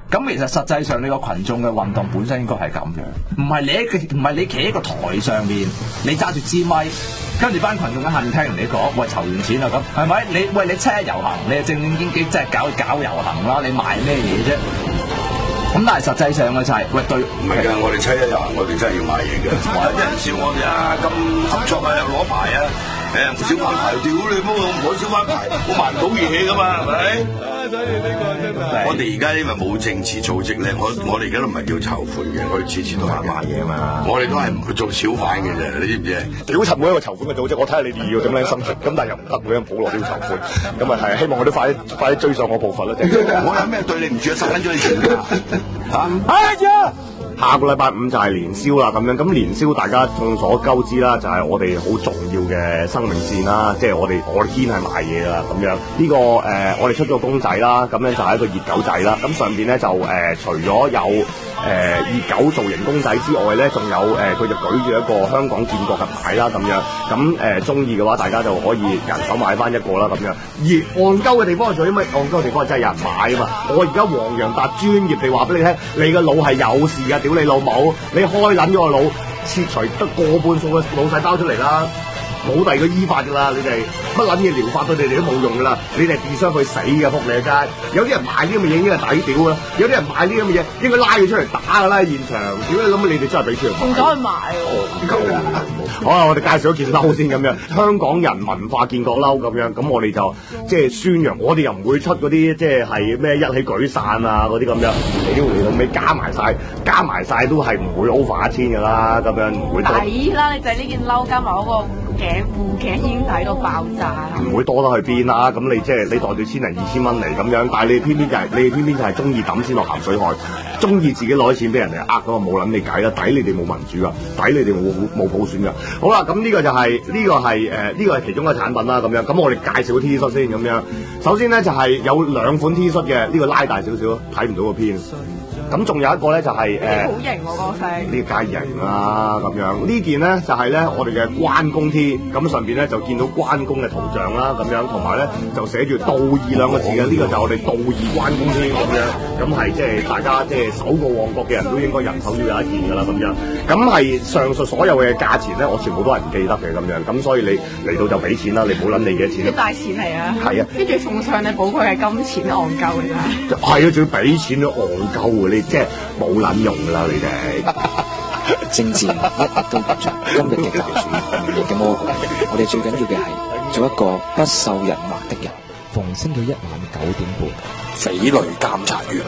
咁其實實際上你個群眾嘅運動本身應該係咁樣，唔係你企喺個台上面，你揸住支咪，跟住班群眾一下面聽人哋講，喂，籌完錢啦咁，係咪？你七一遊行，你係正經即係搞遊行啦，你賣咩嘢啫？咁但係實際上嘅就係、喂對， 唔係㗎，我哋七一遊行，我哋真係要買嘢嘅。哇！啲人笑我哋啊，咁合作啊，又攞牌啊，小販牌屌你冇攞小販牌，我賣唔到嘢㗎嘛，係咪？ 所以呢個真係。 我哋而家因為冇政治組織咧，我哋而家都唔係叫籌款嘅，我哋次次都係買嘢嘛。我哋都係唔做小販嘅啫，你知唔知？ 屌柒每一個籌款嘅組織，我睇下你哋要點樣生存，咁但係又唔得，每人普羅都要籌款，咁啊係希望我都快啲追上我步伐啦。 我有咩對你唔住啊？收緊咗你錢㗎嚇！ 下個禮拜五就係年宵啦，咁樣咁年宵大家眾所周知啦，就係我哋好重要嘅生命線啦，即係我哋堅係賣嘢啦，咁樣呢個我哋出咗個公仔啦，咁樣就係一個熱狗仔啦，咁上邊咧就除咗有熱狗造型公仔之外咧，仲有佢就舉住一個香港建國嘅牌啦，咁樣咁中意嘅話，大家就可以人手買翻一個啦，咁樣。而戇鳩嘅地方係做啲乜？戇鳩嘅地方係真係有人買啊嘛！我而家黃洋達專業地話俾你聽，你個腦係有事㗎，屌你老母！你開撚咗個腦，切除得過半數嘅腦細胞出嚟啦！冇第二個醫法㗎啦，你哋乜撚嘢療法對你哋都冇用㗎啦，你哋自傷去死嘅仆你嘅街！有啲人買呢咁嘅嘢應該係抵屌啦，有啲人買呢咁嘅嘢應該拉佢出嚟打㗎啦，現場！屌你諗你哋真係俾錢唔走去買喎！好啦，我哋介紹咗件褸先咁樣，香港人文化建國褸咁樣，咁我哋就即係宣揚，我哋又唔會出嗰啲即係咩一起舉傘啊嗰啲咁樣，屌你老味加埋晒都係唔會 over 1000㗎啦，咁樣唔會多。 抵啦！你就係呢件褸加埋嗰個護頸已經抵到爆炸啦！ 唔會多得去邊啦，咁你即係你袋住千零2000蚊嚟咁樣，但係你偏偏就係中意抌錢落鹹水海，中意自己攞錢俾人哋呃咁啊冇撚你計啦，抵你哋冇民主啊，抵你哋冇普選㗎。好啦，咁呢個係其中一個產品啦，咁樣，咁我哋介紹個 T 恤先咁樣。首先咧就係有兩款 T 恤嘅，呢個拉大少少，睇唔到個片。咁仲有一個咧就係好型喎個色， 呢個型啦咁樣。呢件咧就係咧我哋嘅關公 T，咁上邊咧就見到關公嘅圖像啦咁樣，同埋咧就寫住道義兩個字嘅，呢個就係我哋道義關公 T 咁樣。咁係即係大家即係守過旺角嘅人都應該人手要有一件㗎啦咁樣。咁係上述所有嘅價錢咧，我全部都係唔記得嘅咁樣。咁所以你嚟到就俾錢啦，你唔好諗你幾多錢。 要帶錢嚟啊！ 係啊， 跟住奉上你寶貴嘅金錢，戇鳩嚟㗎。 係啊，仲要俾錢都戇鳩啊！你即係冇撚用㗎啦，你哋。 政治一日都唔做，今日嘅教主，明日嘅魔鬼。我哋最緊要嘅係做一個不受人話的人。逢星期一晚9點半，匪類監察員。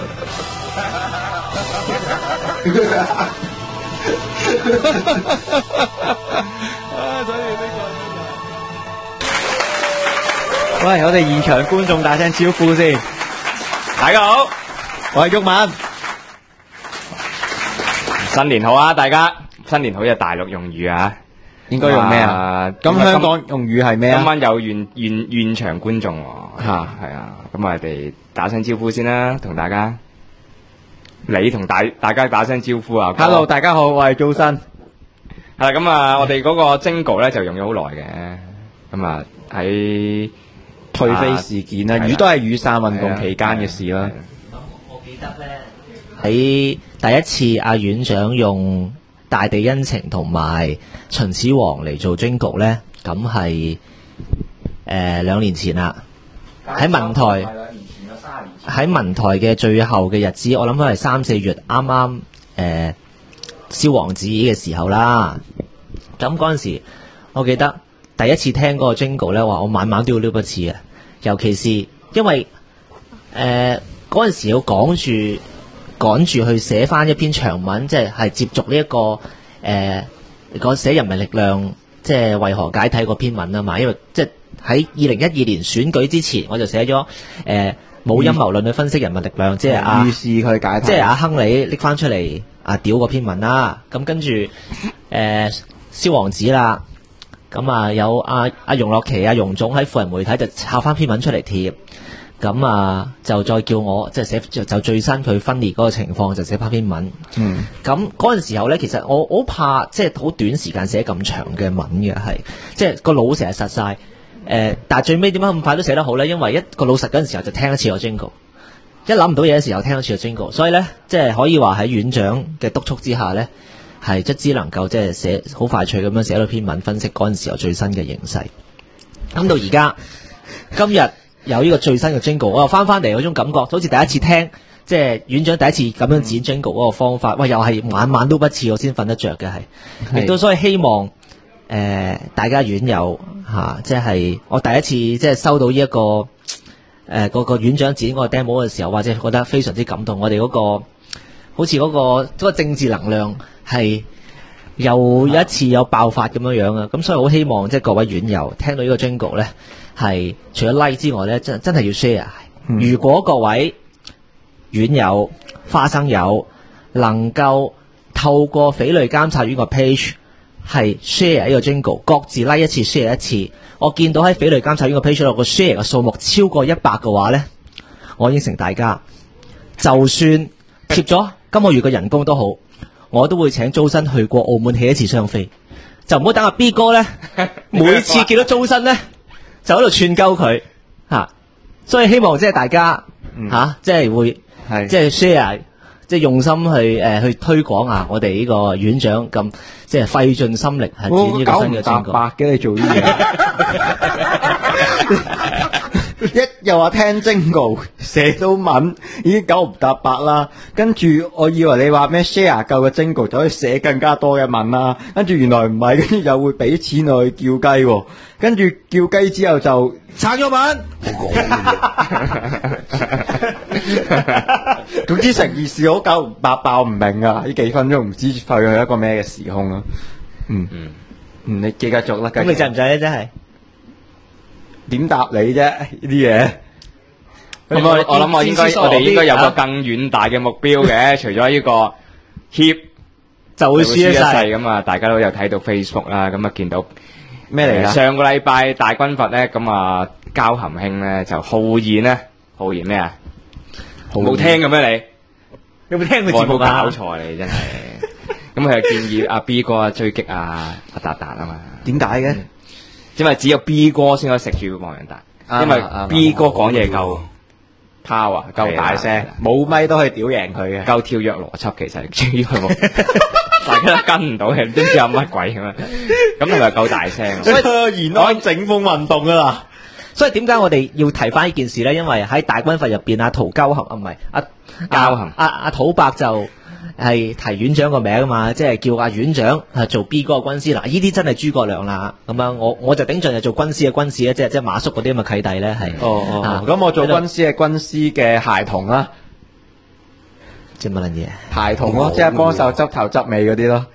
喂，我哋現場觀眾大聲招呼先。大家好，我係毓民。新年好啊，大家！新年好就大陸用語啊，應該用咩啊？咁香港用語係咩啊？今晚有現場觀眾喎，係啊，咁我哋打聲招呼先啦，同大家。你同大家打聲招呼啊 ！Hello， 大家好，我係周生。係啦，咁啊，我哋嗰個 Jingle 咧就用咗好耐嘅，咁啊喺退飛事件啦，都係雨傘運動期間嘅事啦。 我記得咧喺第一次阿院長用大地恩情同埋秦始皇嚟做 Jingle 咧，咁係2年前啦，喺文台。喺文台嘅最後嘅日子，我諗都係3、4月啱啱燒王子嘅時候啦。咁嗰陣時，我記得第一次聽嗰個 Jingle 咧，話我晚晚都要溜一次嘅。尤其是因為嗰陣時要趕住去寫翻一篇長文，即係接續呢一個講寫人民力量即係為何解體嗰篇文啊嘛。因為即係喺2012年選舉之前，我就寫咗冇陰謀論去分析人民力量，即係預示佢解體， 即係阿亨利拎翻出嚟屌嗰篇文啦。咁跟住燒王子啦，咁有阿容樂琪容總喺富人媒體就抄翻篇文出嚟貼，咁就再叫我即係寫就最新佢分裂嗰個情況就寫翻篇文。咁嗰陣時候咧，其實我好怕即係好短時間寫咁長嘅文嘅，係即係個腦成日實晒。但係最尾點解咁快都寫得好咧？因為一個老實嗰陣時候就聽一次我 Jingle， 一諗唔到嘢嘅時候聽到似個 jingle，所以咧即係可以話喺院長嘅督促之下咧，係卒之能夠即係寫好快脆咁樣寫到篇文分析嗰陣時候最新嘅形勢。咁到而家今日有呢個最新嘅 jingle， 我又翻嚟嗰種感覺，好似第一次聽，即係院長第一次咁樣剪 jingle 嗰個方法，喂，又係晚晚都不似我先瞓得着嘅，係亦都所以希望大家院友即係我第一次即係收到呢一個個院長剪嗰個 demo 嘅時候，或者覺得非常之感動。我哋嗰個好似嗰個政治能量係又一次有爆發咁樣樣啊！咁所以好希望即係各位院友聽到呢個 jingle 咧，係除咗 like 之外咧，真係要 share。如果各位院友、花生友能夠透過匪類監察院個 page 係 share 呢個 jingle， 各自 like 一次 share 一次，我見到喺匪類監察院個 page 度個 share 嘅數目超過100嘅話咧，我應承大家，就算貼咗今個月嘅人工都好，我都會請周身去過澳門起一次雙飛，就唔好等阿 B 哥咧每次見到周身咧就喺度串鳩佢吓，所以希望即係大家即係會即係 share， 即係用心去推廣啊！我哋呢個院長咁即係費盡心力係剪呢個新嘅專輯嘅，你做啲嘢，又話聽 jingle 寫到文，已經9唔搭8啦。跟住我以為你話咩 share 夠嘅 jingle 就可以寫更加多嘅文啦，跟住原來唔係，跟住又會俾錢我去叫雞，跟住叫雞之後就撐咗文。總之成件事好9唔搭8，我唔明啊！呢幾分鐘唔知發去一個咩嘅時空啊！你繼續啦， 咁你制唔制咧？真係點答你啫？呢啲嘢咁我諗我哋應該有個更遠大嘅目標嘅，除咗呢個協就會輸一世咁啊！大家都有睇到 Facebook 啦，咁啊見到咩嚟㗎？ 上個禮拜大軍閥咧，咁啊交含兄咧就浩然咩啊？冇聽嘅咩你？ 有冇聽佢節目啊？ 搞錯你真係！咁佢就建議阿 B 哥追擊阿達達啊嘛？ 點解嘅？ 因為只有 B 哥先可以食住黃洋達，因為 B 哥講嘢夠 power， 夠大聲， 冇咪都可以屌贏佢嘅， 夠跳躍邏輯。其實主要係大家都跟唔到嘅，唔知有乜鬼咁樣。咁係咪夠大聲？ 所以延安整風運動㗎啦。 所以點解我哋要提翻呢件事咧？因為喺大軍閥入邊，阿陶交行唔係交行，阿土伯就係提院長個名啊嘛，即係叫阿院長做 B 哥嘅軍師。嗱，呢啲真係諸葛亮啦。咁樣我就頂盡係做軍師嘅軍師咧，即係馬叔嗰啲咁嘅契弟咧，係。 咁我做軍師嘅軍師嘅孩童啦， 即係乜撚嘢？ 孩童咯，即係幫手執頭執尾嗰啲咯。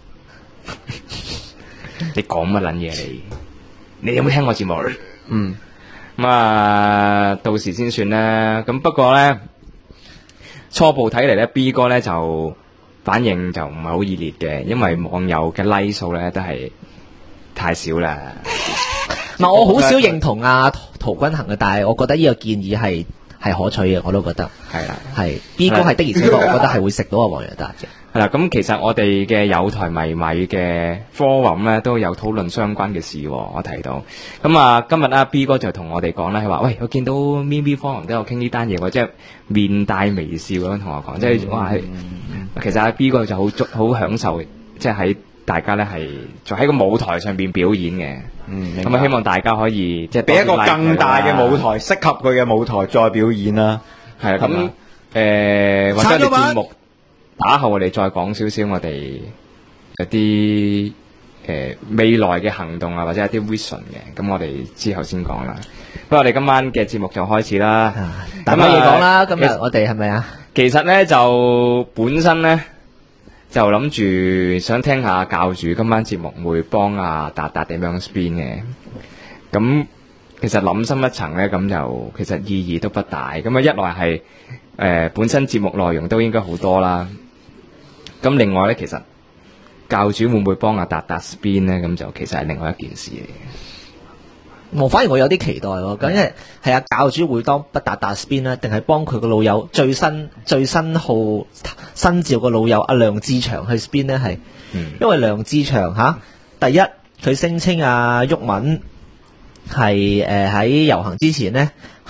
你講乜撚嘢你？你有冇聽我節目？咁啊，到時先算啦。咁不過咧，初步睇嚟咧 ，B 哥咧就反應就唔係好熱烈嘅，因為網友嘅 like 數咧都係太少啦。 嗱，我好少認同阿陶君行嘅，但係我覺得呢個建議係可取嘅，我都覺得係啦， 係 B 哥係的而且確，我覺得係會食到阿黃洋達嘅。 係啦，咁其實我哋嘅有台迷米嘅 forum 咧都有討論相關嘅事，我提到。咁啊，今日阿 B 哥就同我哋講咧，佢話：喂，我見到 MiMi forum 都有傾呢單嘢，即係面帶微笑咁同我講，即係話其實阿 B 哥就好享受，即係喺大家咧係就喺個舞台上邊表演嘅。咁啊，希望大家可以即係俾一個更大嘅舞台，適合佢嘅舞台再表演啦。 係啊，咁或者你節目打後我哋再講少少我哋有啲未來嘅行動啊，或者一啲 vision 嘅，咁我哋之後先講啦。不過我哋今晚嘅節目就開始啦， 大把嘢講啦。今日我哋係咪啊？ 其實咧就本身咧就諗住想聽下教主今晚節目會幫阿達達點樣 spin 嘅，咁其實諗深一層咧，咁就其實意義都不大。咁啊，一來係本身節目內容都應該好多啦。咁另外咧，其實教主會唔會幫阿達達 spin 咧？咁就其實係另外一件事嚟嘅。 反而我有啲期待喎，究竟係阿教主會當不達達 spin 咧，定係幫佢個老友最新號新召個老友阿梁志祥去 spin 咧？係，因為梁志祥第一佢聲稱阿毓民係喺遊行之前咧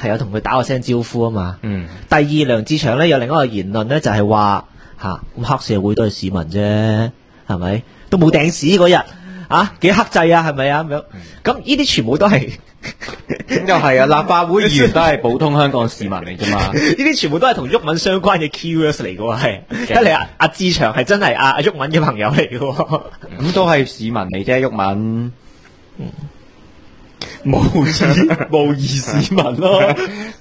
係有同佢打個聲招呼啊嘛。第二，梁志祥咧有另一個言論咧，就係話咁黑社會都係市民啫，係咪？都冇掟屎嗰日啊，幾克制啊，係咪啊咁樣？咁呢啲全部都係。 咁就係啊！立法會議員都係普通香港市民嚟啫嘛， 呢啲全部都係同毓民相關嘅 keywords 嚟嘅喎，係。睇嚟阿志祥係真係阿毓民嘅朋友嚟嘅喎。 咁都係市民嚟啫，毓民。模擬市民咯。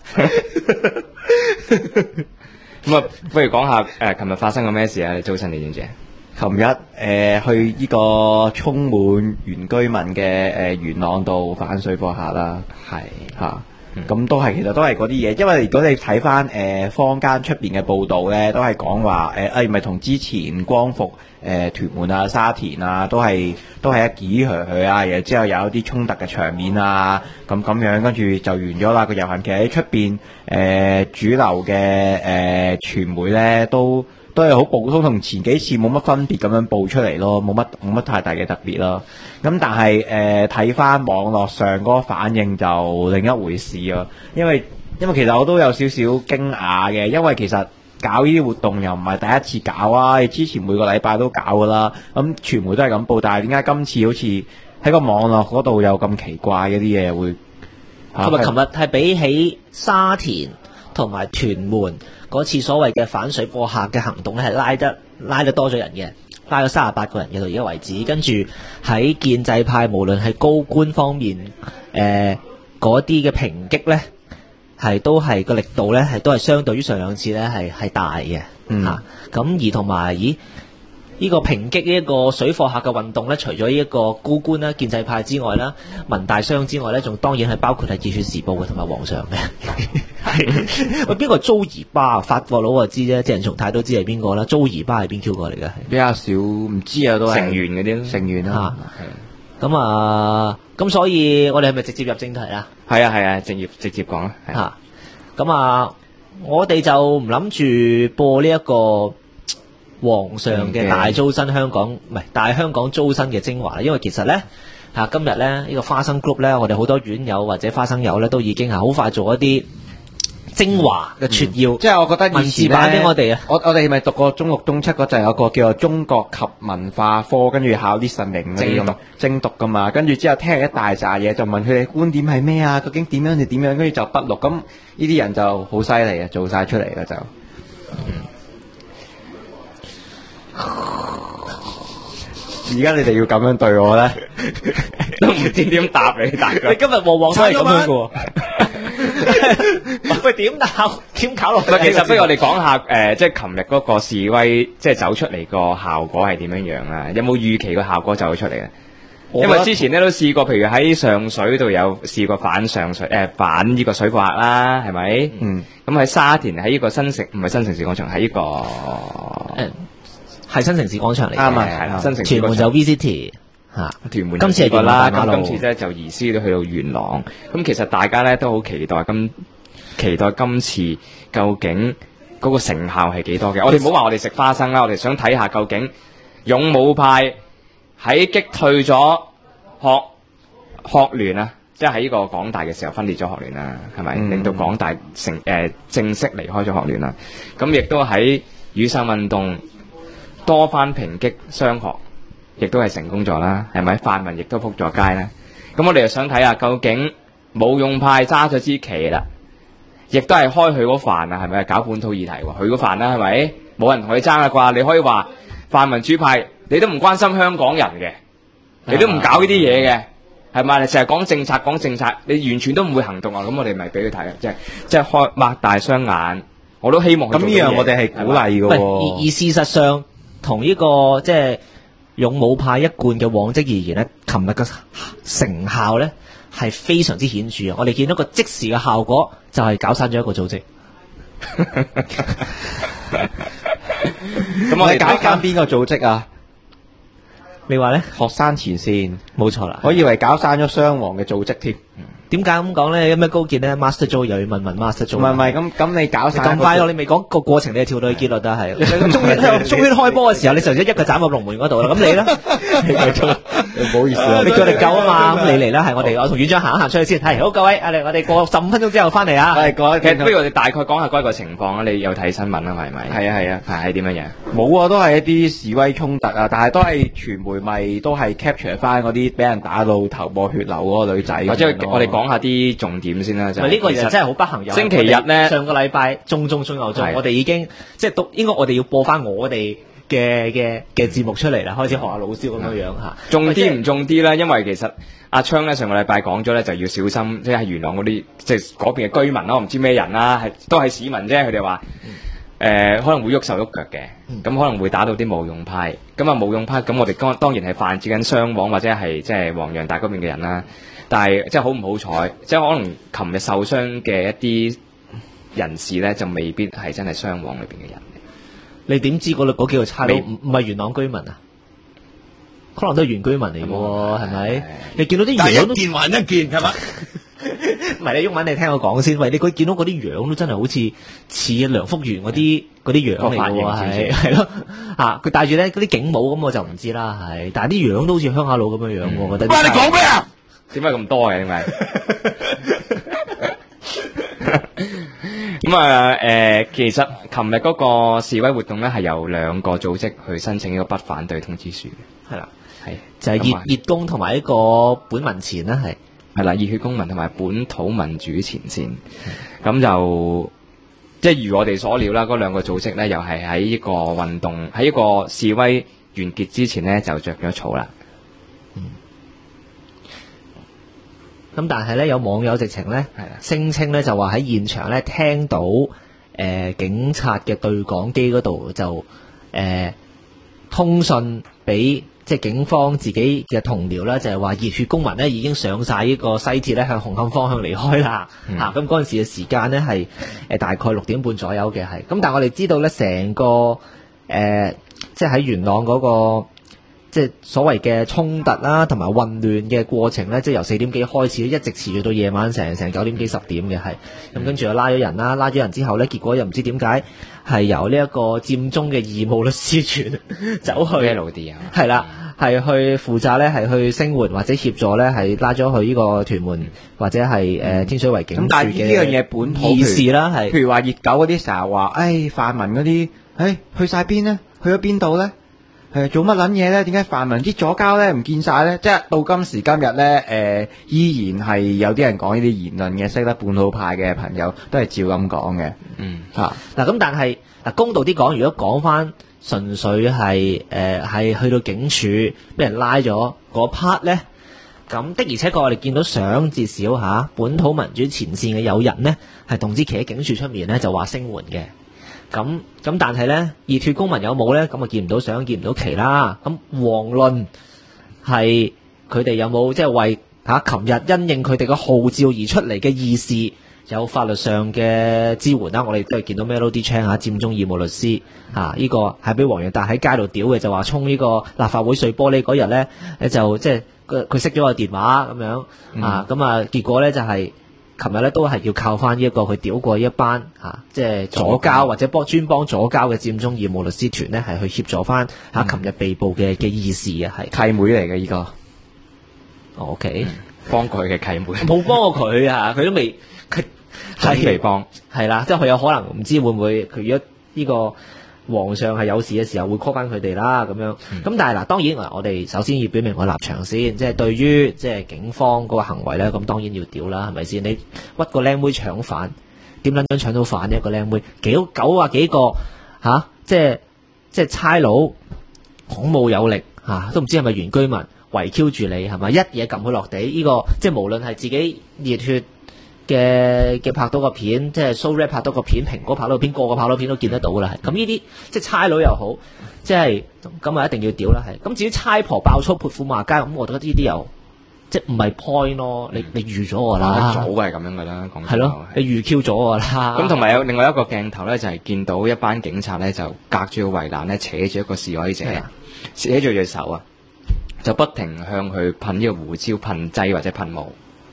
咁啊，不如講下琴日發生過咩事啊？你早晨你知唔知？ 琴日去呢個充滿原居民嘅元朗道反水貨客啦，係嚇，咁都係其實都係嗰啲嘢，因為如果你睇翻坊間出邊嘅報道咧，都係講話咪同之前光復屯門啊、沙田啊，都係一幾佢啊，然後之後有一啲衝突嘅場面啊，咁樣跟住就完咗啦。個遊行其實喺出邊主流嘅傳媒咧都係好普通，同前幾次冇乜分別咁樣報出嚟咯，冇乜太大嘅特別咯。咁但係睇翻網絡上嗰個反應就另一回事啊。因為其實我都有少少驚訝嘅，因為其實搞呢啲活動又唔係第一次搞啊，之前每個禮拜都搞噶啦。咁傳媒都係咁報，但係點解今次好似喺個網絡嗰度有咁奇怪嘅啲嘢會？ 同埋琴日係比起沙田同埋屯門嗰次所謂嘅反水貨客嘅行動咧，係拉得多咗人嘅，拉咗38個人嘅到而家為止。跟住喺建制派無論係高官方面嗰啲嘅抨擊咧，都係個力度咧都係相對於上兩次咧係大嘅嚇。咁而同埋呢個抨擊呢一個水貨客嘅運動咧，除咗呢一個高官啦、建制派之外啦、民大商之外咧，仲當然係包括係《熱血時報》嘅同埋皇上嘅。喂，邊個租兒巴？法國佬我知啫，鄭松泰都知係邊個啦。租兒巴係邊 Q 過嚟嘅？ 比較少，唔知啊，都係成員嗰啲成員啦。 咁所以我哋係咪直接入正題啦？ 係啊，直接講啦。 嚇，咁我哋就唔諗住播呢一個皇上嘅大租新香港，唔係大香港租新嘅精華啦。因為其實咧今日咧呢個花生 group 咧，我哋好多院友或者花生友咧，都已經係好快做一啲精華嘅撮要， 即係我覺得文字版俾我哋啊！ 我哋咪讀過中六中七嗰陣有個叫做中國及文化科，跟住考啲實名嗰啲咁精讀噶嘛，跟住之後聽一大扎嘢，就問佢哋觀點係咩啊？究竟點樣就點樣，跟住就筆錄。咁呢啲人就好犀利啊，做晒出嚟啦就。而家你哋要咁樣對我咧， 都唔知點答你大家。 你今日往往都係咁樣嘅喎。喂，點搞落去？ 其實不如我哋講下即係琴日嗰個示威，即係走出嚟個效果係點樣樣啊？有冇預期個效果走咗出嚟啊？因為之前咧都試過，譬如喺上水度有試過反呢個水貨客啦，係咪？咁喺沙田喺呢個唔係新城市廣場，喺呢個係新城市廣場嚟嘅， 啱啊，係啦，新城市廣場。 屯門就 Visitor 屯門今次係啦，咁今次咧就移師到去到元朗。咁其實大家咧都好期待今次究竟嗰個成效係幾多嘅？我哋唔好話我哋食花生啦，我哋想睇下究竟勇武派喺擊退咗學聯啊，即係喺呢個港大嘅時候分裂咗學聯啦，係咪？令到港大正式離開咗學聯啦。咁亦都喺雨傘運動多番抨擊雙學，亦都係成功咗啦，係咪？泛民亦都撲咗街啦。咁我哋就想睇下究竟武勇派揸咗支旗啦，亦都係開佢嗰飯啊，係咪？搞本土議題喎，佢嗰飯啦，係咪？冇人同佢爭啦啩？你可以話泛民主派，你都唔關心香港人嘅，你都唔搞呢啲嘢嘅，係咪？你成日講政策，你完全都唔會行動啊！咁我哋咪俾佢睇，即係開擘大雙眼，我都希望。咁呢樣我哋係鼓勵嘅喎。 而事實上，同呢個即係勇武派一貫嘅往績而言咧，琴日嘅成效咧係非常之顯著啊！我哋見到個即時嘅效果就係搞散咗一個組織。 咁我哋搞散邊個組織啊？ 你話咧？ 學生前線， 冇錯啦。 我以為搞散咗雙黃嘅組織添。 點解咁講咧？有咩高見咧 ？Master Joe 又要問 Master Joe。 唔係咁你搞晒咁快咯？你未講個過程，你就跳到去結論啊？係。終於開波嘅時候，你就一個斬入龍門嗰度啦。咁你咧？ 唔好意思啊， 你腳力夠啊嘛？咁你嚟啦，係我同院長行一行出去先。係好，各位，我哋過15分鐘之後翻嚟啊。 係不如我哋大概講下嗰個情況啊。你有睇新聞啊？係咪？係啊，係點樣樣？ 冇啊，都係一啲示威衝突啊，但係都係傳媒咪都係 capture 翻嗰啲俾人打到頭破血流嗰個女仔。 或者我哋講下啲重點先啦。就呢個真係好不幸。 星期日咧， 上個禮拜中又中，我哋已經即係應該我哋要播翻我哋嘅節目出嚟啦，開始學下老師咁樣嚇。 重啲唔重啲啦，因為其實阿昌咧上個禮拜講咗咧，就要小心，即係元朗嗰啲即係嗰邊嘅居民啦，我唔知咩人啦，都係市民啫。佢哋話可能會喐手喐腳嘅，咁可能會打到啲無用派。咁啊無用派，咁我哋當然係泛指緊雙黃或者係即係黃洋達嗰邊嘅人啦。但係即係好唔好彩，即係可能琴日受傷嘅一啲人士咧，就未必係真係雙黃裏邊嘅人。 你點知嗰幾個差佬唔係元朗居民啊？可能都係原居民嚟嘅喎，係咪？你見到啲樣都一件還一件係嘛？ 唔係你中文，你聽我講先。喂，你見到嗰啲樣都真係好似梁福元嗰啲樣嚟嘅喎，係咯嚇。佢戴住咧嗰啲警帽咁，我就唔知啦。係，但係啲樣都好似鄉下佬咁樣樣，我覺得。 喂，你講咩啊？ 點解咁多嘅？點解？咁啊其實琴日嗰個示威活動咧，係由2個組織去申請一個不反對通知書嘅。係啦，係就係熱工同埋一個本民前啦，係啦，熱血公民同埋本土民主前線。咁就即係如我哋所料啦，嗰2個組織咧，又係喺呢個運動喺一個示威完結之前咧，就着咗草啦。 咁但係咧，有網友直情咧聲稱咧，就話喺現場咧聽到警察嘅對講機嗰度就通訊俾即係警方自己嘅同僚啦，就係話熱血公民咧已經上晒呢個西鐵咧向紅磡方向離開啦。咁嗰陣時嘅時間咧係大概6點半左右嘅係。咁但係我哋知道咧，成個即係喺元朗嗰個。即係所謂嘅衝突啦，同埋混亂嘅過程咧，即係由4點幾開始，一直持續到夜晚成9點幾10點嘅係。咁跟住又拉咗人啦，拉咗人之後咧，結果又唔知點解係由呢一個佔中嘅義務律師團走去 LD 啊， 係啦，係去負責咧，係去聲援或者協助咧，係拉咗去呢個屯門或者係天水圍警署嘅。 咁但係呢樣嘢本土意思啦，係譬如話熱狗嗰啲成日話，泛民嗰啲，去晒邊呢？去咗邊度咧？做乜撚嘢咧？點解泛民啲左膠咧唔見晒咧？即係到今時今日咧，依然係有啲人講呢啲言論嘅，識得本土派嘅朋友都係照咁講嘅。 嗱咁，但係公道啲講，如果講翻純粹係去到警署俾人拉咗嗰 part 咧，咁的而且確我哋見到相至少本土民主前線嘅友人呢，係同之企喺警署出面咧就話聲援嘅。咁但係咧，熱血公民有冇咧？咁啊見唔到相，見唔到旗啦。咁遑論係佢哋有冇即係為琴日因應佢哋嘅號召而出嚟嘅義士有法律上嘅支援啦。我哋都係見到 Melody Chan 佔中義務律師呢個係俾黃洋達喺街度屌嘅，就話衝呢個立法會碎玻璃嗰日咧，就即係佢熄咗個電話咁樣咁啊結果咧就係。琴日咧都係要靠翻呢一個佢屌過一班即係左膠或者專幫左膠嘅佔中義務律師團呢，係去協助翻琴日被捕嘅義士嘅係契妹嚟嘅呢個。 OK， 幫佢嘅契妹， 冇幫過佢佢都未佢係未幫， 係啦，即係佢有可能唔知會唔會佢如果呢個。皇上係有事嘅時候會 call 翻佢哋啦，咁樣。咁但係嗱，當然我哋首先要表明個立場先，即係對於即係警方嗰個行為咧，咁當然要屌啦，係咪先？你屈個靚妹搶飯，點撚樣搶到飯呢？一個靚妹90幾個即係差佬孔武有力都唔知係咪原居民圍 Q 住你係咪？一嘢撳佢落地，呢個即係無論係自己熱血。嘅拍到個片，即係 So Rap 拍到個片，蘋果拍到片，個拍到片都見得到噶啦。咁呢啲即係差佬又好，即係咁啊，一定要屌啦。係咁，至於差婆爆粗潑婦罵街，咁我覺得呢啲又即係唔係 point 咯。你預咗我啦， 早係咁樣噶啦，講係咯，你預 Q 咗我啦。 咁同埋有另外一個鏡頭咧，就係見到一班警察咧，就隔住個圍欄咧，扯住一個示威者，扯住隻手就不停向佢噴呢個胡椒噴劑或者噴霧。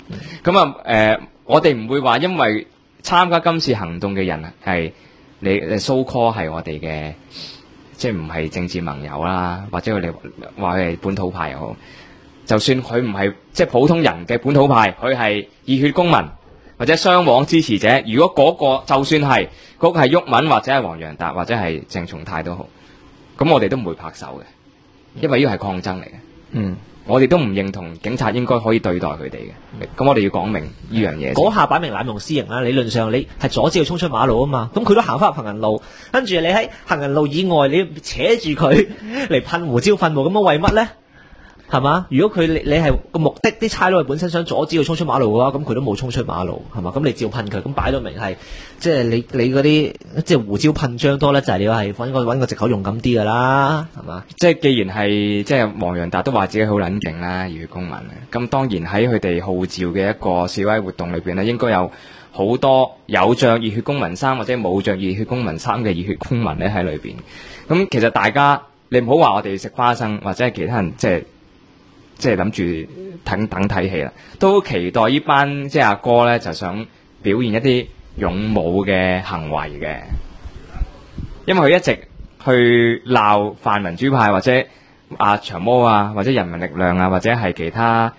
咁啊我哋唔會話因為參加今次行動嘅人係你 so call 係我哋嘅，即係唔係政治盟友啦，或者佢哋話佢係本土派又好，就算佢唔係即係普通人嘅本土派，佢係熱血公民或者雙黃支持者，如果嗰個就算係嗰個係毓民或者係黃洋達或者係鄭松泰都好，咁我哋都唔會拍手嘅，因為呢個係抗爭嚟嘅。我哋都唔認同警察應該可以對待佢哋嘅，咁我哋要講明呢樣嘢。 嗰下擺明濫用私刑啦，理論上你係阻止佢衝出馬路啊嘛，咁佢都行翻入行人路，跟住你喺行人路以外，你扯住佢嚟噴胡椒噴霧，咁樣為乜咧？係嘛？如果你係個目的，啲差佬本身想阻止佢衝出馬路嘅話，咁佢都冇衝出馬路，係嘛？咁你照噴佢，咁擺到明係即係你嗰啲即係胡椒噴漿多咧，就係你係揾個藉口勇敢啲㗎啦，係嘛？ 即係既然係即係黃洋達都話自己好撚勁啦，熱血公民，咁當然喺佢哋號召嘅一個示威活動裏邊咧，應該有好多有着熱血公民衫或者冇着熱血公民衫嘅熱血公民咧喺裏邊。咁其實大家你唔好話我哋食花生或者係其他人即係諗住等睇戲啦，都期待呢班即係阿哥咧就想表現一啲勇武嘅行為嘅，因為佢一直去鬧泛民主派或者長毛啊，或者人民力量啊，或者係其他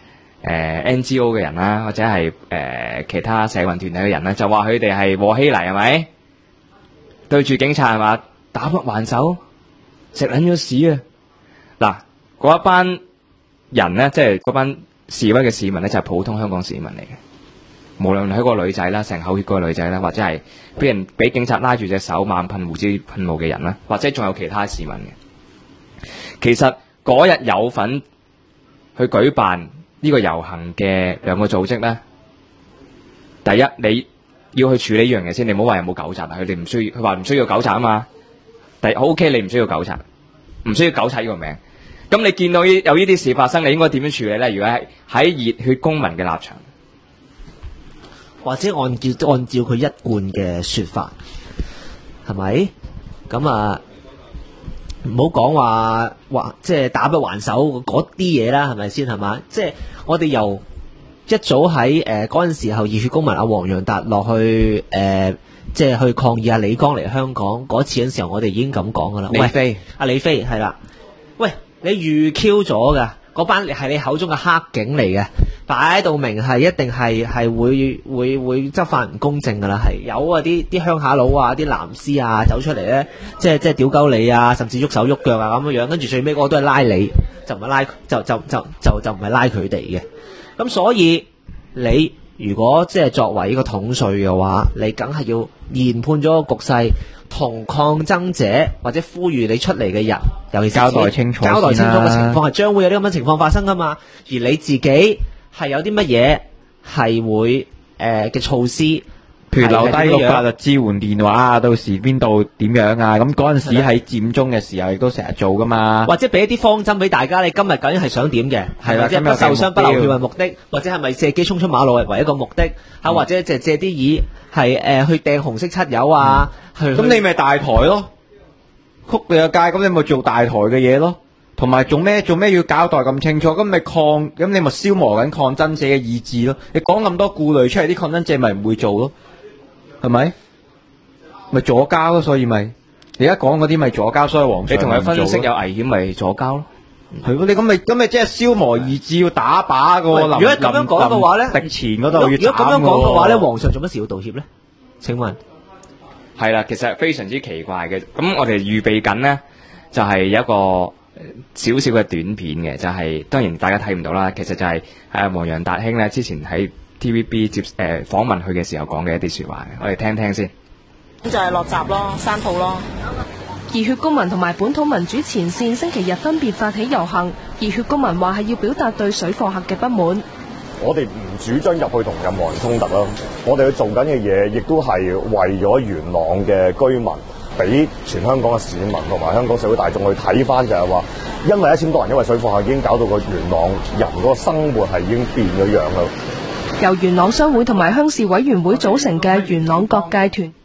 NGO 嘅人啦，或者係其他社運團體嘅人啦，就話佢哋係和稀泥係咪？對住警察係嘛，打不還手，食撚咗屎啊！嗱，嗰一班人呢，即係嗰班示威嘅市民呢，就係普通香港市民嚟嘅。無論係個女仔啦，成口血嗰個女仔啦，或者係俾警察拉住隻手猛噴胡椒噴霧嘅人啦，或者仲有其他市民嘅。其實嗰日有份去舉辦呢個遊行嘅兩個組織呢，第一你要去處理呢樣嘢先，你唔好話有冇糾察啊，佢哋唔需要，佢話唔需要糾察啊嘛。OK， 你唔需要糾察，唔需要糾察呢個名。咁你見到有呢啲事發生，你應該點樣處理呢？如果係喺熱血公民嘅立場， 或者按照佢一貫嘅說法，係咪？咁啊，唔好講話即係打不還手嗰啲嘢啦，係咪先？係嘛？即係我哋由一早喺嗰陣時候，熱血公民阿黃洋達落去即係去抗議阿李剛嚟香港嗰次嘅時候，我哋已經咁講噶啦。李飛係啦，喂。你預 Q 咗噶，嗰班係你口中嘅黑警嚟嘅，擺到明係一定係會執法唔公正噶啦，係有啊啲鄉下佬啊，啲藍絲啊走出嚟咧，即係屌鳩你啊，甚至喐手喐腳啊咁樣，跟住最尾嗰個都係拉你，就唔係拉就唔係拉佢哋嘅。咁所以你如果即係作為呢個統帥嘅話，你梗係要研判咗個局勢，同抗爭者或者呼籲你出嚟嘅人，尤其是交代清楚嘅情況係將會有啲咁嘅情況發生噶嘛。而你自己係有啲乜嘢係會嘅措施，譬如留低個法律支援電話，到時邊度點樣啊？咁嗰陣時喺佔中嘅時候亦都成日做噶嘛。 或者俾一啲方針俾大家，你今日究竟係想點嘅？係啦，即係不受傷不流血為目的，或者係咪借機衝出馬路為一個目的？或者借啲意係去掟紅色漆油啊？ 咁你咪大台咯，曲你個街，咁你咪做大台嘅嘢咯。同埋做咩要交代咁清楚？咁你咪消磨緊抗爭者嘅意志咯。你講咁多顧慮出嚟，啲抗爭者咪唔會做咯，係咪？咪左膠咯，所以咪你而家講嗰啲咪左膠，所以黃你同佢分析有危險咪左膠咯。 係咯，你咁咪即係消磨意志，要打靶個。 如果咁樣講嘅話咧， 敵前嗰度要斬。 如果咁樣講嘅話咧，皇上做乜事要道歉咧？請問？ 係啦，其實非常之奇怪嘅。咁我哋預備緊呢，就係一個少少嘅短片嘅，就係當然大家睇唔到啦。其實就係黃洋達兄咧之前喺 TVB 訪問佢嘅時候講嘅一啲說話嘅，我哋聽聽先。 咁就係落閘咯，山鋪咯。 熱血公民同埋本土民主前線星期日分別發起遊行，熱血公民話係要表達對水貨客嘅不滿。 我哋唔主張入去同任何人衝突啦，我哋去做緊嘅嘢，亦都係為咗元朗嘅居民，俾全香港嘅市民同埋香港社會大眾去睇翻，就係話，因為1000多人因為水貨客已經搞到個元朗人嗰個生活係已經變咗樣啦。 由元朗商會同埋鄉事委員會組成嘅元朗各界團。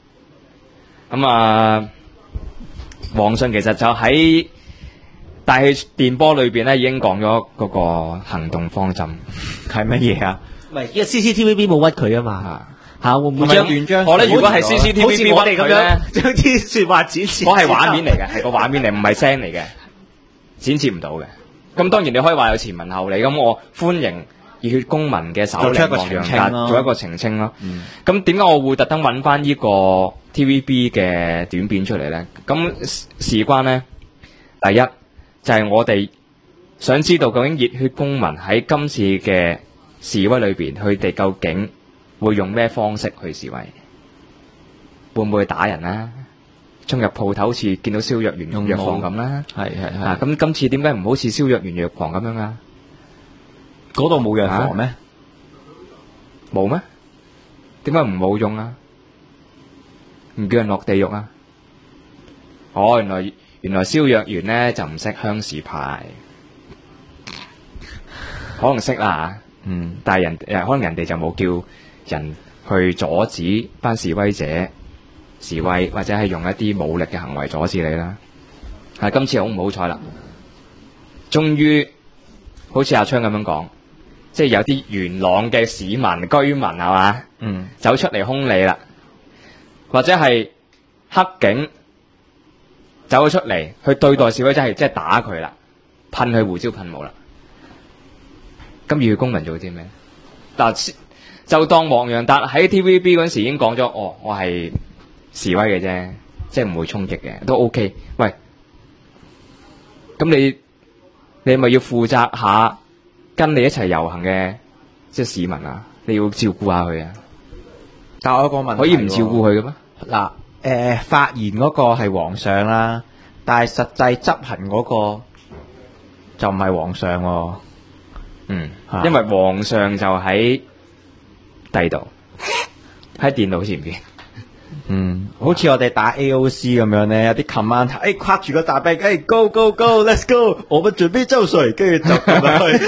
黃信其實就喺大氣電波裏邊咧，已經講咗嗰個行動方針係乜嘢啊？ 唔係，因為 CCTVB 冇屈佢啊嘛。嚇會唔會將我咧？如果係 CCTV 好似我哋咁樣將啲説話展示， 嗰係畫面嚟嘅，係個畫面嚟，唔係聲嚟嘅，展示唔到嘅。咁當然你可以話有前文後理，咁我歡迎熱血公民嘅首領黃洋達做一個澄清咯。咁點解我會特登揾翻呢個 TVB 嘅短片出嚟咧？咁事關咧，第一就係我哋想知道究竟熱血公民喺今次嘅示威裏邊，佢哋究竟會用咩方式去示威？會唔會打人啦？衝入鋪頭好似見到蕭若元藥房咁啦？係。咁今次點解唔好似蕭若元藥房咁樣啊？ 嗰度冇藥房咩？ 冇咩？點解唔冇用啊？唔叫人落地獄啊？哦，原來蕭若元咧就唔識鄉事派，可能識啦。但係可能人哋就冇叫人去阻止班示威者示威，或者係用一啲武力嘅行為阻止你啦。係今次好唔好彩啦？終於好似阿昌咁樣講，即係有啲元朗嘅市民居民係嘛，走出嚟兇你啦，或者係黑警走咗出嚟去對待示威者，即係打佢啦，噴佢胡椒噴霧啦。咁熱血公民做啲咩？嗱，就當黃洋達喺 TVB 嗰時已經講咗，我係示威嘅啫，即係唔會衝擊嘅，都 OK。喂，咁你咪要負責下跟你一齊遊行嘅即係市民啊？你要照顧下佢啊！ 但我有個問題， 可以唔照顧佢嘅咩？ 嗱，發言嗰個係皇上啦，但係實際執行嗰個就唔係皇上喎。 因為皇上就喺第度，喺電腦前邊。 好似我哋打 AOC 咁樣咧，有啲 command， 跨住個大臂，go go go，let's go， 我們準備就緒，跟住就咁樣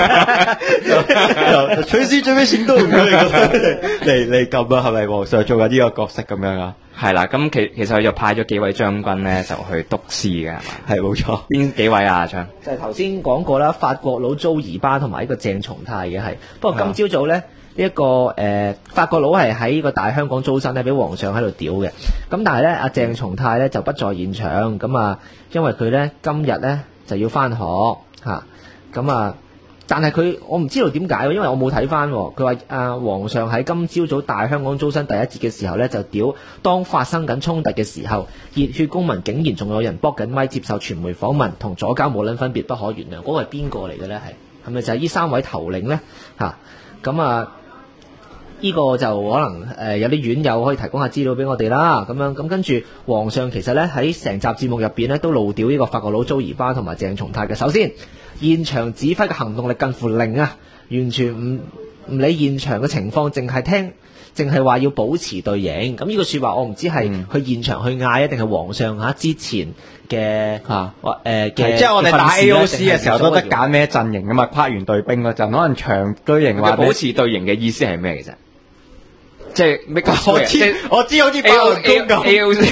去，隨時準備行動，嚟咁啊，係咪皇上做緊呢個角色咁樣啊？ 係啦，咁其實佢就派咗幾位將軍咧，就去督師嘅，係嘛？ 係冇錯。 邊幾位啊？阿昌就係頭先講過啦，法國佬租兒巴同埋呢個鄭松泰嘅係。不過今朝早咧，呢一個法國佬係喺個大香港租身咧，俾皇上喺度屌嘅。咁但係咧，阿鄭松泰咧就不在現場。咁啊，因為佢咧今日咧就要翻學嚇。咁啊，但係我唔知道點解，因為我冇睇翻。佢話皇上喺今朝早大香港租身第一節嘅時候咧，就屌當發生緊衝突嘅時候，熱血公民竟然仲有人搏緊咪接受傳媒訪問，同左膠冇撚分別，不可原諒。嗰個係邊個嚟嘅咧？係咪就係呢3位頭領咧？咁啊，呢個就可能有啲院友可以提供下資料俾我哋啦。咁跟住皇上其實咧喺成集節目入邊咧都怒屌呢個法國佬租兒巴同埋鄭松泰嘅。首先，現場指揮嘅行動力近乎零啊，完全唔理現場嘅情況，淨係話要保持隊形。咁呢個說話我唔知係去現場去嗌定係皇上之前嘅即係我哋打 AOC 嘅時候都得揀咩陣營噶嘛？跨完隊兵嗰陣，可能長隊形或保持隊形嘅意思係咩其實？即係我知好似八龍宮咁。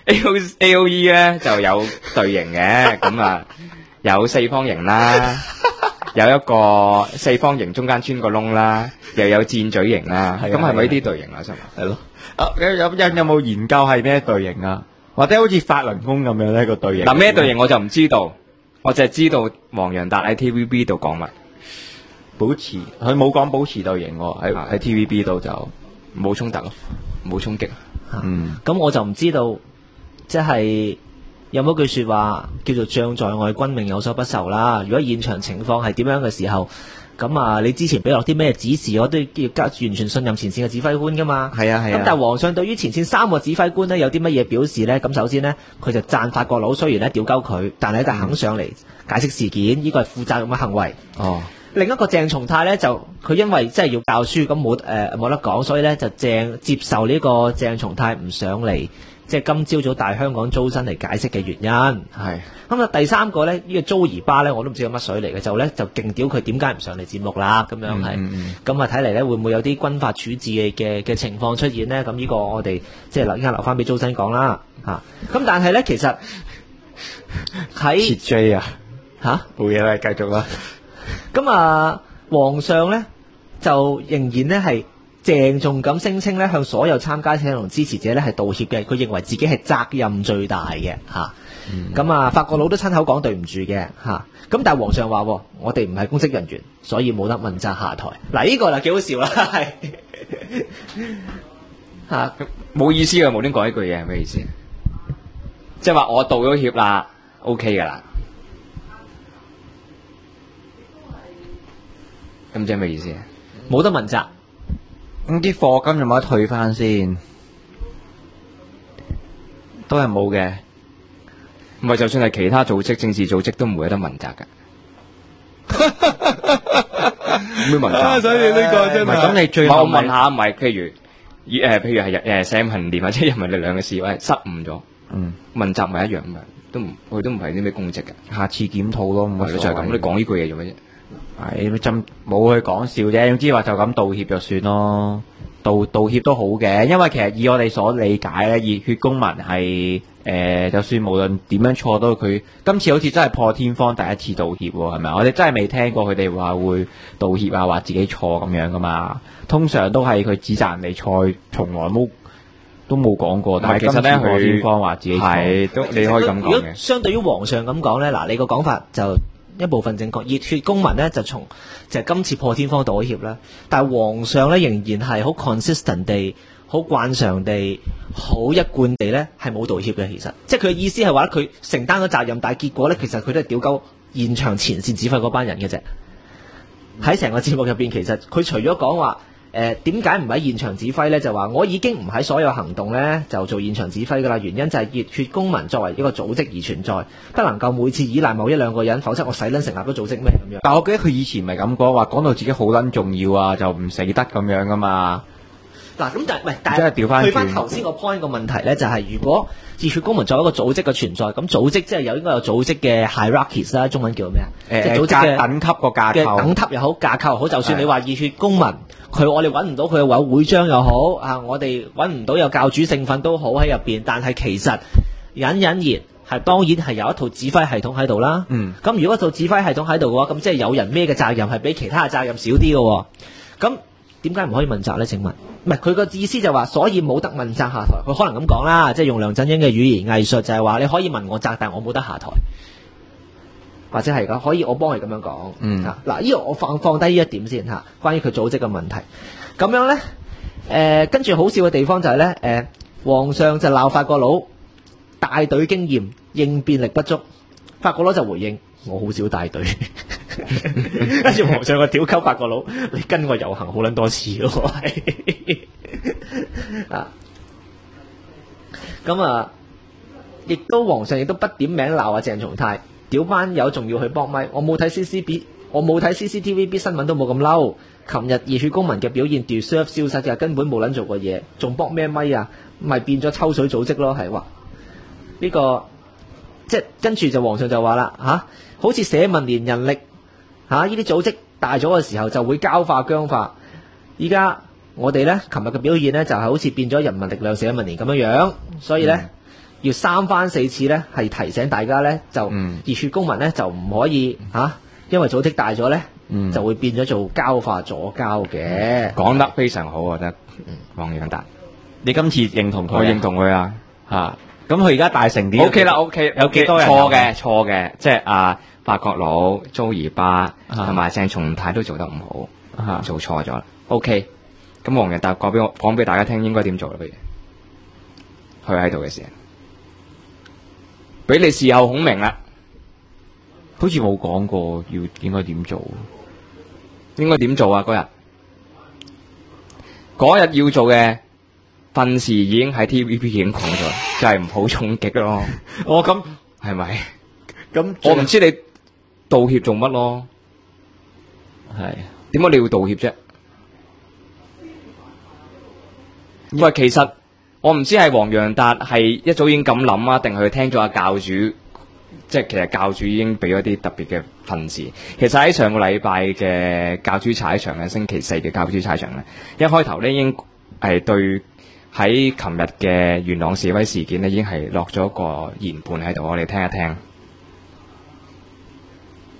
AOE 咧就有隊形嘅，咁啊有四方形啦，有一個四方形中間穿個窿啦，又有箭嘴形啦，咁係咪呢啲隊形啊？ 係咯。有冇研究係咩隊形啊？或者好似法輪功咁樣呢個隊形？ 嗱，咩隊形我就唔知道，我淨係知道黃洋達喺 TVB 度講乜， 佢冇講保持隊形喎，喺 TVB 度就冇衝突咯，冇衝擊。 咁我就唔知道，即係有冇句說話叫做將在外，君命有所不受啦。如果現場情況係點樣嘅時候，咁你之前俾落啲咩指示，我都要完全信任前線嘅指揮官噶嘛。 係啊。 咁但係皇上對於前線3個指揮官呢，有啲乜嘢表示呢？咁首先呢，佢就讚法國佬，雖然咧屌鳩佢，但係就肯上嚟解釋事件，呢個係負責任嘅行為。另一個鄭松泰咧，就佢因為真係要教書，咁冇得講，所以咧就接受呢個鄭松泰唔上嚟，即係今朝早大香港租身嚟解釋嘅原因。係咁啊，第3個咧，呢個租兒巴咧，我都唔知有乜水嚟嘅，就勁屌佢點解唔上嚟節目啦？咁樣係咁啊，睇嚟咧會唔會有啲軍法處置嘅情況出現咧？咁呢個我哋即係留翻俾租身講啦。咁但係咧，其實喺 J 冇嘢啦，繼續啦。 咁皇上咧就仍然咧係鄭重咁聲稱咧向所有參加者同支持者咧係道歉嘅，佢認為自己係責任最大嘅嚇。咁法國佬都親口講對唔住嘅嚇。咁但係皇上話我哋唔係公職人員，所以冇得問責下台。嗱呢個就幾好笑啦，係嚇冇意思嘅，無端講一句嘢係咩意思？即係話我道咗歉啦 ，OK 噶啦。咁即係咩意思啊？ 冇得問責。 咁啲課金有冇得退翻先？都係冇嘅。 唔係，就算係其他組織、政治組織都唔會有得問責㗎。咩問責？ 所以呢個真係咁，你最後我問下，唔係譬如係社民連或者人民力量嘅示威失誤咗，問責咪一樣咪，佢都唔係啲咩公職嘅。 下次檢討咯， 就係咁。你講呢句嘢做乜啫？ 係真冇去講笑啫，總之話就咁道歉就算咯。道歉都好嘅，因為其實以我哋所理解咧，熱血公民係就算無論點樣錯都，佢今次好似真係破天荒第一次道歉喎，係咪？我哋真係未聽過佢哋話會道歉啊，話自己錯咁樣噶嘛。通常都係佢指責人哋錯，從來都冇講過。但係其實咧，破天荒話自己錯，都你可以咁講嘅。 如果相對於皇上咁講咧，嗱，你個講法就一部分正確。熱血公民咧就係今次破天荒道歉啦，但係皇上咧仍然係好 consistent 地、好慣常地、好一貫地咧係冇道歉嘅。其實即係佢嘅意思係話佢承擔咗責任，但係結果咧其實佢都係屌鳩現場前線指揮嗰班人嘅啫。喺成個節目入邊，其實佢除咗講話點解唔喺現場指揮咧，就話我已經唔喺所有行動咧就做現場指揮噶啦。原因就係熱血公民作為一個組織而存在，不能夠每次依賴某一兩個人，否則我使撚成立個組織咩咁樣。 但我記得佢以前唔係咁講，話講到自己好撚重要啊，就唔死得咁樣噶嘛。 嗱咁但係去翻頭先個 point 個問題咧，就係如果熱血公民作為一個組織嘅存在，咁組織即係應該有組織嘅 hierarchies 啦，中文叫咩啊？即係組織嘅等級個架構， 等級又好，架構又好。就算你話熱血公民，我哋揾唔到佢嘅會章又好啊，我哋揾唔到有教主聖訓都好喺入邊，但係其實隱然係當然係有一套指揮系統喺度啦。咁如果套指揮系統喺度嘅話，咁即係有人孭嘅責任係比其他嘅責任少啲嘅。咁點解唔可以問責咧？請問，唔係佢個意思就話，所以冇得問責下台。佢可能咁講啦，即係用梁振英嘅語言藝術就係話，你可以問我責，但我冇得下台，或者係可以我幫你咁樣講。嗱，呢個我放低呢一點先嚇，關於佢組織嘅問題。咁樣咧，跟住好笑嘅地方就係咧，皇上就鬧法國佬帶隊經驗應變力不足，法國佬就回應我好少帶隊。跟住皇上個屌鳩法國佬，你跟我遊行好撚多次咯，咁亦都皇上亦都不點名鬧鄭松泰，屌班友仲要去搏咪，我冇睇 CCTV 新聞都冇咁嬲。琴日熱血公民嘅表現 deserve 消失嘅，根本冇撚做過嘢，仲搏咩咪啊？咪變咗抽水組織咯，係話呢個即係跟住就皇上就話啦好似社民連人力。呢啲組織大咗嘅時候就會膠化僵化，依家我哋咧琴日嘅表現咧就係好似變咗人民力量社民連咁樣，所以咧要三番四次咧係提醒大家咧就熱血公民咧就唔可以因為組織大咗咧就會變咗做膠化左膠嘅。 講得非常好，我覺得黃洋達， 你今次認同佢？ 我認同佢啊咁佢而家大成點 ？OK 啦 ，OK， 有幾多人？錯嘅，即係法國佬、租兒巴同埋鄭松泰都做得唔好，做錯咗啦。OK， 咁黃洋達講俾大家聽應該點做啦？不如佢喺度嘅時候，俾你事後孔明啦。 好似冇講過應該點做， 應該點做啊？嗰日要做嘅訓示已經喺 TVB 已經講咗，就係唔好衝擊咯。 咁係咪？咁我唔知你道歉做乜咯？ 係點解你要道歉啫？喂，其實我唔知係黃洋達係一早已經咁諗啊，定係佢聽咗阿教主，即係其實教主已經俾咗啲特別嘅訓示。其實喺上個禮拜嘅教主踩場嘅星期四嘅教主踩場咧，一開頭咧已經係對喺琴日嘅元朗示威事件咧，已經係落咗個研判喺度，我哋聽一聽。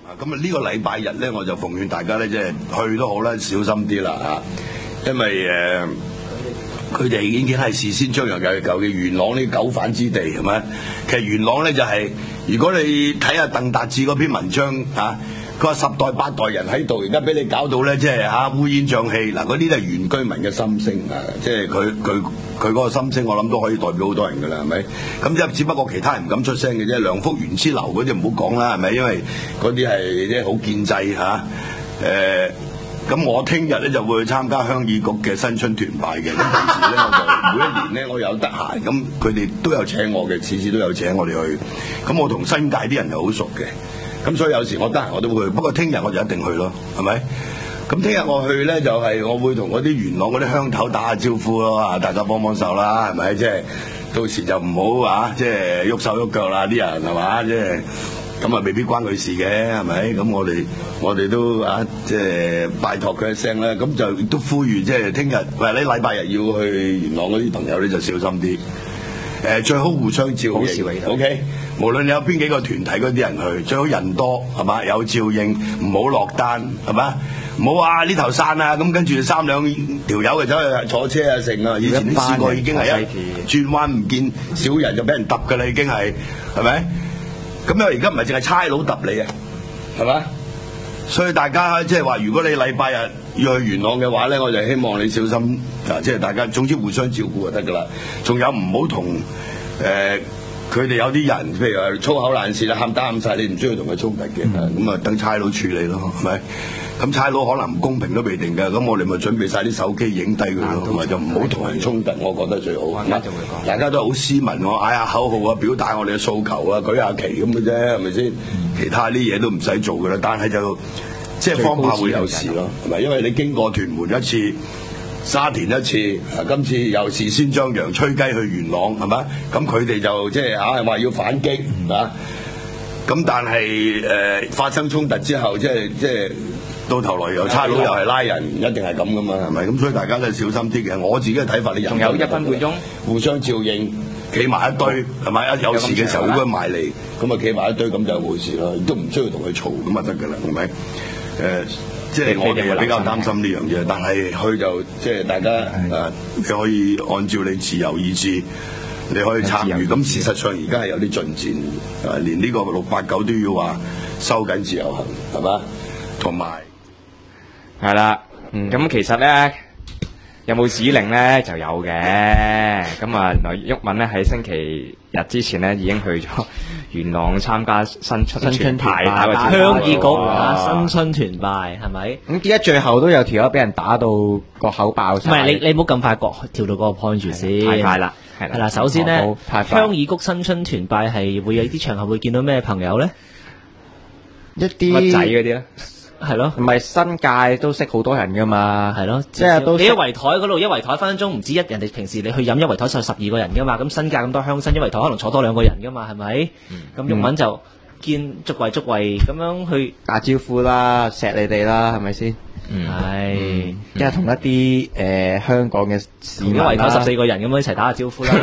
咁啊呢個禮拜日咧，我就奉勸大家咧，即係去都好啦，小心啲啦嚇，因為佢哋已經係事先張揚有舊嘅元朗呢九反之地係咪？其實元朗咧就係、如果你睇下鄧達智嗰篇文章嚇。佢話10代8代人喺度，而家俾你搞到咧，即係烏煙瘴氣。嗱，嗰啲都係原居民嘅心聲啊！即係佢嗰個心聲，我諗都可以代表好多人㗎啦，係咪？咁即係只不過其他人唔敢出聲嘅啫。梁福元之流嗰啲唔好講啦，係咪？因為嗰啲係即係好建制嚇。咁我聽日咧就會去參加鄉議局嘅新春團拜嘅。咁平時咧我就每一年咧我有得閒，咁佢哋都有請我嘅，次次都有請我哋去。咁我同新界啲人又好熟嘅。咁所以有時我得閒我都會去，不過聽日我就一定去咯，係咪？咁聽日我去咧就係我會同嗰啲元朗嗰啲鄉頭打下招呼咯，大家幫幫手啦，係咪？即係到時就唔好即係喐手喐腳啦，啲人係嘛？即係咁啊，未必關佢事嘅，係咪？咁我哋都即係拜託佢一聲啦，咁就都呼籲即係聽日或者禮拜日要去元朗嗰啲朋友咧就小心啲。最好互相照應 ，OK。無論你有邊幾個團體嗰啲人去，最好人多係嘛，有照應，唔好落單係嘛，唔好話呢頭散啊，咁跟住3兩條友就走去坐車啊成啊，以前都試過已經係一轉彎唔見少人就俾人揼㗎啦，已經係咪？咁因為而家唔係淨係差佬揼你啊，係嘛？所以大家即係話，如果你禮拜日要去元朗嘅話咧，我就希望你小心即係大家總之互相照顧就得㗎啦。仲有唔好同佢哋有啲人，譬如話粗口爛舌啦，喊打喊晒，你唔需要同佢衝突嘅，咁啊等差佬處理咯，係咪？咁差佬可能唔公平都未定㗎，咁我哋咪準備晒啲手機影低佢咯，同埋就唔好同人衝突，我覺得最好。大家都好斯文，我嗌下口號啊，表達我哋嘅訴求啊，舉下旗咁嘅啫，係咪先？其他啲嘢都唔使做㗎啦，但係就即係方怕會有事咯，係咪？因為你經過屯門一次。沙田一次，今次又事先張揚吹雞去元朗，係嘛？咁佢哋就即係話要反擊，咁但係發生衝突之後，即係到頭來又差佬又係拉人，一定係咁噶嘛，係咪？咁所以大家都小心啲嘅。我自己嘅睇法，你仲有1分半鐘，互相照應，企埋一堆，係咪？一有事嘅時候，好多埋嚟，咁啊企埋一堆，咁就冇事啦，都唔需要同佢嘈，咁啊得㗎啦，係咪？即係我哋比較擔心呢樣嘢，但係去就即係大家你可以按照你自由意志，你可以參與。咁事實上而家係有啲進展，連呢個689都要話收緊自由行，係嘛？同埋係啦，咁其實咧有冇指令咧就有嘅。咁啊，原來毓民咧喺星期日之前咧已經去咗元朗參加新春派鄉議局新春團拜係咪？ 咁點解最後都有條友俾人打到個口爆晒？ 唔係你唔好咁快跳到嗰個 point 住先。 太快啦， 係啦。首先咧，鄉議局新春團拜係會有啲場合會見到咩朋友咧？ 一啲乜仔嗰啲咧？ 係咯， 唔係新界都識好多人噶嘛， 係咯， 即係都你一圍台嗰度一圍台分分鐘唔止人哋平時你去飲一圍台就12個人噶嘛，咁新界咁多鄉紳一圍台可能坐多2個人噶嘛，係咪？咁毓民就見逐圍咁樣去打招呼啦，錫你哋啦，係咪先？ 係， 即係同一啲香港嘅市民啦， 一圍台14個人咁樣一齊打下招呼啦。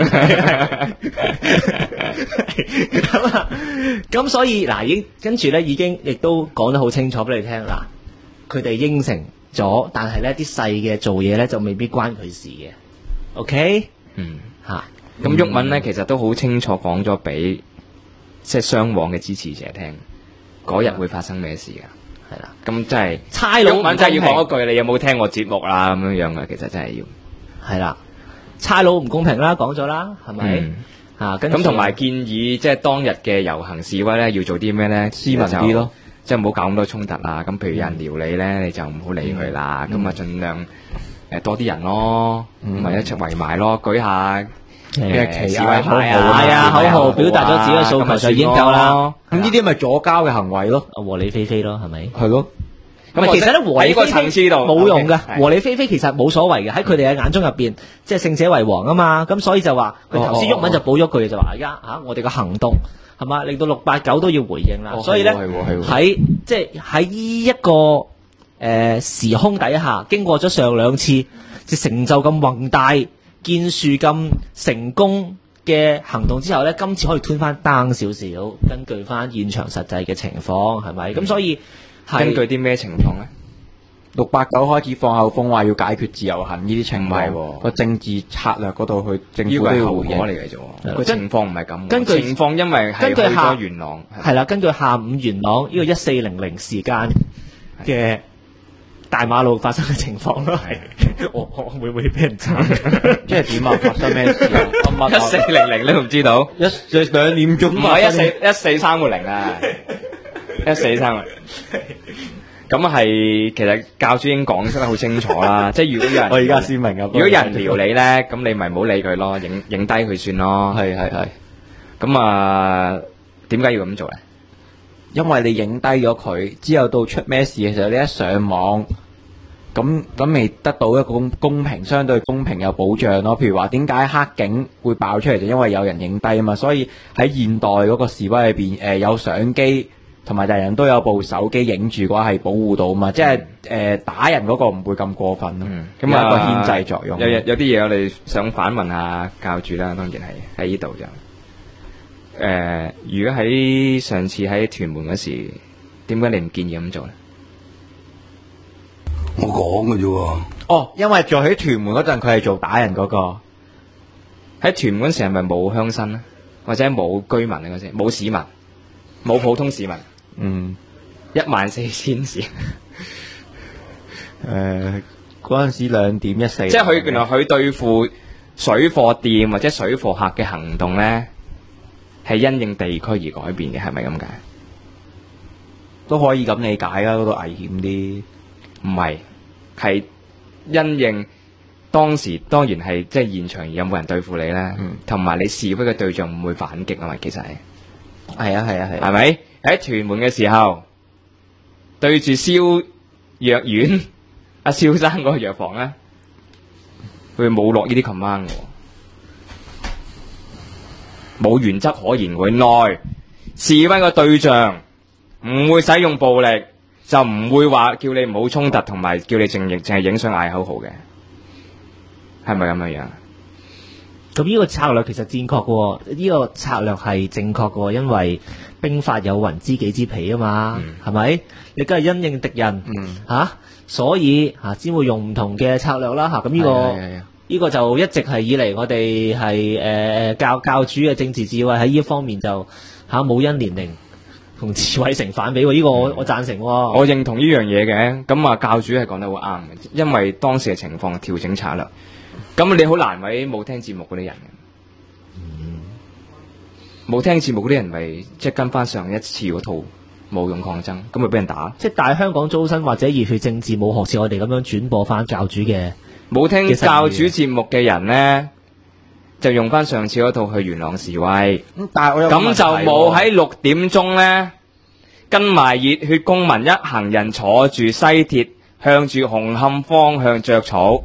咁所以嗱，已經跟住咧，已經亦都講得好清楚俾你聽嗱，佢哋應承咗，但係咧啲細嘅做嘢咧就未必關佢事嘅。OK， 咁毓民咧其實都好清楚講咗俾即係雙黃嘅支持者聽，嗰日會發生咩事㗎？係啦，咁真係差佬毓民真係要講一句，你有冇聽我節目啦？咁樣嘅，其實真係要係啦，差佬唔公平啦，講咗啦，係咪？ 咁同埋建議，即係當日嘅遊行示威咧，要做啲咩咧？ 斯文啲咯， 即係唔好搞咁多衝突啦。咁譬如有人撩你咧，你就唔好理佢啦。咁啊，盡量多啲人咯，咪一齊圍埋咯，舉下旗示威牌啊，口號表達咗自己嘅訴求就已經夠啦。 咁呢啲咪左膠嘅行為咯， 和理非非咯，係咪？ 係咯。 咁其實咧和理非非冇用嘅， okay， 和理非非其實冇所謂嘅，喺佢哋嘅眼中入邊，即係勝者為王啊嘛，咁所以就話佢頭先毓民就補咗句就話而家我哋嘅行動係嘛，令到689都要回應啦，所以咧喺即係喺呢一個時空底下，經過咗上2次，即成就咁宏大、建樹咁成功嘅嘅行動之後咧，今次可以推翻 down 少少，根據翻現場實際嘅情況係咪？咁所以根據啲咩情況咧 ？689開始放口風話要解決自由行呢啲情況，個政治策略嗰度去政府都要回應嚟嘅啫。個情況唔係咁， 根據情況因為係去咗元朗， 係啦，根據下午元朗呢個1400時間嘅大馬路發生嘅情況咯，係我會唔會俾人斬？ 即係點啊？發生咩事啊 ？1400你都唔知道 ？2點鐘唔係14310啊，14310。咁係，其實教主已經講得好清楚啦。即係如果有人， 我而家先明啊。 如果有人撩你咧，咁你咪唔好理佢咯，影低佢算咯。 係。 咁啊，點解要咁做咧？ 因為你影低咗佢之後，到出咩事嘅時候，你一上網，咁未得到一個公平，相對公平有保障咯。譬如話，點解黑警會爆出嚟，就因為有人影低啊嘛。所以喺現代嗰個示威入邊，有相機。同埋人人都有部手機影住嘅話係保護到嘛，即係打人嗰個唔會咁過分咯。咁有一個牽制作用。 有啲嘢我哋想反問下教主啦，當然係喺呢度就如果喺上次喺屯門嗰時，點解你唔建議咁做咧？ 我講嘅啫喎。 哦，因為做喺屯門嗰陣，佢係做打人嗰個。 喺屯門嗰時係咪冇鄉紳咧，或者冇居民嗰時，冇市民，冇普通市民？ 14000市， 嗰陣時2點14， 即係佢原來佢對付水貨店或者水貨客嘅行動咧，係因應地區而改變嘅，係咪咁解？ 都可以咁理解啦，嗰度危險啲。 唔係，係因應當時當然係即係現場有冇人對付你咧，同埋你示威嘅對象唔會反擊啊嘛，其實係係咪？喺屯門嘅時候，對住蕭藥丸阿蕭生嗰個藥房咧，佢冇落呢啲 command 嘅，冇原則可言。原來示威嘅對象唔會使用暴力，就唔會話叫你唔好衝突，同埋叫你淨係影相嗌口號嘅，係咪咁嘅樣？ 咁呢個策略其實正確嘅，呢個策略係正確嘅，因為兵法有雲知己知彼啊嘛，係咪？你梗係因應敵人，所以先會用唔同嘅策略啦，咁呢個就一直係以嚟我哋係教主嘅政治智慧喺呢一方面就冇因年齡同智慧成反比，呢個我贊成。 我認同呢樣嘢嘅，咁啊教主係講得好啱嘅，因為當時嘅情況調整策略。咁你好難為冇聽節目嗰啲人嘅，冇聽節目嗰啲人咪即係跟翻上一次嗰套冇用抗爭，咁咪俾人打。 即係大香港租身或者熱血政治冇學似我哋咁樣轉播翻教主嘅， 冇聽教主節目嘅人呢，就用翻上次嗰套去元朗示威。咁就冇喺6點鐘呢，跟埋熱血公民一行人坐住西鐵向住紅磡方向着草。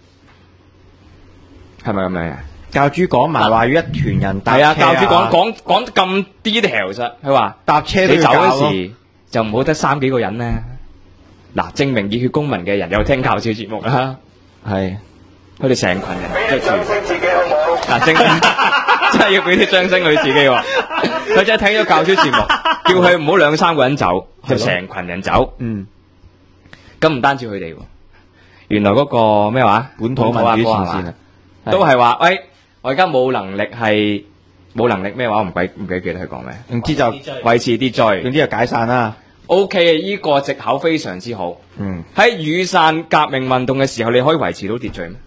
係咪咁樣啊？ 教主講埋話要一團人搭車， 係啊！教主講得咁 detail 實，佢話搭車你走嗰時就唔好得3幾個人咧。嗱，證明熱血公民嘅人有聽教主節目啦，係佢哋成群人着住。嗱，真係要俾啲掌聲佢自己喎。佢真係聽咗教主節目，叫佢唔好2、3個人走，就成群人走。咁唔單止佢哋喎，原來嗰個咩話本土民主前線啊！ 都係話，喂，我而家冇能力咩話？我唔記得佢講咩。 總之就維持秩序， 總之就解散啦。 OK，呢個藉口非常之好。喺雨傘革命運動嘅時候，你可以維持到秩序咩？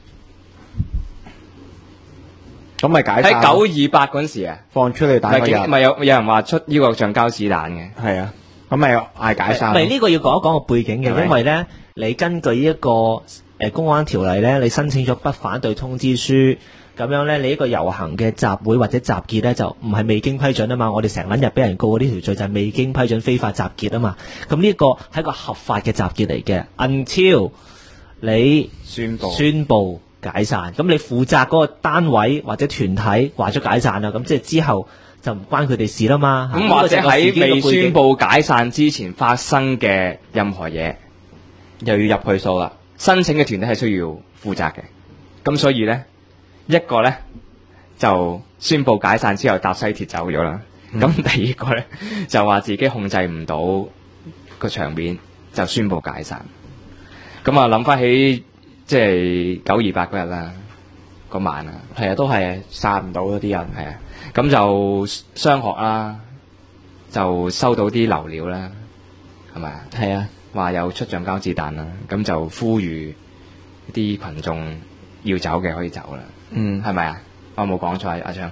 咁咪解散。 喺928嗰陣時啊， 放出嚟打嗰日， 咪有人話出呢個橡膠子彈嘅。 係啊，咁咪嗌解散。 唔係呢個要講一講個背景嘅，因為咧，你根據一個公安條例咧，你申請咗不反對通知書，咁樣咧，你一個遊行嘅集會或者集結咧，就唔係未經批准啊嘛。我哋成日俾人告呢條罪就係未經批准非法集結啊嘛。咁呢個係一個合法嘅集結嚟嘅 ，until 你宣佈解散。咁你負責嗰個單位或者團體話咗解散啦，咁即係之後就唔關佢哋事啦嘛。 咁或者喺未宣佈解散之前發生嘅任何嘢，又要入去數啦。申請嘅團體係需要負責嘅，咁所以咧，一個咧就宣布解散之後搭西鐵走咗啦。咁、第二個咧就話自己控制唔到個場面，就宣布解散。咁啊諗翻起即係928嗰日啦，嗰晚啊， 係啊，都係殺唔到嗰啲人， 係啊，咁就商學啦，就收到啲流料啦，係咪啊？ 係啊， 話有出橡膠子彈啦，咁就呼籲啲群眾要走嘅可以走啦。係咪啊？我冇講錯，阿昌。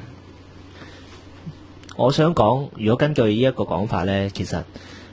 我想講，如果根據呢一個講法咧，其實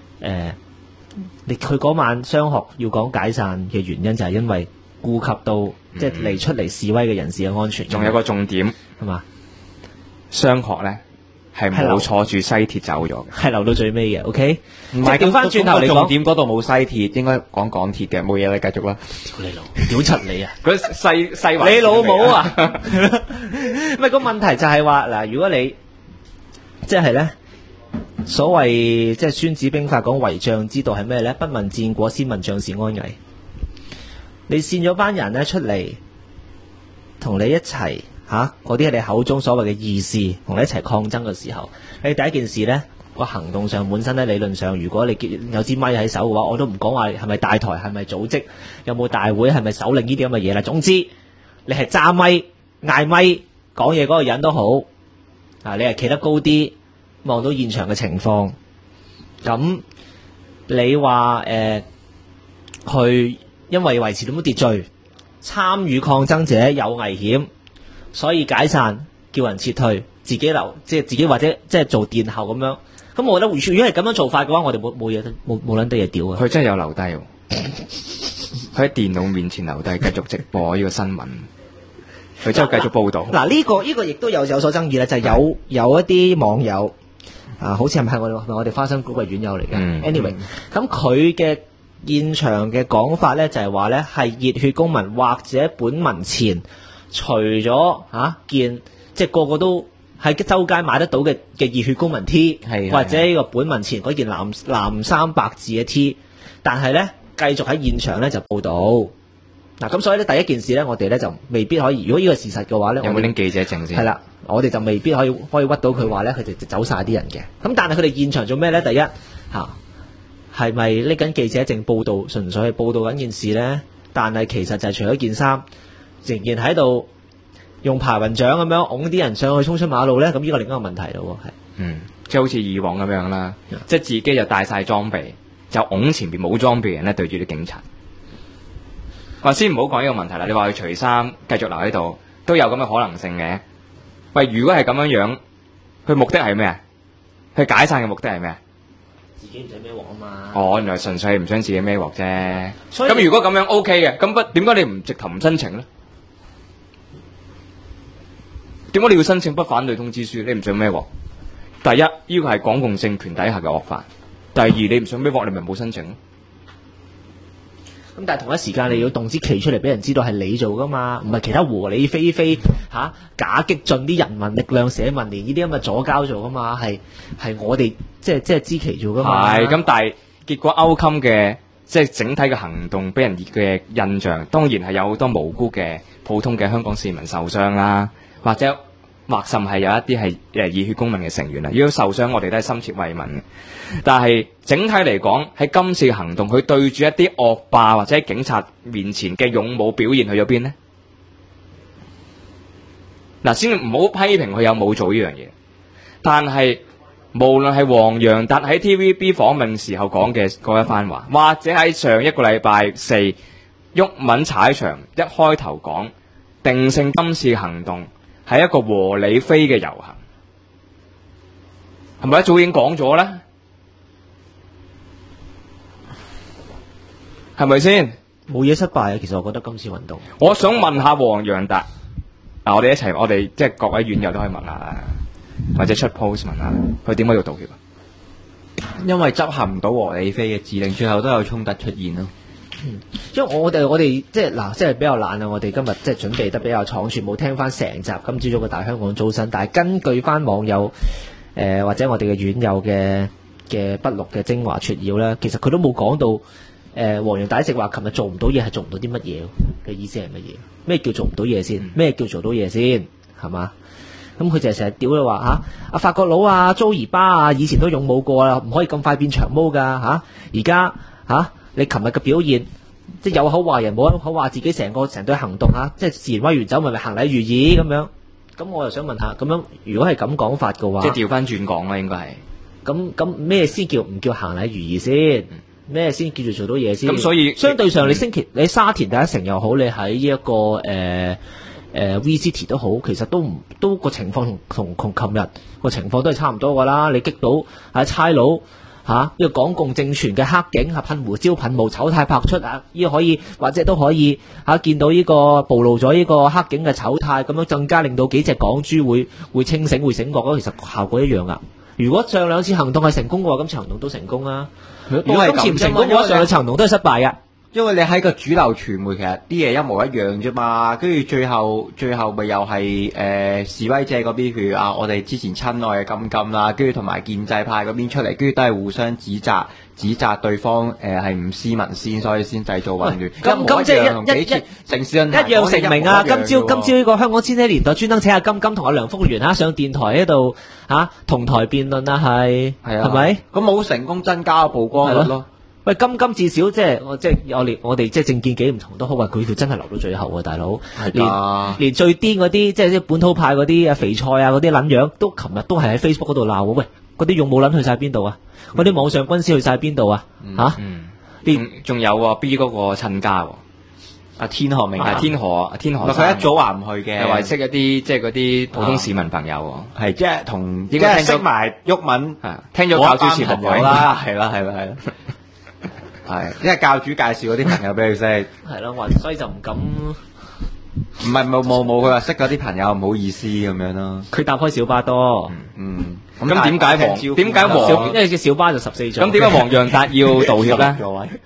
佢嗰晚商學要講解散嘅原因就係因為顧及到即係出嚟示威嘅人士嘅安全。 仲有個重點係嘛？ 商學咧係冇坐住西鐵走咗嘅， 係留到最尾嘅。OK， 唔係調翻轉頭嚟講， 重點嗰度冇西鐵，應該講港鐵嘅，冇嘢啦，繼續啦。 屌你老，屌柒你啊！ 嗰西環， 你老母啊！唔係個問題就係話嗱，如果你即係咧，所謂即係孫子兵法講為將之道係咩咧？不問戰果，先問將士安危。你煽咗班人咧出嚟，同你一齊嗰啲係你口中所謂嘅義士，同你一齊抗爭嘅時候，你第一件事咧個行動上本身咧理論上，如果你有支咪喺手嘅話，我都唔講話係咪大台，係咪組織，有冇大會，係咪首領呢啲咁嘅嘢啦。總之你係揸咪嗌咪講嘢嗰個人都好，你係企得高啲，望到現場嘅情況，咁你話去因為維持到秩序，參與抗爭者有危險，所以解散，叫人撤退，自己留，即係自己或者即係做殿後咁樣。咁我覺得如果係咁樣做法嘅話，我哋冇嘢冇撚得嘢屌啊！ 佢真係有留低喎，佢喺電腦面前留低，繼續直播呢個新聞，佢真係繼續報導。 嗱呢個亦都有所爭議咧，就係有一啲網友好似係咪我哋花生股嘅院友嚟嘅？Anyway，咁佢嘅現場嘅講法咧就係話咧係熱血公民或者本民前，除咗件即係個個都喺周街買得到嘅熱血公民 T， 或者呢個本民前嗰件藍衫白字嘅 T， 但係咧繼續喺現場咧就報導。嗱咁所以咧第一件事咧，我哋咧就未必可以。如果呢個事實嘅話咧， 有冇拎記者證先？ 係啦，我哋就未必可以屈到佢話咧，佢哋就走晒啲人嘅。咁但係佢哋現場做咩咧？第一係咪拎緊記者證報導，純粹係報導緊件事咧？但係其實就係除咗件衫，仍然喺度用排雲掌咁樣擁啲人上去衝出馬路咧，咁呢個另一個問題咯，係。 即係好似以往咁樣啦，即係自己就帶晒裝備，就擁前邊冇裝備嘅人咧對住啲警察。我先唔好講呢個問題啦，你話佢除衫繼續留喺度，都有咁嘅可能性嘅。喂，如果係咁樣樣，佢目的係咩啊？佢解散嘅目的係咩啊？ 自己唔使孭鑊啊嘛。 原來純粹係唔想自己孭鑊啫。咁如果咁樣 OK 嘅，咁點解你唔直頭唔申請咧？點解你要申請不反對通知書？你唔想孭鑊？第一，呢個係港共政權底下嘅惡法；第二，你唔想孭鑊，你咪冇申請。 咁但係同一時間你要動支旗出嚟俾人知道係你做噶嘛，唔係其他和理非假激進啲人民力量社民連呢啲咁嘅左膠做噶嘛，係我哋即係支旗做噶嘛。 係咁，但係結果歐襟嘅即係整體嘅行動俾人嘅印象，當然係有好多無辜嘅普通嘅香港市民受傷啦，或甚係有一啲係熱血公民嘅成員啦。如果受傷，我哋都係深切慰問嘅。但係整體嚟講，喺今次嘅行動，佢對住一啲惡霸或者喺警察面前嘅勇武表現去咗邊呢？嗱，先唔好批評佢有冇做呢樣嘢，但係無論係黃洋達喺 TVB 訪問時候講嘅嗰一番話，或者喺上一個禮拜四毓民踩場一開頭講定性今次行動係一個和理非嘅遊行，係咪一早已經講咗咧？係咪先？ 冇嘢失敗啊！其實我覺得今次運動， 我想問下黃洋達，我哋即係各位院友都可以問下，或者出 post 問下佢點解要道歉？ 因為執行唔到和理非嘅指令，最後都有衝突出現咯。 因為我哋即係比較懶啊！我哋今日即係準備得比較倉促，冇聽翻成集今朝早嘅大香港早晨。但係根據翻網友或者我哋嘅院友嘅筆錄嘅精華撮要咧，其實佢都冇講到黃洋達一直話琴日做唔到嘢係做唔到啲乜嘢嘅意思係乜嘢？咩叫做唔到嘢先？咩叫做到嘢先？係嘛？ 咁佢就成日屌你話嚇，阿法國佬啊、租兒巴啊，以前都勇武過啦，唔可以咁快變長毛㗎嚇。而家嚇你琴日嘅表現，即係有口話人，冇口話自己成隊行動嚇，即係自然威完走，咪行禮如儀咁樣。咁我又想問下，咁樣如果係咁講法嘅話， 即係調翻轉講啦，應該係。 咁咩先叫唔叫行禮如儀先？咩先叫做做到嘢先？ 咁所以相對上，你沙田第一城又好，你喺呢一個V City 都好，其實都個情況同琴日個情況都係差唔多噶啦。你激到差佬呢個港共政權嘅黑警噴胡椒噴霧醜態拍出呢個可以或者都可以見到呢個暴露咗呢個黑警嘅醜態，咁樣更加令到幾隻港豬會清醒會醒覺咯。其實效果一樣噶。如果上兩次行動係成功嘅話，咁行動都成功啊。如果今次唔成功嘅話，上兩次行動都係失敗嘅。 因為你喺個主流傳媒，其實啲嘢一模一樣啫嘛，跟住最後咪又係示威者嗰邊，譬如我哋之前親愛嘅金啦，跟住同埋建制派嗰邊出嚟，跟住都係互相指責對方係唔斯文先，所以先製造混亂。 咁即係城市論一樣成名啊！今朝呢個香港千禧年代專登請阿金同阿梁福元上電台喺度同台辯論啊，係咪？ 咁冇成功增加曝光率咯。 喂，金至少即係我哋即係政見幾唔同都好啊，佢真係留到最後啊，大佬。連最癲嗰啲即係啲本土派嗰啲肥菜啊嗰啲撚樣，都琴日都係喺 Facebook 嗰度鬧。喂，嗰啲勇武撚去晒邊度啊？嗰啲網上軍師去晒邊度啊？ 仲有 B 嗰個親家天河明天河佢一早話唔去嘅， 係話識一啲即係嗰啲普通市民朋友， 係即係同應該識埋毓民， 聽咗教主持朋友啦，係啦。係，因為教主介紹嗰啲朋友俾佢識， 係咯，所以就唔敢。 唔係冇，佢話識嗰啲朋友唔好意思咁樣咯。 佢搭開小巴多， 咁點解黃？ 因為隻小巴就14張。 咁點解黃洋達要道歉咧？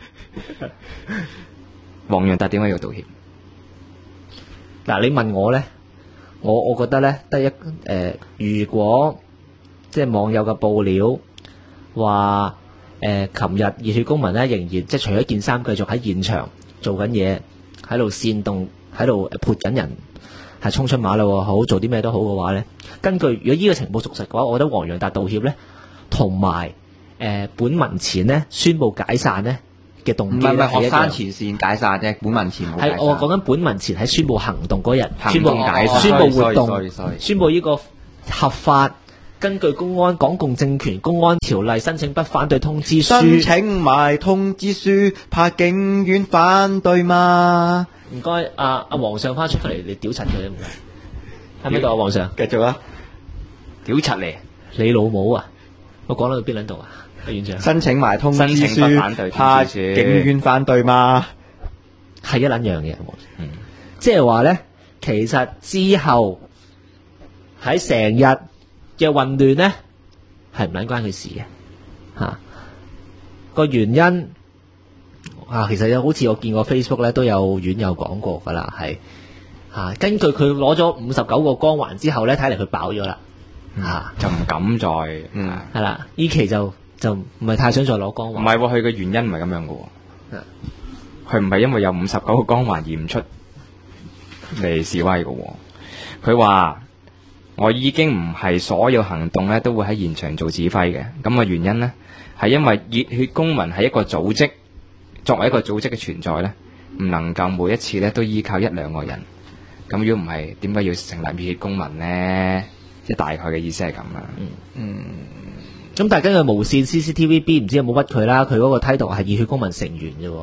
黃洋達點解要道歉？ 嗱，你問我咧，我覺得咧，如果即係網友嘅報料話。琴日熱血公民咧仍然即係除咗件衫繼續喺現場做緊嘢，喺度煽動，喺度潑緊人，係衝出馬路好，做啲咩都好嘅話咧，根據如果呢個情報屬實嘅話，我覺得黃洋達道歉咧，同埋本民前咧宣佈解散咧嘅動機咧， 唔係學生前線解散啫，本民前冇解散。 係我講緊本民前喺宣佈行動嗰日，宣佈活動，宣佈呢個合法。根據港共政權公安條例申請不反對通知書， 申請埋通知書，怕警員反對嘛？ 唔該，阿皇上翻出嚟，你屌柒佢唔該，喺邊度啊？皇上， 繼續啊！ 屌柒你， 你老母啊！我講到邊撚度啊？院長， 申請埋通知書，怕警員反對嘛？ 係一撚樣嘢，即係話咧，其實之後喺成日嘅混亂咧，係唔撚關佢事嘅個原因其實好似我見過 Facebook 咧都有院友講過噶啦，係根據佢攞咗59個光環之後咧，睇嚟佢爆咗啦就唔敢再係啦，呢期就唔係太想再攞光環。 唔係佢嘅原因唔係咁樣嘅，佢唔係因為有59個光環而唔出嚟示威嘅，佢話。我已經唔係所有行動咧都會喺現場做指揮嘅，咁嘅原因呢，係因為熱血公民係一個組織，作為一個組織嘅存在呢，唔能夠每一次咧都依靠1-2個人，咁如果唔係，點解要成立熱血公民呢？即係大概嘅意思係咁啦。 咁但係根據無線 CCTVB 唔知有冇屈佢啦，佢嗰個 title 係熱血公民成員啫。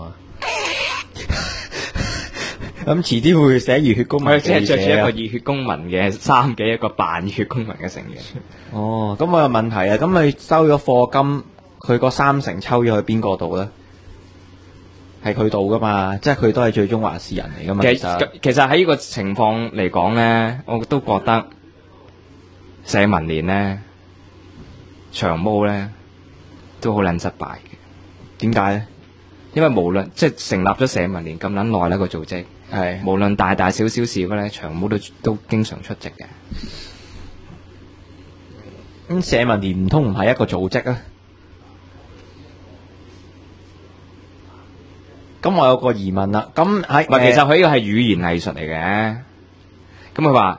咁遲啲會寫熱血公民， 即係着住一個熱血公民嘅衫嘅一個扮熱血公民嘅成員。 哦，咁我有問題啊！咁佢收咗課金，佢個30%抽咗去邊個度咧？係佢度噶嘛？即係佢都係最終話事人嚟噶嘛？ 其實喺呢個情況嚟講咧，我都覺得社民連咧、長毛咧都好撚失敗嘅。 點解咧？ 因為無論即係成立咗社民連咁撚耐啦個組織。係，無論大大小小事嘅咧，長毛都經常出席嘅。 咁社民連唔通唔係一個組織啊？咁我有個疑問啦。咁喺其實佢呢個係語言藝術嚟嘅。咁佢話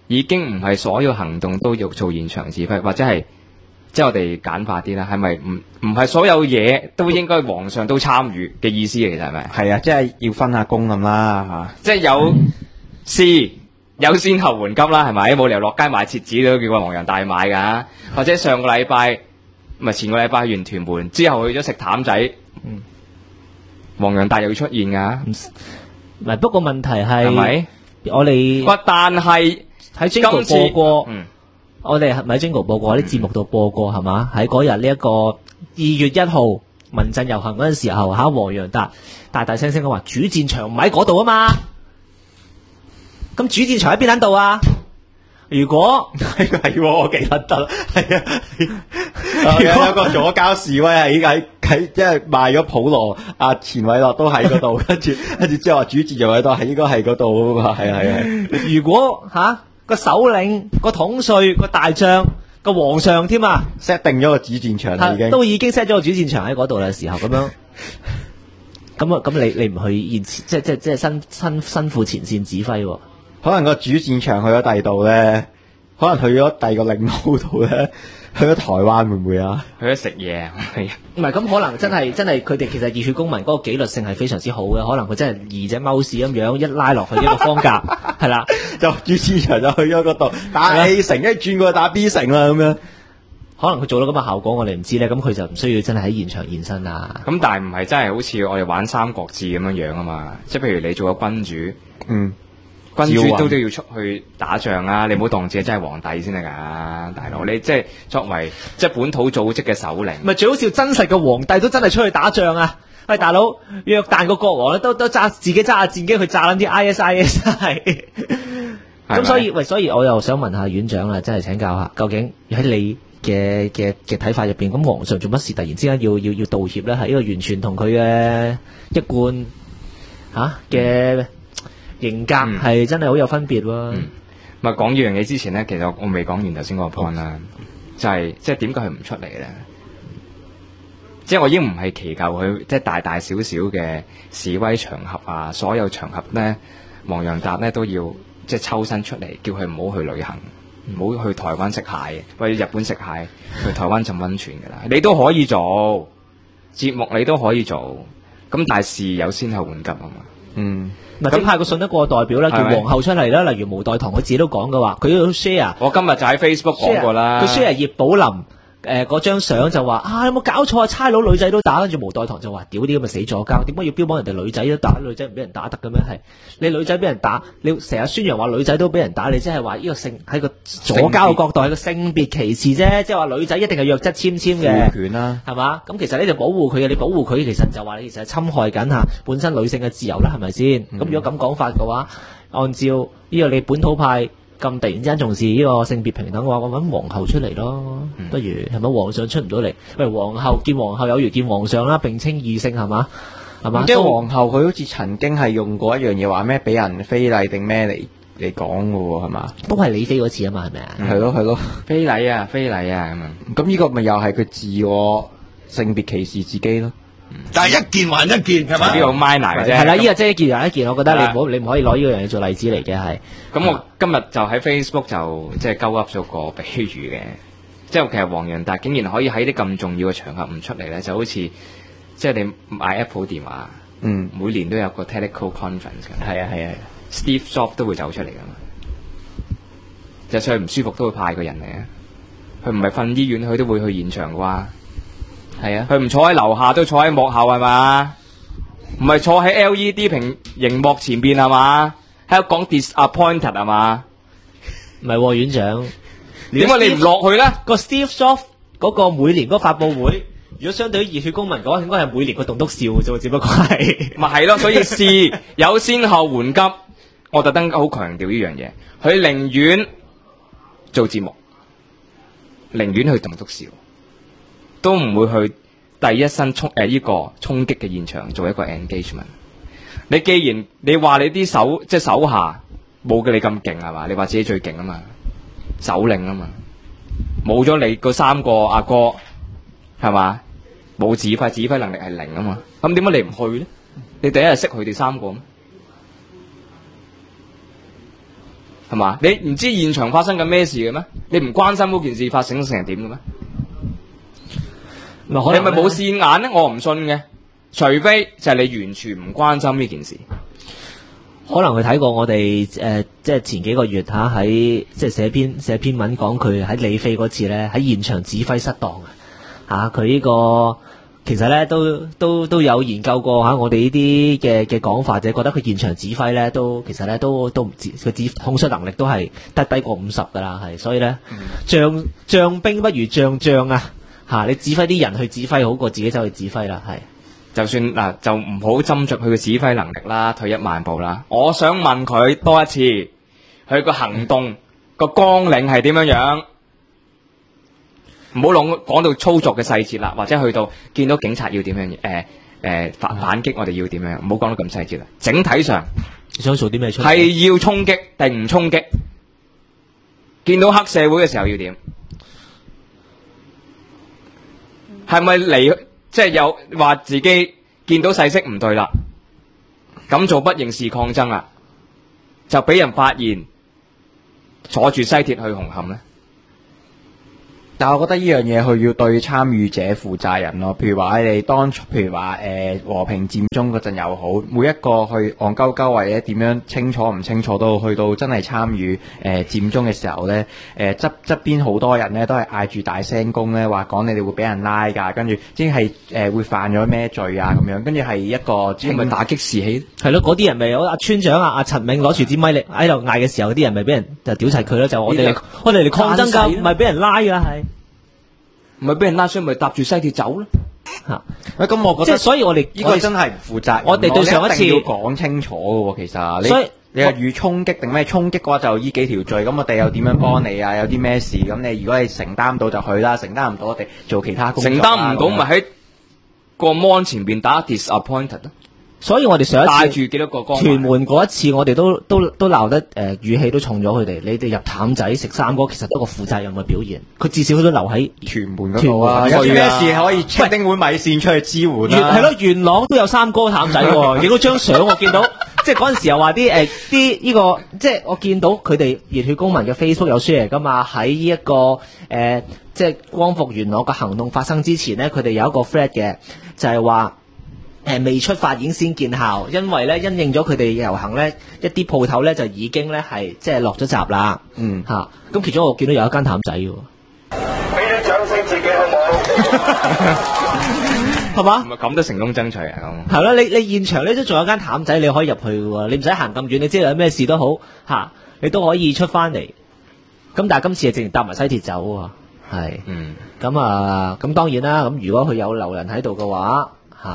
已經唔係所有行動都要做現場指揮，或者係即係我哋簡化啲啦，係咪唔係所有嘢都應該皇上都參與嘅意思？其實係咪？ 係啊，即係要分下工咁啦即係有事有先後緩急啦，係咪？冇理由落街買廁紙都叫個皇陽大買㗎，或者上個禮拜唔係前個禮拜去完屯門之後去咗食譚仔，皇陽大又要出現㗎。 唔係，不過問題係咪？ 我哋但係喺 Jingle 播過，我哋係咪喺 Jingle 播過？喺啲節目度播過係嘛？喺嗰日呢一個2月1號民陣遊行嗰陣時候，黃洋達大大聲聲咁話主戰場唔喺嗰度啊嘛。咁主戰場喺邊撚度啊？如果係我記得得，係啊，有個左膠示威喺即係賣咗普羅，阿錢偉樂都喺嗰度，跟住之後話主戰又喺度，係應該係嗰度啊嘛，係。 如果個首領、個統帥、個大將、個皇上添啊 ，set 定咗個主戰場已經， 都已經 set 咗個主戰場喺嗰度嘅時候，咁樣，咁你唔去現即係身負前線指揮喎？ 可能個主戰場去咗第二度咧，可能去咗第二個領土度咧，去咗台灣會唔會啊？ 去咗食嘢唔係咁，可能真係佢哋其實熱血公民嗰個紀律性係非常之好嘅，可能佢真係移隻貓屎咁樣一拉落去一個方格，係啦， 就主戰場就去咗嗰度打 A 城，一轉過去打 B 城啦咁樣。 可能佢做到咁嘅效果，我哋唔知咧。咁佢就唔需要真係喺現場現身啦。 咁但係唔係真係好似我哋玩三國志咁樣樣啊嘛？即係譬如你做個君主，君主都要出去打仗啊！你唔好當自己真係皇帝先得㗎，大佬！你即係作為即係本土組織嘅首領， 唔係最好笑真實嘅皇帝都真係出去打仗啊！喂，大佬，約旦個國王咧都自己揸下戰機去炸撚啲 ISIS 係。咁所以我又想問下院長啦，真係請教下，究竟喺你嘅睇法入邊，咁皇上做乜事突然之間要道歉咧？係呢個完全同佢嘅一貫嘅型格係真係好有分別喎。 咪講呢樣嘢之前咧，其實我未講完頭先嗰個 point 啦，就係即係點解佢唔出嚟咧？即係我已經唔係祈求佢即係大大小小嘅示威場合啊，所有場合咧，黃洋達咧都要即係抽身出嚟，叫佢唔好去旅行，唔好去台灣食蟹，或者日本食蟹，去台灣浸溫泉㗎啦。你都可以做節目，你都可以做，咁但係事有先後緩急啊嘛。 咁派個信得過代表啦，叫皇后出嚟啦。例如毛代堂佢自己都講嘅話，佢都 share。 我今日就喺 Facebook 講過啦。 佢 share 葉寶林嗰張相就話有冇搞錯啊？差佬女仔都打，跟住毛代堂就話：屌啲咁嘅死左膠，點解要標榜人哋女仔都打？女仔唔俾人打得嘅咩？係你女仔俾人打，你成日宣揚話女仔都俾人打，你即係話呢個性喺個左膠嘅角度係個性別歧視啫，即係話女仔一定係弱質纖纖嘅權啦， 係嘛？咁其實你就保護佢嘅，你保護佢其實就話你其實係侵害緊本身女性嘅自由啦，係咪先？咁如果咁講法嘅話，按照呢個你本土派咁突然之間重視呢個性別平等嘅話，我揾皇后出嚟咯，不如係咪皇上出唔到嚟？喂，皇后見皇后有如見皇上啦，並稱異性係嘛？係嘛？ 即係皇后佢好似曾經係用過一樣嘢話咩俾人非禮定咩嚟講嘅喎，係嘛？ 都係你飛嗰次啊嘛，係咪啊？ 係咯， 非禮啊咁樣。 咁呢個咪又係佢自我性別歧視自己咯。 但係一件還一件係嘛？ 呢個 minor 嘅啫。 係啦，呢個即係一件還一件，我覺得你唔可以攞呢個樣嘢做例子嚟嘅係。 咁我今日就喺 Facebook 就即係鳩噏咗個比喻嘅，即係其實黃洋達竟然可以喺啲咁重要嘅場合唔出嚟咧，就好似即係你買 Apple 電話，每年都有個 Technical Conference 嘅。 係啊 ，Steve Jobs 都會走出嚟噶嘛，就算佢唔舒服都會派個人嚟啊。佢唔係瞓醫院，佢都會去現場嘅話。係啊，佢唔坐喺樓下都坐喺幕後係嘛？唔係坐喺 LED 熒幕前邊係嘛？喺度講 disappointed 係嘛？ 唔係院長， 點解你唔落去咧？ 個 Steve Jobs 嗰個每年嗰個發佈會，如果相對於熱血公民嘅話，應該係每年個棟篤笑啫，只不過係咪係咯？所以事有先後緩急，我特登好強調呢樣嘢，佢寧願做節目，寧願去棟篤笑。都唔會去第一身衝擊嘅現場做一個 engagement。你既然你話你啲手下冇嘅你咁勁係嘛？你話自己最勁啊嘛，首領啊嘛，冇咗你嗰三個阿哥係嘛？冇指揮能力係零啊嘛。咁點解你唔去咧？你第一日識佢哋三個咩？ 係嘛？你唔知現場發生緊咩事嘅咩？你唔關心嗰件事發生成點嘅咩？你係咪冇線眼咧？我唔信嘅，除非就係你完全唔關心呢件事。 可能佢睇過我哋即係前幾個月喺即係寫篇文講佢喺李飛嗰次咧喺現場指揮失當佢呢個其實咧都有研究過我哋呢啲嘅講法，就係覺得佢現場指揮咧其實咧都唔知佢統率能力都係低過50噶啦，係所以咧將兵不如將你指揮啲人去指揮好過自己走去指揮啦，係。 就算嗱，就唔好斟酌佢嘅指揮能力啦，退一萬步啦。我想問佢多一次，佢個行動個綱領係點樣樣？唔好講到操作嘅細節啦，或者去到見到警察要點樣反擊，我哋要點樣？唔好講得咁細節啦。整體上你想做啲咩？ 係要衝擊定唔衝擊？見到黑社會嘅時候要點？係咪嚟？即係有話自己見到勢色唔對啦，咁做不刑事抗爭啦，就俾人發現坐住西鐵去紅磡咧。 但係我覺得呢樣嘢佢要對參與者負責任咯。譬如話你哋譬如話和平佔中嗰陣又好，每一個去戇鳩鳩或者點樣清楚唔清楚都去到真係參與佔中嘅時候咧，側邊好多人咧都係嗌住大聲公咧，話講你哋會俾人拉㗎，跟住即係會犯咗咩罪啊咁樣，跟住係一個係咪打擊士氣？ 係咯，嗰啲人咪有阿村長阿陳銘攞住支咪嚟喺度嗌嘅時候，啲人咪俾人就屌齊佢咯，就我哋嚟抗爭㗎，唔係俾人拉㗎係。 唔係俾人拉，所以咪搭住西鐵走咯。 咁我覺得即係所以我哋呢個真係唔負責任。 我哋對上一次要講清楚嘅喎，其實所以你係預衝擊定咩？衝擊嘅話就依幾條罪，咁我哋又點樣幫你啊？有啲咩事咁你如果你承擔到就去啦，承擔唔到我哋做其他工作。 承擔唔到咪喺個 mon 前邊打 disappointed 咯。 所以我哋上一次帶住幾多個光屯門嗰一次，我哋都鬧得語氣都重咗佢哋。你哋入譚仔食三哥，其實都個負責任嘅表現。佢至少佢都留喺屯門嗰度啊！有啲咩事可以青丁會米線出去支援啊？ 係咯，元朗都有三哥譚仔喎。影到張相我見到，即係嗰陣時又話啲呢個，即係我見到佢哋熱血公民嘅 Facebook 有 share 噶嘛。喺呢一個即係光復元朗嘅行動發生之前呢，佢哋有一個 thread 嘅，就係話。未出發已經先見效，因為咧因應咗佢哋遊行咧，一啲鋪頭咧就已經咧係即係落咗閘啦。咁其中我見到有一間譚仔嘅， 俾啲掌聲自己好冇？ 係嘛？ 咁都成功爭取啊！咁係啦，你現場咧都仲有間譚仔你可以入去嘅喎，你唔使行咁遠，你知道有咩事都好你都可以出翻嚟。咁但係今次係直接搭埋西鐵走喎，係。咁當然啦，咁如果佢有留人喺度嘅話。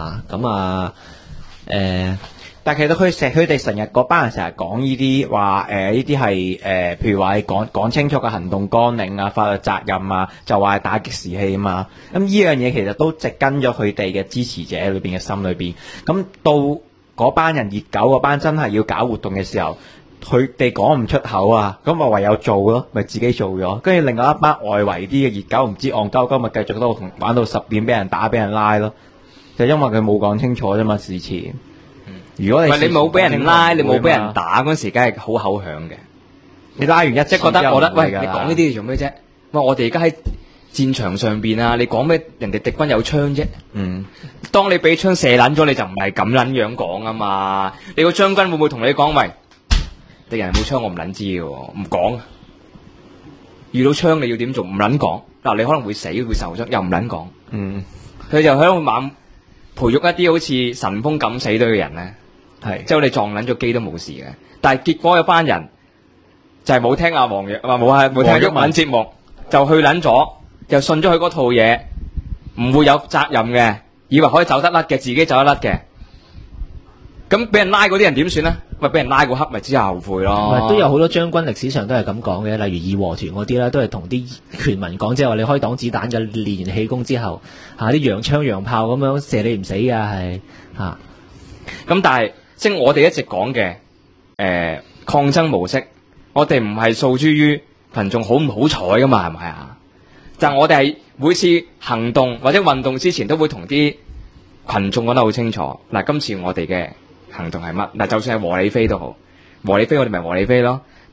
但係其實佢哋成日嗰班人成日講呢啲話，呢啲係譬如話你講清楚嘅行動綱領啊、法律責任啊，就話係打擊士氣啊嘛。咁呢樣嘢其實都植根咗佢哋嘅支持者裏邊嘅心裏邊。咁到嗰班人熱狗嗰班真係要搞活動嘅時候，佢哋講唔出口啊，咁咪唯有做咯，咪自己做咗。跟住另外一班外圍啲嘅熱狗唔知戇鳩鳩，咪繼續都玩到10點，俾人打俾人拉咯。就因為佢冇講清楚啫嘛，事前。如果你冇俾人拉，你冇俾人打嗰時，梗係好口響嘅。 你拉完一即覺得，喂，你講呢啲嘢做咩啫？喂，我哋而家喺戰場上邊啊，你講咩？人哋敵軍有槍啫。當你俾槍射撚咗，你就唔係咁撚樣講啊嘛。你個將軍會唔會同你講，喂，敵人冇槍，我唔撚知嘅，唔講。遇到槍你要點做？唔撚講。嗱，你可能會死會受傷，又唔撚講。佢就喺度猛培育一啲好似神風敢死隊嘅人咧，即係我哋撞撚咗機都冇事嘅。但係結果有班人就係冇聽阿黃冇聽毓民節目，就去撚咗，就信咗佢嗰套嘢，唔會有責任嘅，以為可以走得甩嘅，自己走得甩嘅。咁俾人拉嗰啲人點算咧？喂，俾人拉嗰刻咪之後後悔咯。 都有好多將軍歷史上都係咁講嘅，例如義和團嗰啲啦，都係同啲權民講，即係話你開擋子彈嘅練完氣功之後，啲洋槍洋炮咁樣射你唔死㗎係咁但係即係我哋一直講嘅抗爭模式，我哋唔係訴諸於群眾好唔好彩噶嘛，係咪啊？就係我哋係每次行動或者運動之前都會同啲群眾講得好清楚。嗱，今次我哋嘅行動係乜？嗱，就算係和理非都好，和理非我哋咪和理非咯。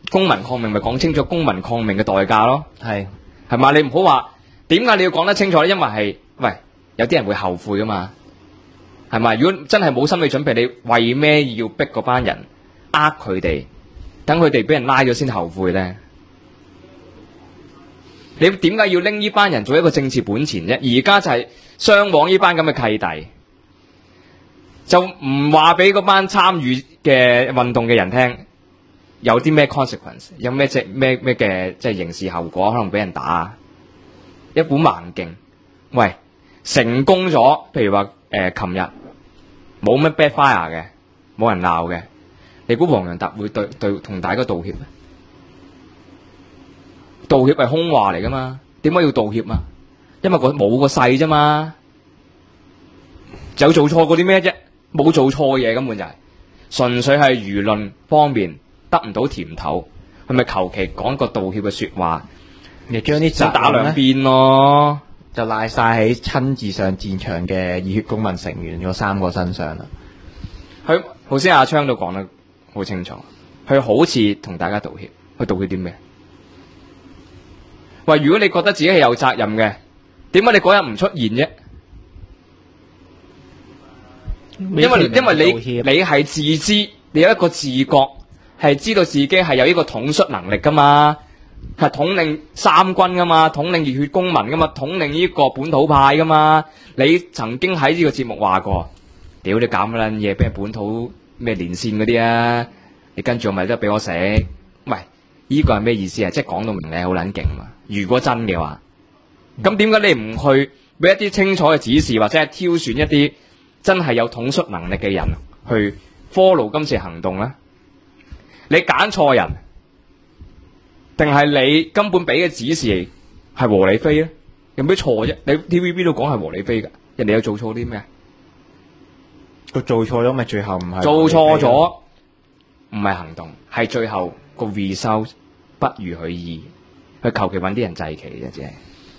公民抗命咪講清楚公民抗命嘅代價咯， 係嘛？你唔好話點解你要講得清楚咧？因為係喂有啲人會後悔噶嘛，係咪？如果真係冇心理準備，你為咩要逼嗰班人佢哋，等佢哋俾人拉咗先後悔咧？你點解要拎呢班人做一個政治本錢啫？而家就係雙往呢班咁嘅契弟，就唔話俾嗰班參與嘅運動嘅人聽，有啲咩 consequence， 有咩咩嘅即係刑事後果，可能俾人打，一股蠻勁。喂，成功咗，譬如話琴日冇咩 bad fire 嘅，冇人鬧嘅，你估黃洋達會對同大家道歉咩？道歉係空話嚟噶嘛？點解要道歉啊？因為佢冇個勢啫嘛，有做錯過啲咩啫？冇做錯嘢，根本就係純粹係輿論方面得唔到甜頭，係咪求其講個道歉嘅說話， 你將啲責打兩邊咯， 就賴晒喺親自上戰場嘅熱血公民成員嗰3個身上啦。 佢頭先阿昌都講得好清楚，佢好似同大家道歉，佢道歉啲咩？喂，如果你覺得自己係有責任嘅，點解你嗰日唔出現啫？因為你係自知，你有一個自覺，係知道自己係有呢個統率能力噶嘛，係統領三軍噶嘛，統領熱血公民噶嘛，統領呢個本土派噶嘛。你曾經喺呢個節目話過，屌你搞乜撚嘢，俾人本土咩連線嗰啲啊？你跟住我咪都俾我食。喂，呢個係咩意思啊？即係講到明你好撚勁嘛。如果真嘅話，咁點解你唔去俾一啲清楚嘅指示，或者係挑選一啲真係有統率能力嘅人去 follow 今次行動咧？你揀錯人，定係你根本俾嘅指示係和理非咧？有咩錯啫？你 TVB 都講係和理非噶，人哋有做錯啲咩？ 佢做錯咗咪最後唔係做錯咗，唔係行動，係最後個 result 不如佢意。佢求其揾啲人祭旗嘅啫，只係。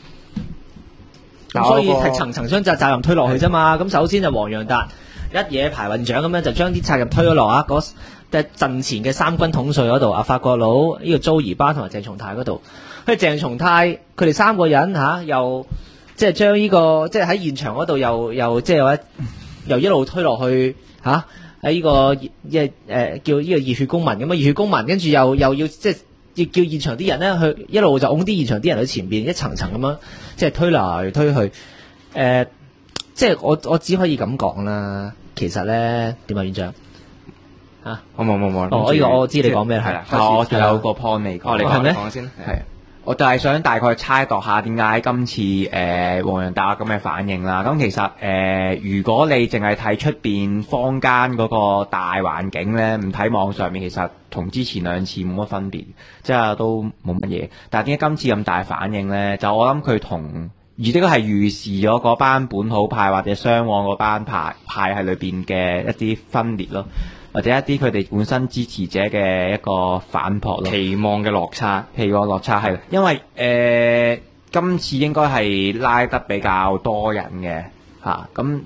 咁所以係層層將責任推落去啫嘛。咁首先就黃洋達一嘢排運長咁樣就將啲責任推咗落嗰陣前嘅三軍統帥嗰度，法國佬呢個租兒巴同埋鄭松泰嗰度。跟住鄭松泰佢哋3個人又即係將呢個即係喺現場嗰度又即係又一路推落去喺呢個叫呢個熱血公民咁啊，熱血公民跟住又要即係。要叫現場啲人咧去一路就拱啲現場啲人去前邊一層層咁樣即係推來推去，即係我只可以咁講啦。其實咧點啊，院長啊？冇。呢個我知你講咩係啦。 我有個 point 未講。 你講先。 係。我就係想大概猜度下點解今次黃洋達咁嘅反應啦。咁其實如果你淨係睇出邊坊間嗰個大環境咧，唔睇網上面，其實同之前2次冇乜分別，即係都冇乜嘢。但係點解今次咁大反應咧？就我諗佢同而呢個係預示咗嗰班本土派或者雙旺嗰班派喺裏邊嘅一啲分裂咯。或者一啲佢哋本身支持者嘅一個反撲咯， 期望嘅落差係，因為今次應該係拉得比較多人嘅咁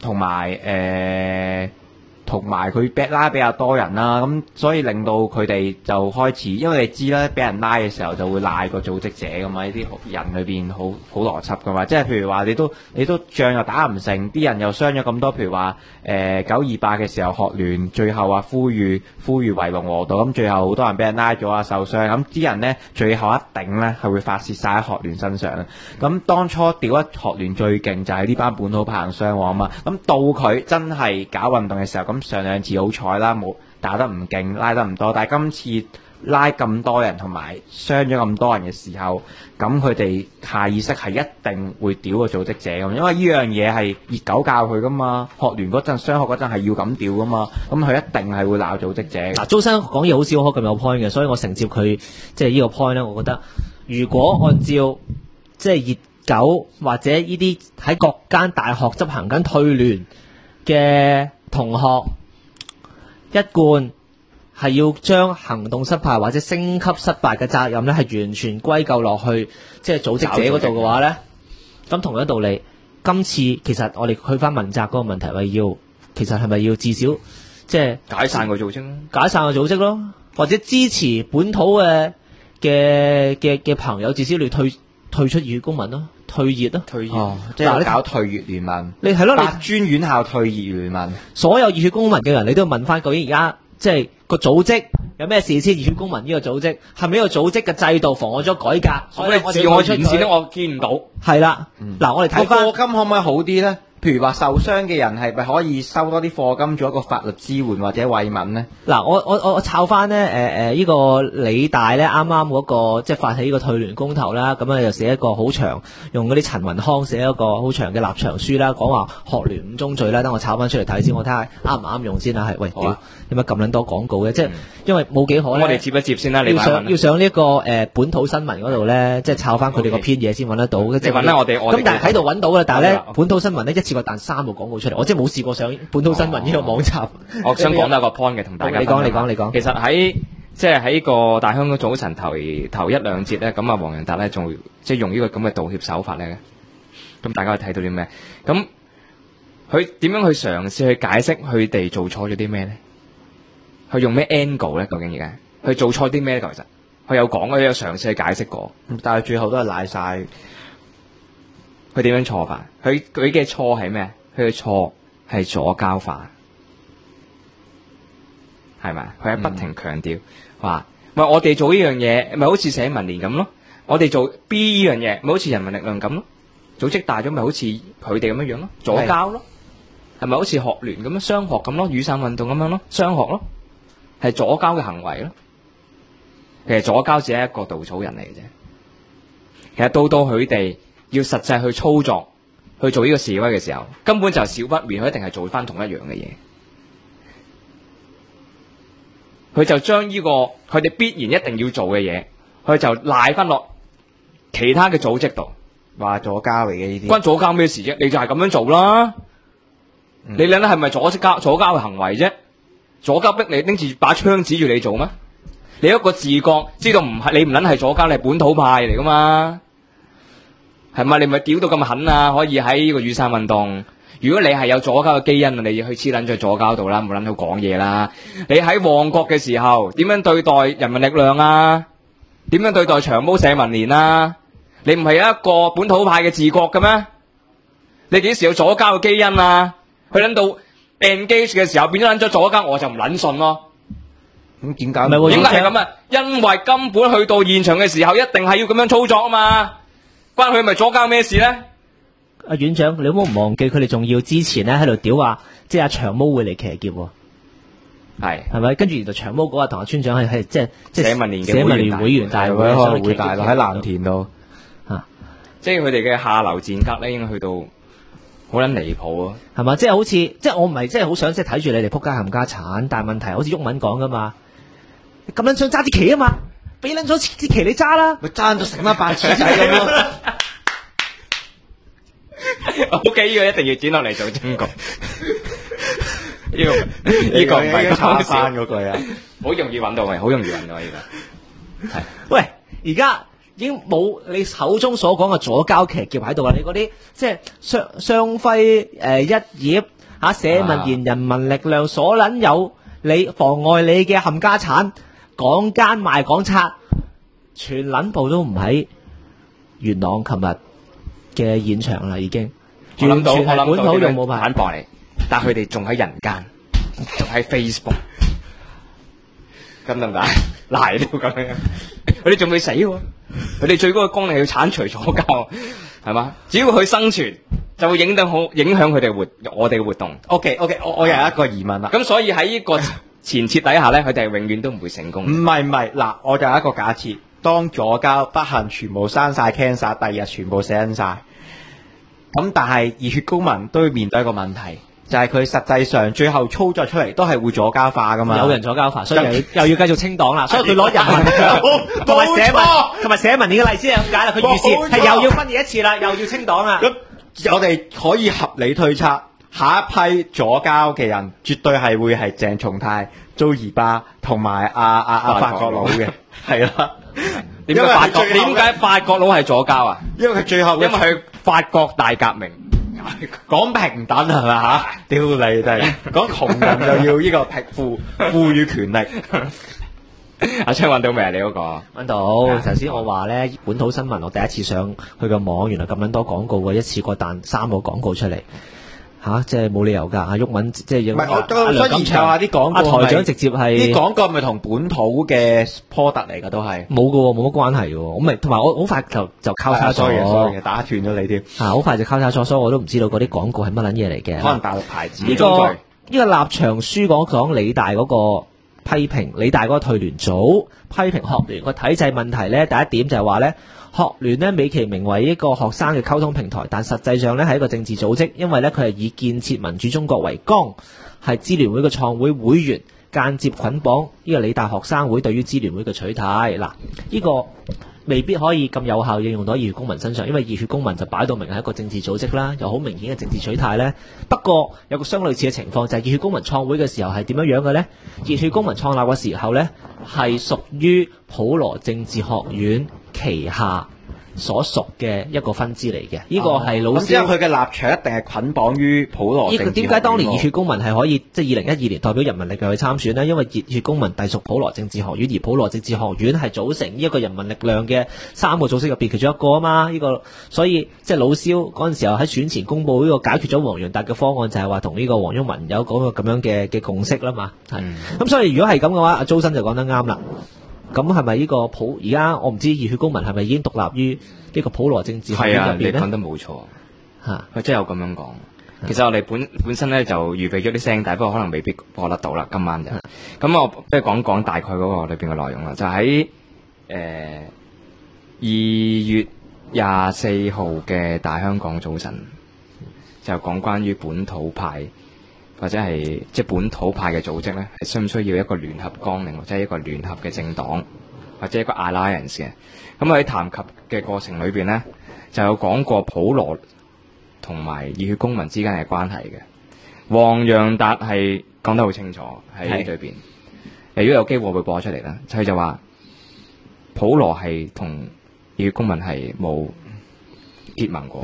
同埋佢拉比較多人啦，咁所以令到佢哋就開始，因為你知啦，俾人拉嘅時候就會賴個組織者噶嘛，呢啲人裏邊好邏輯噶嘛，即係譬如話你都仗又打唔成，啲人又傷咗咁多，譬如話928嘅時候學聯最後話呼籲圍龍和道，咁最後好多人俾人拉咗受傷，咁啲人呢，最後一定呢係會發泄晒喺學聯身上。咁當初屌一學聯最勁就係呢班本土派行傷啊嘛，咁到佢真係搞運動嘅時候，咁上2次好彩啦，冇打得唔勁，拉得唔多，但係今次拉咁多人同埋傷咗咁多人嘅時候，咁佢哋下意識係一定會屌個組織者咁，因為呢樣嘢係熱狗教佢噶嘛，學聯嗰陣雙學嗰陣係要咁屌噶嘛，咁佢一定係會鬧組織者。 嗱，周生講嘢好少可咁有 point 嘅，所以我承接佢即係呢個 point 咧，我覺得如果按照即係熱狗或者呢啲喺各間大學執行緊退聯嘅同學，一貫係要將行動失敗或者升級失敗嘅責任咧，係完全歸咎落去即係組織者嗰度嘅話咧，咁同樣道理，今次其實我哋去翻問責嗰個問題，其實係咪要至少即係解散個組織， 解散個組織咯，或者支持本土嘅朋友，至少你退出熱血公民咯，退熱咯， 退熱，即係搞退熱聯盟。 你係咯， 白專院校退熱聯盟， 所有熱血公民嘅人，你都要問翻究竟而家即係個組織有咩事先？熱血公民呢個組織係咪呢個組織嘅制度妨礙咗改革？所以我自我完善咧，我見唔到。 係啦，嗱，我哋睇翻課金可唔可以好啲咧？譬如話受傷嘅人係咪可以收多啲課金做一個法律支援或者慰問咧？ 嗱，我抄翻咧呢個理大咧啱啱嗰個即係發起呢個退聯公投啦，咁啊又寫一個好長，用嗰啲陳雲康寫一個好長嘅立場書啦，講話學聯五宗罪啦，等我抄翻出嚟睇先，我睇下啱唔啱用先啦。係喂，點解咁撚多廣告嘅？即係因為冇幾可咧。 我哋接一接先啦，你要上呢個本土新聞嗰度咧，即係抄翻佢哋個篇嘢先揾得到。 你揾啦，我哋咁但係喺度揾到嘅，但係咧本土新聞咧一次過彈3個廣告出嚟，我即係冇試過上本土新聞呢個網站。 我想講多一個 point 嘅，同大家你講。 其實喺個大香港早晨頭一兩節咧，咁啊黃洋達咧仲即係用呢個咁嘅道歉手法咧，咁大家可以睇到啲咩？咁佢點樣去嘗試去解釋佢哋做錯咗啲咩咧？佢用咩 angle 咧？究竟而家佢做錯啲咩咧？其實佢有講，佢有嘗試去解釋過， 但係最後都係賴晒。 佢點樣錯法？佢嘅錯係咩？佢嘅錯係左膠化，係咪？佢喺不停強調話，喂，我哋做呢樣嘢，咪好似社民連咁咯？我哋做 B 呢樣嘢，咪好似人民力量咁咯？組織大咗，咪好似佢哋咁樣樣咯？左膠咯，係咪好似學聯咁樣雙學咁咯？雨傘運動咁樣咯，雙學咯，係左膠嘅行為咯。其實左膠只係一個稻草人嚟嘅啫。其實到佢哋要實際去操作去做呢個示威嘅時候，根本就少不免佢一定係做翻同一樣嘅嘢。佢就將呢個佢哋必然一定要做嘅嘢，佢就賴翻落其他嘅組織度， 話左膠嚟嘅呢啲， 關左膠咩事啫？你就係咁樣做啦。你諗係咪左膠嘅行為啫？左膠逼你拎住把槍指住你做咩？你一個自覺知道唔係你唔撚係左膠，你係本土派嚟噶嘛？係咪？你咪屌到咁狠啊！可以喺呢個雨傘運動，如果你係有左膠嘅基因，你要去黐撚咗左膠度啦，冇撚到講嘢啦。你喺旺角嘅時候點樣對待人民力量啊？點樣對待長毛社民連啊？你唔係有一個本土派嘅自覺嘅咩？你幾時有左膠嘅基因啊？去撚到 engage 嘅時候變咗撚咗左膠，我就唔撚信咯。 咁點解？ 點解係咁啊？因為根本去到現場嘅時候，一定係要咁樣操作啊嘛。關佢咪左膠咩事咧？ 阿院長，你有冇唔忘記佢哋仲要之前咧喺度屌話，即係阿長毛會嚟騎劫喎？係咪？跟住原來長毛嗰日同阿村長係即係社民連會員大會開會大咯，喺藍田度嚇， 即係佢哋嘅下流賤格咧，已經去到好撚離譜啊！ 係嘛？即係好似即係我唔係即係好想即係睇住你哋撲街冚家產，但係問題好似毓民講噶嘛，你咁撚想揸支旗啊嘛，俾撚咗支旗你揸啦， 咪爭咗成班白痴仔咁咯。 OK， 呢個一定要剪落嚟做中國。呢個唔係講笑嗰句啊， 好容易揾到嘅，好容易揾到呢個。係， 喂，而家已經冇你口中所講嘅左膠騎劫喺度啦，你嗰啲即係雙輝一葉嚇社民連人民力量所撚有你妨礙你嘅冚家產，港奸賣港賊，全撚部都唔喺元朗，琴日嘅現場啦，已經完全係本土用冇牌反駁你，但佢哋仲喺人間，仲喺 Facebook， 咁得唔得？賴到咁樣，佢哋仲未死喎，佢哋最高嘅功力係要剷除左膠，係嘛？只要佢生存，就會影響佢哋我哋嘅活動。 OK， 我又有一個疑問啦。 咁所以喺呢個前設底下咧，佢哋係永遠都唔會成功。 唔係，嗱，我就有一個假設。當左膠不幸全部生晒 cancer， 第二日全部死緊晒。咁但係熱血公民都要面對一個問題，就係佢實際上最後操作出嚟都係會左膠化噶嘛。 有人左膠化，所以又要繼續清黨啦。所以佢攞人民同埋社民連嘅例子係咁解啦。佢預示係又要分裂一次啦，又要清黨啦。 咁我哋可以合理推測，下一批左膠嘅人絕對係會係鄭松泰、租兒巴同埋阿法國佬嘅，係啦。 點解法國佬係左膠啊？ 因為佢最後因為佢法國大革命講平等係咪嚇？屌你真係講窮人就要呢個賦予權力。 阿昌揾到未啊？你嗰個揾到。頭先我話咧，本土新聞我第一次上佢個網，原來咁撚多廣告嘅，一次過彈3個廣告出嚟。即係冇理由㗎。阿毓民即係唔係我所以研究下啲廣告。 台長直接係啲廣告係咪同本土嘅 product 嚟㗎？都係冇㗎喎，冇乜關係㗎喎。我咪同埋我好快就交叉咗， 所以打斷咗你添。 好快就交叉咗，所以我都唔知道嗰啲廣告係乜撚嘢嚟嘅。 可能大陸牌子。 呢個立場書講理大嗰個批評，理大嗰個退聯組批評學聯個體制問題咧，第一點就係話咧。學聯呢，美其名為一個學生嘅溝通平台，但實際上呢係一個政治組織，因為呢，佢係以建設民主中國為綱，係支聯會嘅創會會員，間接捆綁呢個理大學生會對於支聯會嘅取態。嗱，呢個未必可以咁有效應用到熱血公民身上，因為熱血公民就擺到明係一個政治組織啦，有好明顯嘅政治取態呢。不過有個相類似嘅情況就係熱血公民創會嘅時候係點樣樣嘅呢？熱血公民創立嘅時候呢，係屬於普羅政治學院旗下所屬嘅一個分支嚟嘅，呢個係老師。咁即係佢嘅立場一定係捆綁於普羅政治學院。點解當年熱血公民係可以即係2012年代表人民力量去參選呢？因為熱血公民隸屬普羅政治學院，而普羅政治學院係組成呢一個人民力量嘅3個組織入邊其中一個啊嘛。呢個所以即係老蕭嗰陣時候喺選前公佈呢個解決咗黃洋達嘅方案，就係話同呢個黃毓民有嗰個咁樣嘅共識啦嘛。係咁，所以如果係咁嘅話，阿周生就講得啱啦。咁係咪呢個而家我唔知熱血公民係咪已經獨立於呢個普羅政治學院入邊咧？ 你講得冇錯嚇，佢真係有咁樣講。其實我哋本身咧就預備咗啲聲帶，不過可能未必播得到啦。今晚就咁，我即係講大概嗰個裏邊嘅內容啦。就喺2月24號嘅大香港早晨，就講關於本土派。或者係即係本土派嘅組織咧，係需唔需要一個聯合綱領，或者一個聯合嘅政黨，或者一個 alliance 嘅？咁喺談及嘅過程裏邊咧，就有講過普羅同埋熱血公民之間嘅關係嘅。黃洋達係講得好清楚喺呢裏邊。如果有機會我會播出嚟啦，佢就話普羅係同熱血公民係冇結盟過。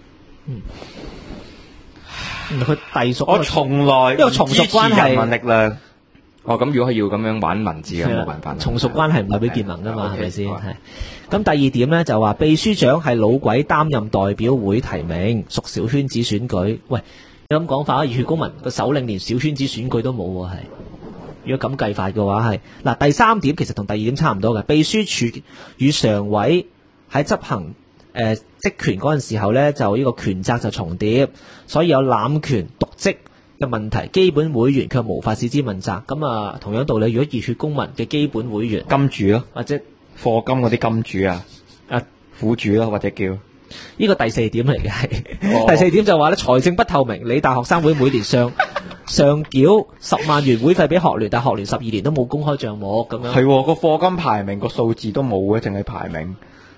佢隸屬我從來因為從屬關係人民力量。 咁如果佢要咁樣玩文字嘅，冇辦法。 從屬關係唔係俾結盟噶嘛，係咪先？係。咁第二點咧就話秘書長係老鬼擔任代表會提名，屬小圈子選舉。喂，你咁講法，熱血公民個首領連小圈子選舉都冇喎，係。如果咁計法嘅話係。嗱，第三點其實同第二點差唔多嘅，秘書處與常委喺執行職權嗰陣時候咧，就呢個權責就重疊，所以有濫權瀆職嘅問題。基本會員卻無法使之問責。咁啊，同樣道理，如果熱血公民嘅基本會員金主咯， 或者課金嗰啲金主啊，苦主咯，或者叫呢個第四點嚟嘅係。第四點就話咧，財政不透明，理大學生會每年上繳10萬元會費俾學聯，但學聯12年都冇公開帳目咁樣。 係個課金排名個數字都冇嘅，淨係排名。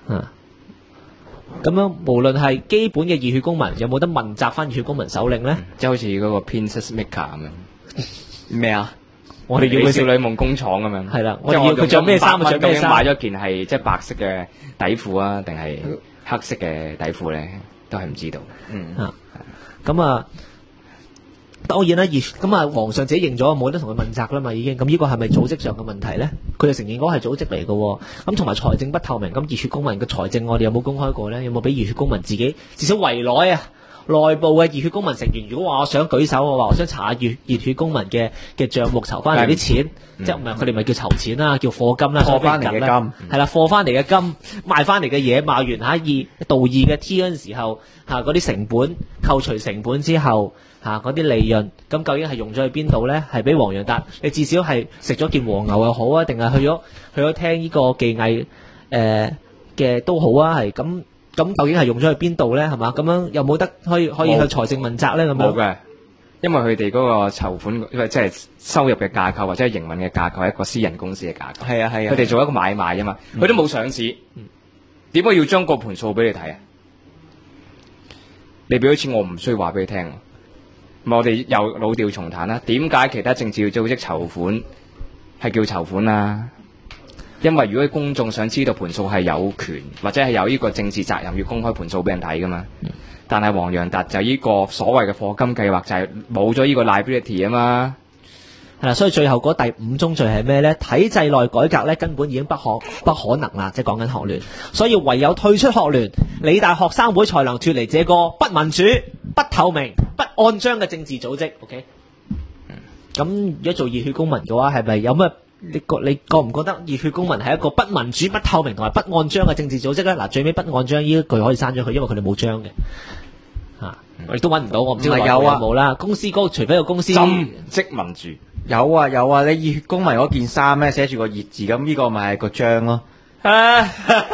咁樣無論係基本嘅熱血公民，有冇得問責翻熱血公民首領咧？ 即係好似嗰個 Princess Maker 咁樣。 咩啊？ 我哋要佢少女夢工廠咁樣。 係啦，我哋要佢着咩衫就着咩衫。 買咗件係即係白色嘅底褲啊，定係黑色嘅底褲咧，都係唔知道。 咁啊，當然啦，咁啊，皇上自己認咗，冇得同佢問責啦嘛，已經。咁呢個係咪組織上嘅問題咧？佢就承認嗰係組織嚟嘅。咁同埋財政不透明，咁熱血公民嘅財政我哋有冇公開過咧？有冇俾熱血公民自己至少圍內啊？內部嘅熱血公民成員，如果話我想舉手，我話我想查下熱血公民嘅賬目籌翻嚟啲錢，即係唔係佢哋咪叫籌錢啦，叫課金啦， 課翻嚟嘅金係啦，課翻嚟嘅金，賣翻嚟嘅嘢，賣完道義嘅 T 嗰陣時候，嗰啲成本扣除成本之後，嗰啲利潤，咁究竟係用咗去邊度咧？係俾黃洋達，你至少係食咗件黃牛又好啊，定係去咗聽呢個技藝嘅都好啊，係咁。咁究竟係用咗去邊度咧？係嘛？咁樣有冇得可以向財政問責咧？咁樣冇嘅，因為佢哋嗰個籌款即係收入嘅架構或者係營運嘅架構係一個私人公司嘅架構。 係啊， 佢哋做一個買賣啫嘛，佢都冇上市，點解要將個盤數俾你睇啊？你俾咗錢，我唔需要話俾你聽。我哋又老調重彈啦。點解其他政治組織籌款係叫籌款啊？因為如果公眾想知道盤數係有權或者係有呢個政治責任要公開盤數俾人睇噶嘛， 但係黃洋達就呢個所謂嘅課金計劃就係冇咗呢個 liability 啊嘛。 係啦，所以最後嗰第5宗罪係咩呢？體制內改革呢，根本已經不可能啦，即係講緊學聯，所以唯有退出學聯，理大學生會才能脫離這個不民主、不透明、不按章嘅政治組織。OK，咁如果做熱血公民嘅話，係咪有咩？你覺唔覺得熱血公民係一個不民主、不透明同埋不按章嘅政治組織呢？嗱，最尾不按章呢一句可以刪咗佢，因為佢哋冇章嘅。我亦都揾唔到，我唔知有冇啦。公司嗰個除非個公司針即民主。 有啊，你熱血公民嗰件衫咧寫住個熱字，咁呢個咪係個章咯。係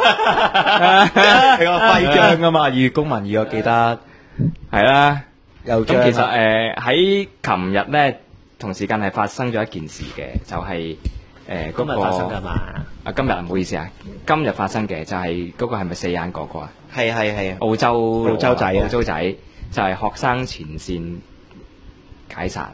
個徽章噶嘛，熱血公民，我記得係啦。 有章。 咁其實喺琴日咧同時間係發生咗一件事嘅，就係嗰個今日發生㗎嘛。 今日唔好意思啊，今日發生嘅就係嗰個係咪四眼哥哥啊？ 係澳洲仔啊， 澳洲仔就係學生前線解散。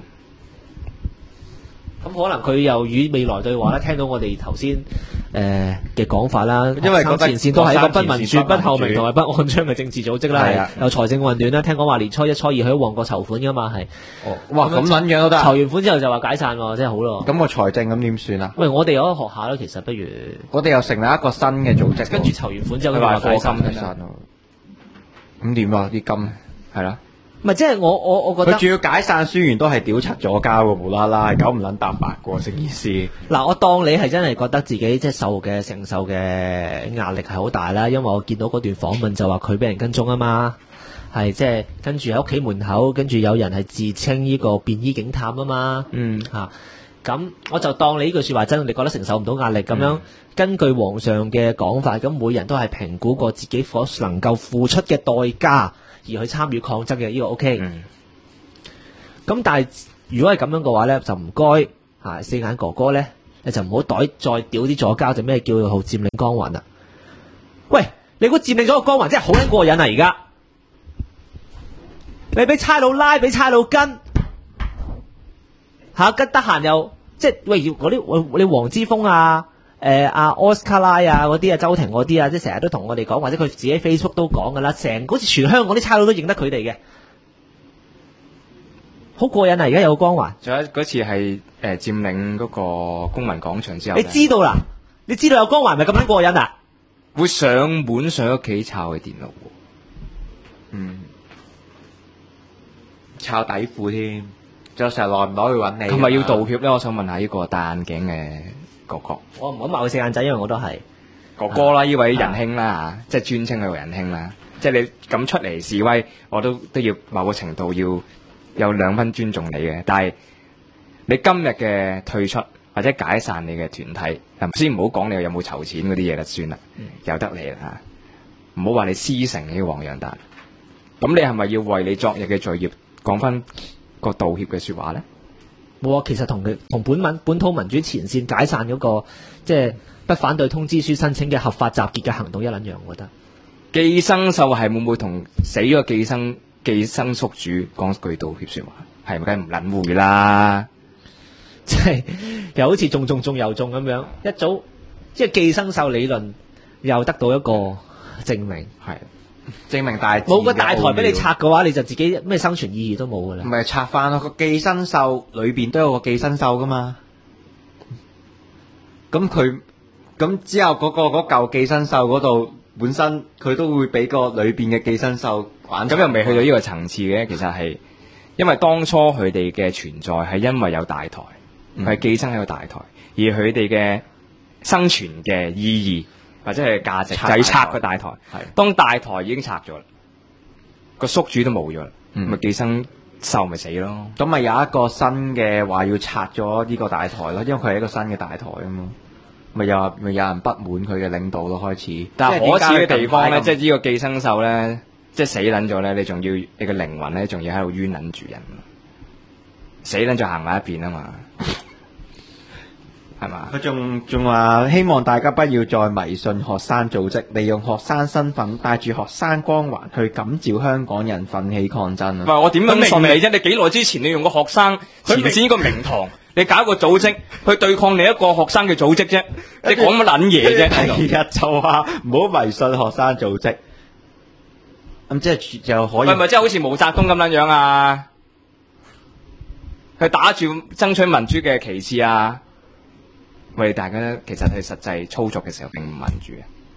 咁可能佢又與未來對話啦，聽到我哋頭先嘅講法啦， 因為覺得前線都係一個不民主、不透明同埋不按章嘅政治組織啦，有財政混亂啦，聽講話年初一、初二去咗旺角籌款噶嘛，係。 哦，哇，咁撚樣都得。 籌完款之後就話解散喎，真係好咯。 咁個財政咁點算啊？ 喂，我哋有得學下咯，其實不如我哋又成立一個新嘅組織， 跟住籌完款之後佢話解散。 咁點啊？啲金係啦。 唔係，即係我覺得佢仲要解散宣言都係屌柒咗交嘅，無啦啦係九唔撚搭八嘅成件事。 嗱，我當你係真係覺得自己即係承受嘅壓力係好大啦，因為我見到嗰段訪問就話佢俾人跟蹤啊嘛，係即係跟住喺屋企門口，跟住有人係自稱呢個便衣警探啊嘛，咁我就當你呢句説話真，你覺得承受唔到壓力咁樣，根據皇上嘅講法，咁每人都係評估過自己所能夠付出嘅代價。而去參與抗爭嘅呢個 OK，咁但係如果係咁樣嘅話咧，就唔該四眼哥哥咧，你就唔好再屌啲左膠，就咩叫做佔領光環啦？喂，你估佔領咗個光環真係好撚過癮啊！而家你俾差佬拉，俾差佬跟跟得閒又即係喂嗰啲你黃之鋒啊！阿奧斯卡拉啊，嗰啲啊，周庭嗰啲啊，即係成日都同我哋講，或者佢自己 Facebook 都講噶啦，好似全香港啲差佬都認得佢哋嘅，好過癮啊！而家有個光環， 仲有嗰次係佔領嗰個公民廣場之後， 你知道啦，你知道有光環咪咁樣過癮啊？ 會上門上屋企抄佢電腦， 抄底褲添，仲有成日耐唔耐去揾你， 係咪要道歉咧？我想問下呢個戴眼鏡嘅哥哥， 我唔敢話佢四眼仔，因為我都係哥哥啦，呢位仁兄啦即係專稱佢為仁兄啦。即係你咁出嚟示威，我都要某個程度要有2分尊重你嘅。但係你今日嘅退出或者解散你嘅團體，先唔好講你有冇籌錢嗰啲嘢啦，算啦，由得你啦嚇。唔好話你師承呢個黃洋達，咁你係咪要為你昨日嘅罪孽講翻個道歉嘅説話咧？ 冇啊，其實同本土民主前線解散嗰個即係不反對通知書申請嘅合法集結嘅行動一撚樣，我覺得。 寄生獸係會唔會同死咗寄生宿主講句道歉説話？係咪梗係唔撚會啦？ 即係又好似中又中咁樣，一早即係寄生獸理論又得到一個證明， 係證明大冇個大台俾你拆嘅話，你就自己咩生存意義都冇噶啦。 唔係拆翻咯，個寄生獸裏邊都有個寄生獸噶嘛。咁之後嗰嚿寄生獸嗰度本身佢都會俾個裏邊嘅寄生獸玩。 咁又未去到呢個層次嘅，其實係因為當初佢哋嘅存在係因為有大台，係寄生喺個大台，而佢哋嘅生存嘅意義。或者係價值就係拆個大台，當大台已經拆咗啦，個宿主都冇咗啦，咪寄生獸咪死咯。 咁咪有一個新嘅話要拆咗呢個大台咯，因為佢係一個新嘅大台啊嘛，咪有人不滿佢嘅領導咯開始。 但係可恥嘅地方咧，即係呢個寄生獸咧，即係死撚咗咧，你仲要你個靈魂咧，仲要喺度冤撚住人，死撚咗行埋一邊啊嘛。 佢仲話希望大家不要再迷信學生組織，利用學生身份帶住學生光環去感召香港人奮起抗爭啊！ 唔係我點樣信你啫？你幾耐之前你用個學生前線呢個名堂，你搞個組織去對抗你一個學生嘅組織啫？你講乜撚嘢啫？ 第二日就話唔好迷信學生組織， 咁即係就可以。 係咪即係好似毛澤東咁樣樣啊？佢打住爭取民主嘅旗幟啊！喂，大家其實佢實際操作嘅時候並唔民主嘅。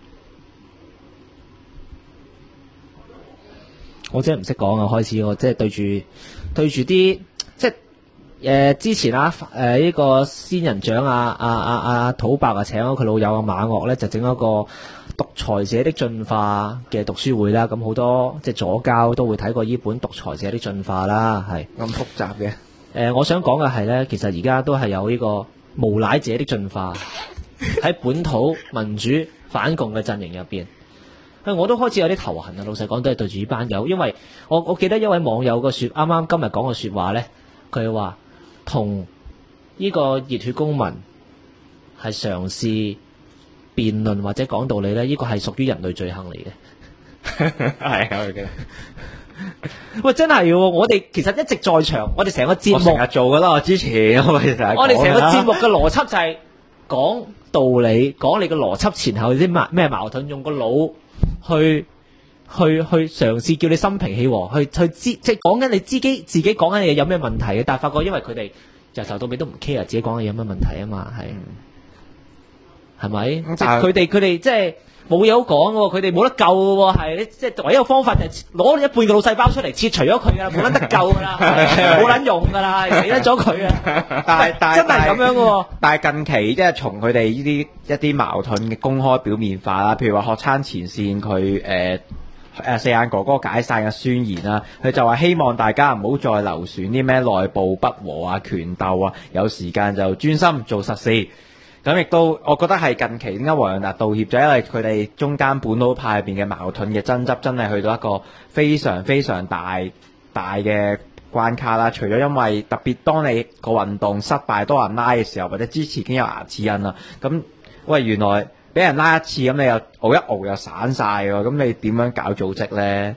我真係唔識講啊！開始我即係對住啲即係之前呢個仙人掌土伯請咗佢老友馬岳咧，就整一個獨裁者的進化嘅讀書會啦。咁好多即係左膠都會睇過呢本獨裁者的進化啦，係咁複雜嘅。 我想講嘅係咧，其實而家都係有呢個無賴者的進化喺本土民主反共嘅陣營入邊。我都開始有啲頭痕啊！老實講，都係對住呢班友，因為我記得一位網友啱啱今日講嘅説話咧，佢話同呢個熱血公民係嘗試辯論或者講道理咧，呢個係屬於人類罪行嚟嘅。 係啊，我記得。 喂，真係喎！我哋其實一直在場，我哋成個節目成日做噶啦。我之前我哋成個節目嘅邏輯就係講道理，講你嘅邏輯前後有啲咩矛盾，用個腦去嘗試叫你心平氣和，去知即係講緊你自己講緊嘅嘢有咩問題嘅，但係發覺因為佢哋由頭到尾都唔 care 自己講嘅嘢有咩問題啊嘛，係咪？即係佢哋即係冇嘢好講喎，佢哋冇得救嘅喎，係即係唯一個方法就係攞一半嘅腦細胞出嚟切除咗佢㗎，冇撚得救㗎啦，冇撚用㗎啦，死得咗佢啊！但真係咁樣嘅喎。 但係近期即係從佢哋呢啲一啲矛盾嘅公開表面化啦，譬如話學餐前線佢四眼哥哥解散嘅宣言啦，佢就話希望大家唔好再流傳啲咩內部不和啊、權鬥啊，有時間就專心做實事。咁亦都，我覺得係近期點解黃洋達道歉，就因為佢哋中間本土派入邊嘅矛盾嘅爭執，真係去到一個非常非常大嘅關卡啦。除咗因為特別當你個運動失敗多人拉嘅時候，或者支持已經有牙齒印啦，咁喂原來俾人拉一次，咁你又熬一熬又散晒喎，咁你點樣搞組織咧？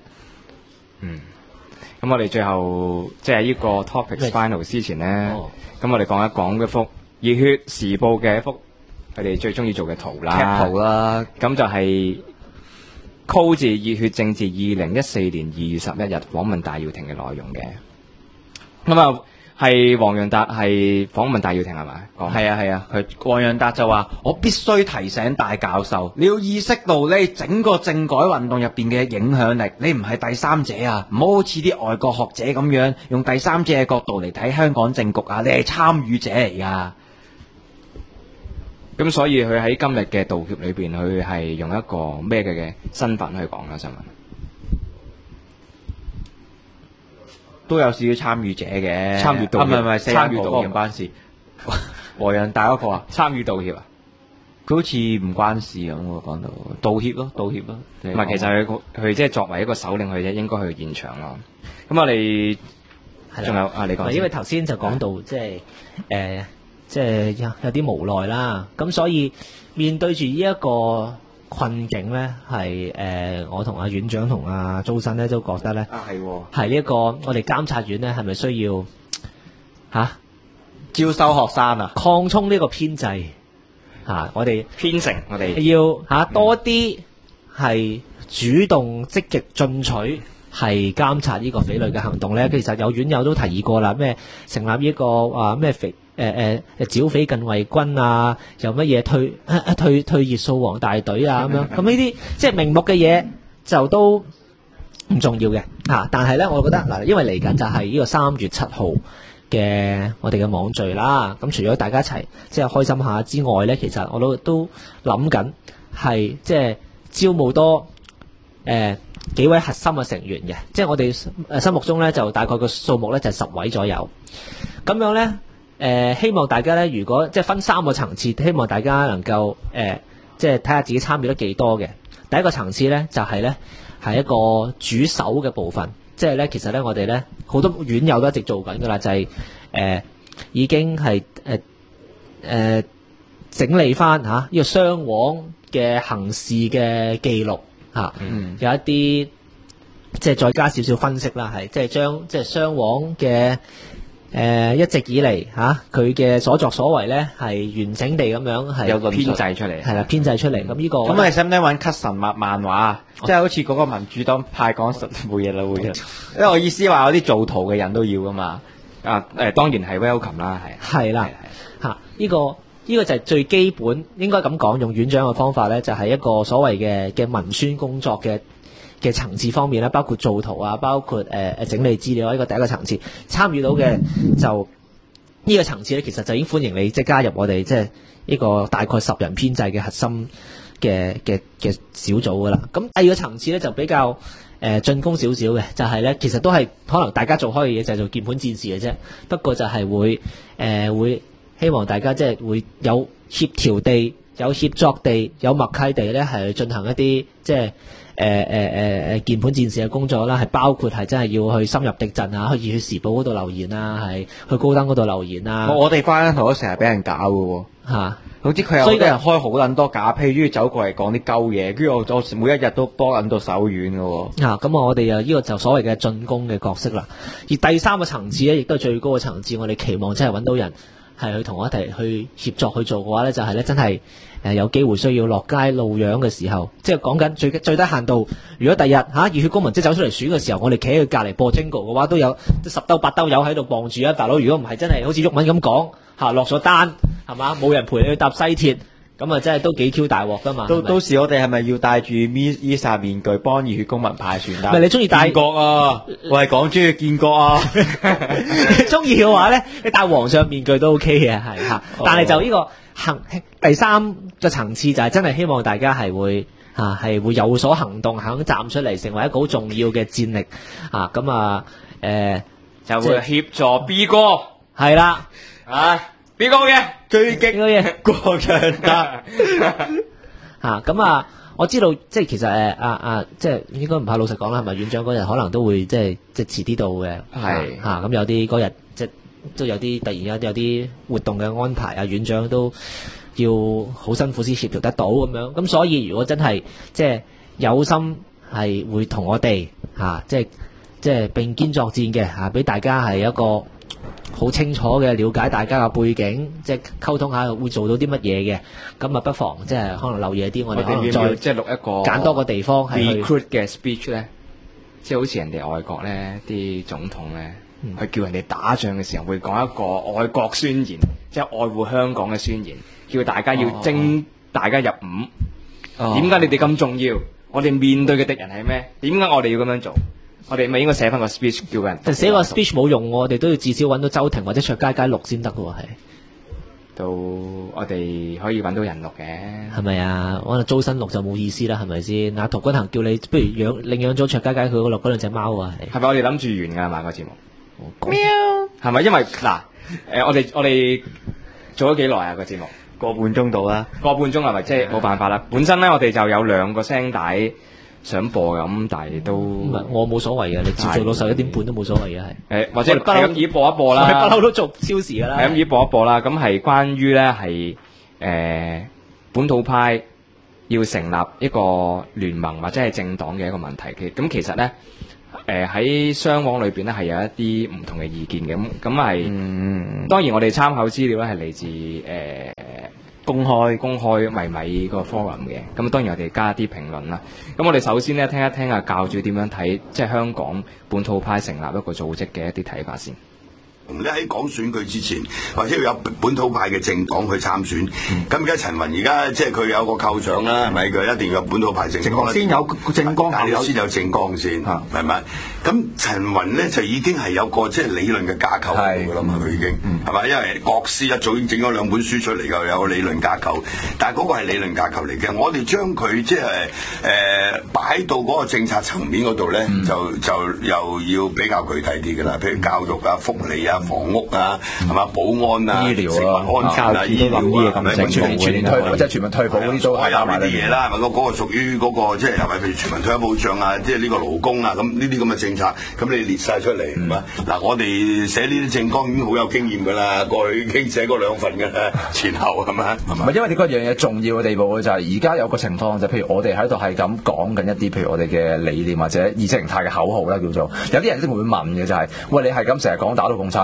咁我哋最後即係呢個 topic final 之前咧，咁我哋講一講嗰幅熱血時報嘅一幅佢哋最中意做嘅圖啦， 劇圖啦， 咁就係 call 字熱血政治2014年2月11日訪問戴耀廷嘅內容嘅。咁啊係黃洋達係訪問戴耀廷係咪？ 係啊，佢黃洋達就話：我必須提醒戴教授，你要意識到你整個政改運動入邊嘅影響力，你唔係第三者啊，唔好好似啲外國學者咁樣用第三者嘅角度嚟睇香港政局啊，你係參與者嚟噶。 咁所以佢喺今日嘅道歉裏邊，佢係用一個咩嘅身份去講啦？新聞都有少少參與者嘅， 參與道歉， 唔係參與道歉關事。黃洋達嗰個啊， 參與道歉啊， 佢好似唔關事咁喎，講到道歉咯。 唔係，其實佢即係作為一個首領，佢應該去現場咯。咁我哋仲有你講， 因為頭先就講到即係有啲無奈啦，咁所以面對住呢一個困境咧，係我同阿院長同阿周生咧都覺得咧，係呢一個我哋監察院咧係咪需要招收學生啊， 擴充呢個編制我哋編成我哋要多啲係主動積極進取，係監察呢個匪類嘅行動咧。其實有院友都提議過啦，咩成立呢個咩剿匪近衛軍啊，有乜嘢退熱掃黃大隊啊咁樣，咁呢啲即係名目嘅嘢就都唔重要嘅但係咧，我覺得嗱，因為嚟緊就係呢個3月7號嘅我哋嘅網聚啦，咁除咗大家一齊即係開心下之外咧，其實我都諗緊係即係招募多幾位核心嘅成員嘅，即係我哋心目中咧就大概個數目咧就係10位左右，咁樣咧。希望大家咧，如果即係分3個層次，希望大家能夠即係睇下自己參與得幾多嘅。第一個層次咧，就係咧係一個主手嘅部分，即係咧其實咧我哋咧好多院友都一直做緊噶啦，就係已經係整理翻呢個雙黃嘅行事嘅記錄有一啲即係再加少少分析啦，係即係將即係雙黃嘅一直以嚟佢嘅所作所為咧係完整地咁樣係有編製出嚟， 係啦編製出嚟。咁呢個咁你使唔使揾 cut 漫畫？即係好似嗰個民主黨派講實冇嘢啦，會。因為我意思話有啲做圖嘅人都要噶嘛。 當然係 welcome 啦， 係啦呢個就係最基本，應該咁講，用院長嘅方法咧，就係一個所謂嘅文宣工作嘅層次方面啦，包括做圖啊，包括整理資料呢個第一個層次，參與到嘅就呢個層次咧，其實就已經歡迎你即係加入我哋即係呢個大概10人編制嘅核心嘅小組噶啦。咁第二個層次咧就比較進攻少少嘅，就係咧其實都係可能大家做開嘅嘢就係做鍵盤戰士嘅啫，不過就係會希望大家即係會有協調地、有協作地、有默契地咧係進行一啲即係鍵盤戰士嘅工作啦，係包括係真係要去深入敵陣啊，去熱血時報嗰度留言啊，係去高登嗰度留言啊。 我哋翻圖都成日俾人搞嘅喎，總之佢有啲人開好撚多假批，跟住走過嚟講啲鳩嘢，跟住我每一日都幫撚到手軟嘅喎。 咁我哋又呢個就所謂嘅進攻嘅角色啦。而第三個層次咧，亦都係最高嘅層次，我哋期望真係揾到人係去同我一齊去協作去做嘅話咧，就係咧真係有機會需要落街露樣嘅時候，即係講緊最低限度，如果第日熱血公民即係走出嚟選嘅時候，我哋企喺佢隔離播 Jingle 嘅話，都有10兜8兜友喺度傍住啊！大佬，如果唔係真係好似毓民咁講落咗單係嘛，冇人陪你去搭西鐵，咁啊真係都幾 Q 大鑊噶嘛！ 到時我哋係咪要戴住 Misa 面具幫熱血公民派傳單？ 唔係你中意戴建國啊？我係講中意建國啊！ 你中意嘅話咧，你戴皇上面具都 OK 嘅，係但係就呢個第三個層次就係真係希望大家係會有所行動，肯站出嚟，成為一個好重要嘅戰力就會協助 B 哥係啦 ，B 哥嘅最激嘅嘢過場得我知道即係其實即係應該唔怕老實講啦，係咪院長嗰日可能都會即係遲啲到嘅，係咁有啲嗰日即係都有啲突然間有啲活動嘅安排，院長都要好辛苦先協調得到咁樣，咁所以如果真係即係有心係會同我哋即係並肩作戰嘅俾大家係一個好清楚嘅了解大家嘅背景，即係溝通下會做到啲乜嘢嘅，咁不妨即係可能留意啲，我哋可能再即係錄一個揀多個地方係 recruit 嘅 speech 咧，即係好似人哋外國咧啲總統咧，去叫人哋打仗嘅時候會講一個愛國宣言，即係愛護香港嘅宣言，叫大家要徵大家入伍。點解你哋咁重要？我哋面對嘅敵人係咩？點解我哋要咁樣做？我哋咪應該寫翻個 speech 叫人。 但寫個 speech 冇用，我哋都要至少揾到周庭或者卓佳佳錄先得嘅喎，係。 到我哋可以揾到人錄嘅， 係咪啊？可能租新錄就冇意思啦，係咪先？陶君行叫你不如領養咗卓佳佳佢嗰錄嗰兩隻貓啊，係。 係咪我哋諗住完㗎嘛個節目？喵。係咪因為我哋做咗幾耐啊個節目？ 個半鐘到啦。 個半鐘係咪即係冇辦法啦？本身咧我哋就有2個聲帶想播咁，但係都我冇所謂嘅，你照做到11點半都冇所謂嘅，係。 或者係咁以播一播啦， 不嬲都做超時噶啦。 係咁以播一播啦，咁係關於咧係本土派要成立一個聯盟或者係政黨嘅一個問題嘅。咁其實咧喺雙網裏邊咧係有一啲唔同嘅意見嘅。咁係當然我哋參考資料咧係嚟自公開米個 forum 嘅，咁當然我哋加啲評論啦。咁我哋首先咧聽一聽下教主點樣睇，即係香港本土派成立一個組織嘅一啲睇法先。 你喺講選舉之前，或者要有本土派嘅政黨去參選。咁而家陳雲而家即係佢有個構想啦，係咪？佢一定要有本土派政黨先有政綱， 但係你先有政綱先，係咪？咁陳雲咧就已經係有個即係理論嘅架構㗎啦嘛，佢已經係咪？因為國師一早已經整咗2本書出嚟㗎，有個理論架構。但係嗰個係理論架構嚟嘅，我哋將佢即係擺到嗰個政策層面嗰度咧，就又要比較具體啲㗎啦。譬如教育啊、福利啊、房屋啊，係嘛？保安啊、 醫療啊、 安全啊、醫療啊， 全民退即係全民退保嗰啲都係有呢啲嘢啦，係咪？嗰個屬於嗰個即係係咪？譬如全民退休保障啊，即係呢個勞工啊，咁呢啲咁嘅政策，咁你列晒出嚟係嘛？嗱，我哋寫呢啲政綱已經好有經驗㗎啦，過去已經寫過2份㗎啦，前後係咪？ 唔係因為呢個樣嘢重要嘅地步就係而家有個情況就譬如我哋喺度係咁講緊一啲譬如我哋嘅理念或者意識形態嘅口號啦，叫做有啲人都會問嘅就係喂，你係咁成日講打倒共產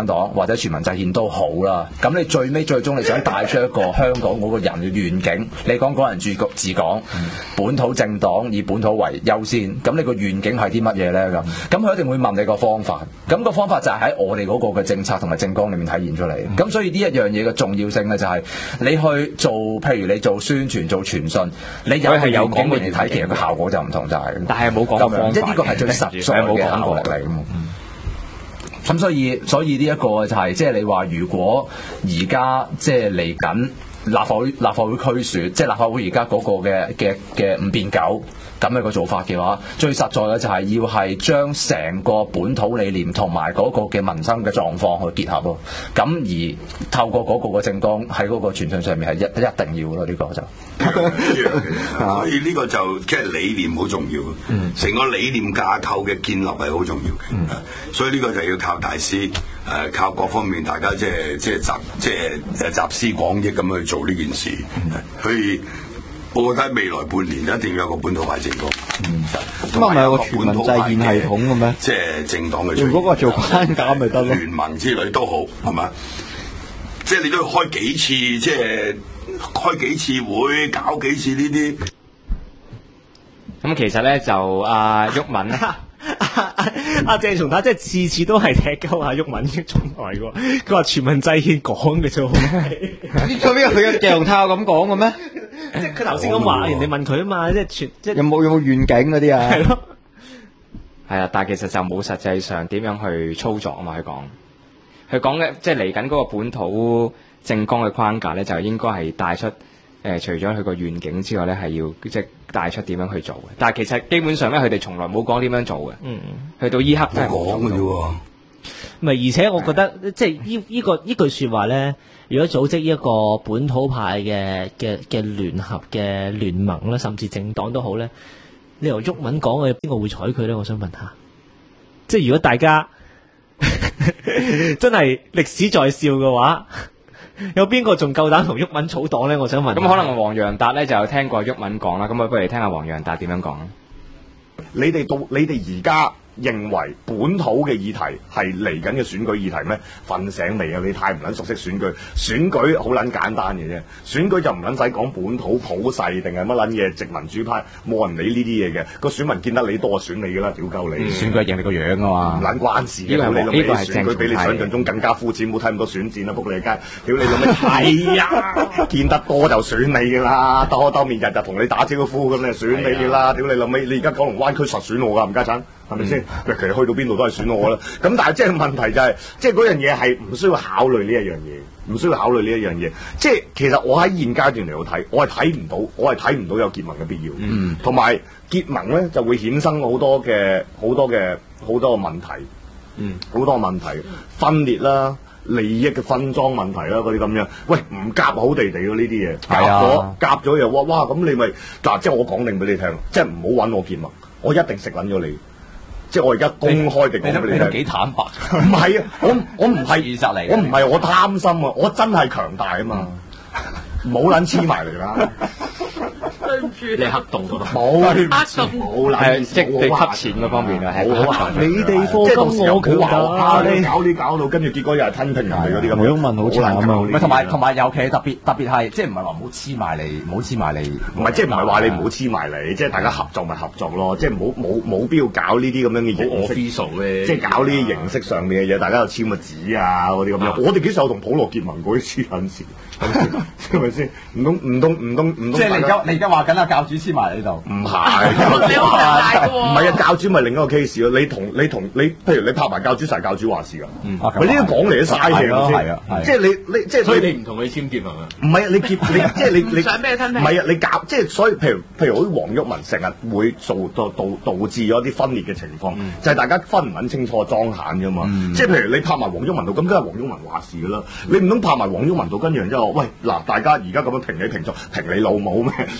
產黨或者全民制憲都好啦。咁你最終你想帶出一個香港嗰個人嘅願景，你講港人治港，本土政黨以本土為優先，咁你個願景係啲乜嘢咧？咁佢一定會問你個方法，咁個方法就係喺我哋嗰個嘅政策同埋政綱裏面體現出嚟。咁所以呢一樣嘢嘅重要性咧，就係你去做，譬如你做宣傳、做傳訊，你有係有講嘅嚟睇，其實個效果就唔同，就係。但係冇講方法，即係呢個係最實在嘅效果嚟。咁所以呢一個就係即係你話，如果而家即係嚟緊立法會區選，即係立法會而家嗰個嘅5變9咁樣個做法嘅話，最實在嘅就係要係將成個本土理念同埋嗰個嘅民生嘅狀況去結合咯。咁而透過嗰個嘅政綱喺嗰個傳訊上面係一定要咯，呢個就。 所以呢個就即係理念好重要，成個理念架構嘅建立係好重要嘅。所以呢個就要靠大師，靠各方面大家即係集思廣益咁去做呢件事。所以我覺得未來半年一定要有個本土派政綱。 咁係咪有個全民制憲系統嘅咩？ 即係政黨嘅。 用嗰個做框架咪得咯？ 聯盟之類都好，係嘛？即係你都要開幾次，即係開幾次會，搞幾次呢啲。 咁其實咧就阿毓民咧。 阿鄭松泰即係次次都係踢鳩阿毓民出台嘅，佢話全民制憲講嘅啫， 做咩佢嘅鄭松泰咁講嘅咩？ 即係佢頭先咁話，人哋問佢啊嘛，即係有冇願景嗰啲啊？ 係咯， 係啊，但係其實就冇實際上點樣去操作啊嘛。佢講嘅即係嚟緊嗰個本土政綱嘅框架咧，就應該係帶出除咗佢個願景之外咧，係要即係帶出點樣去做嘅。但係其實基本上咧，佢哋從來冇講點樣做嘅。去到依刻都係冇講嘅啫喎。 唔係，而且我覺得即係呢句説話咧，如果組織一個本土派嘅聯合嘅聯盟咧，甚至政黨都好咧，你由毓民講嘅，邊個會睬佢咧？我想問下，即係如果大家真係歷史在笑嘅話。有邊個仲夠膽同毓民組黨咧？我想問。 咁可能黃洋達咧就有聽過毓民講啦，咁啊不如聽下黃洋達點樣講。 你哋而家認為本土嘅議題係嚟緊嘅選舉議題咩？瞓醒未啊？你太唔撚熟悉選舉，選舉好撚簡單嘅啫。選舉就唔撚使講本土普世定係乜撚嘢殖民主派，冇人理呢啲嘢嘅。個選民見得你多，選你㗎啦，屌鳩你。 選舉認你個樣啊嘛， 唔撚關事嘅。呢個係選舉比你想象中更加膚淺，冇睇咁多選戰啦，仆你街。屌你老味，係啊，見得多就選你㗎啦，兜面日日同你打招呼咁，你選你㗎啦。屌你老味，你而家九龍灣區實選我㗎，唔家產。係咪先？其實去到邊度都係選我啦。咁但係即係問題就係，即係嗰樣嘢係唔需要考慮呢一樣嘢，唔需要考慮呢一樣嘢。即係其實我喺現階段嚟到睇，我係睇唔到有結盟嘅必要。同埋結盟咧就會衍生好多嘅問題。好多問題，分裂啦。利益嘅分贓問題啦，嗰啲咁樣，喂唔夾好地咯呢啲嘢，夾咗又哇咁你咪嗱，即係我講定俾你聽，即係唔好揾我結盟，我一定食撚咗你，即係我而家公開地講俾你聽。 幾坦白？ 唔係啊，我唔係現實嚟，我唔係我貪心啊，我真係強大啊嘛，冇撚黐埋嚟啦。 對唔住， 你黑洞嗰度冇係即係你吸錢嗰方面啊，係你哋課金我強大， 你搞到跟住結果又係吞併人哋嗰啲咁。 毓民好慘啊！ 同埋尤其特別係即係唔係話唔好黐埋嚟，唔係即係唔係話你唔好黐埋嚟，即係大家合作咪合作咯，即係冇必要搞呢啲咁樣嘅形式咧，即係搞呢啲形式上面嘅嘢，大家又簽個紙啊嗰啲咁樣。我哋幾時有同普羅結盟嗰啲黐撚線？係咪先？唔通？ 即係你而家話緊阿教主黐埋嚟呢度？ 唔係，唔係啊！教主咪另一個 case 咯。你，譬如你拍埋教主，實係教主話事㗎。咪呢啲講嚟都嘥氣㗎先。即係你即係所以你唔同佢簽結盟啊？ 唔係啊！你即係你想咩分唔係啊！你搞即係所以，譬如好似黃毓民成日會做導致咗啲分裂嘅情況，就係大家分唔撚清楚莊閒㗎嘛。即係譬如你拍埋黃毓民度，咁梗係黃毓民話事㗎啦。你唔通拍埋黃毓民度，跟住然之後，喂嗱，大家而家咁樣平起平坐，平你老母咩？屌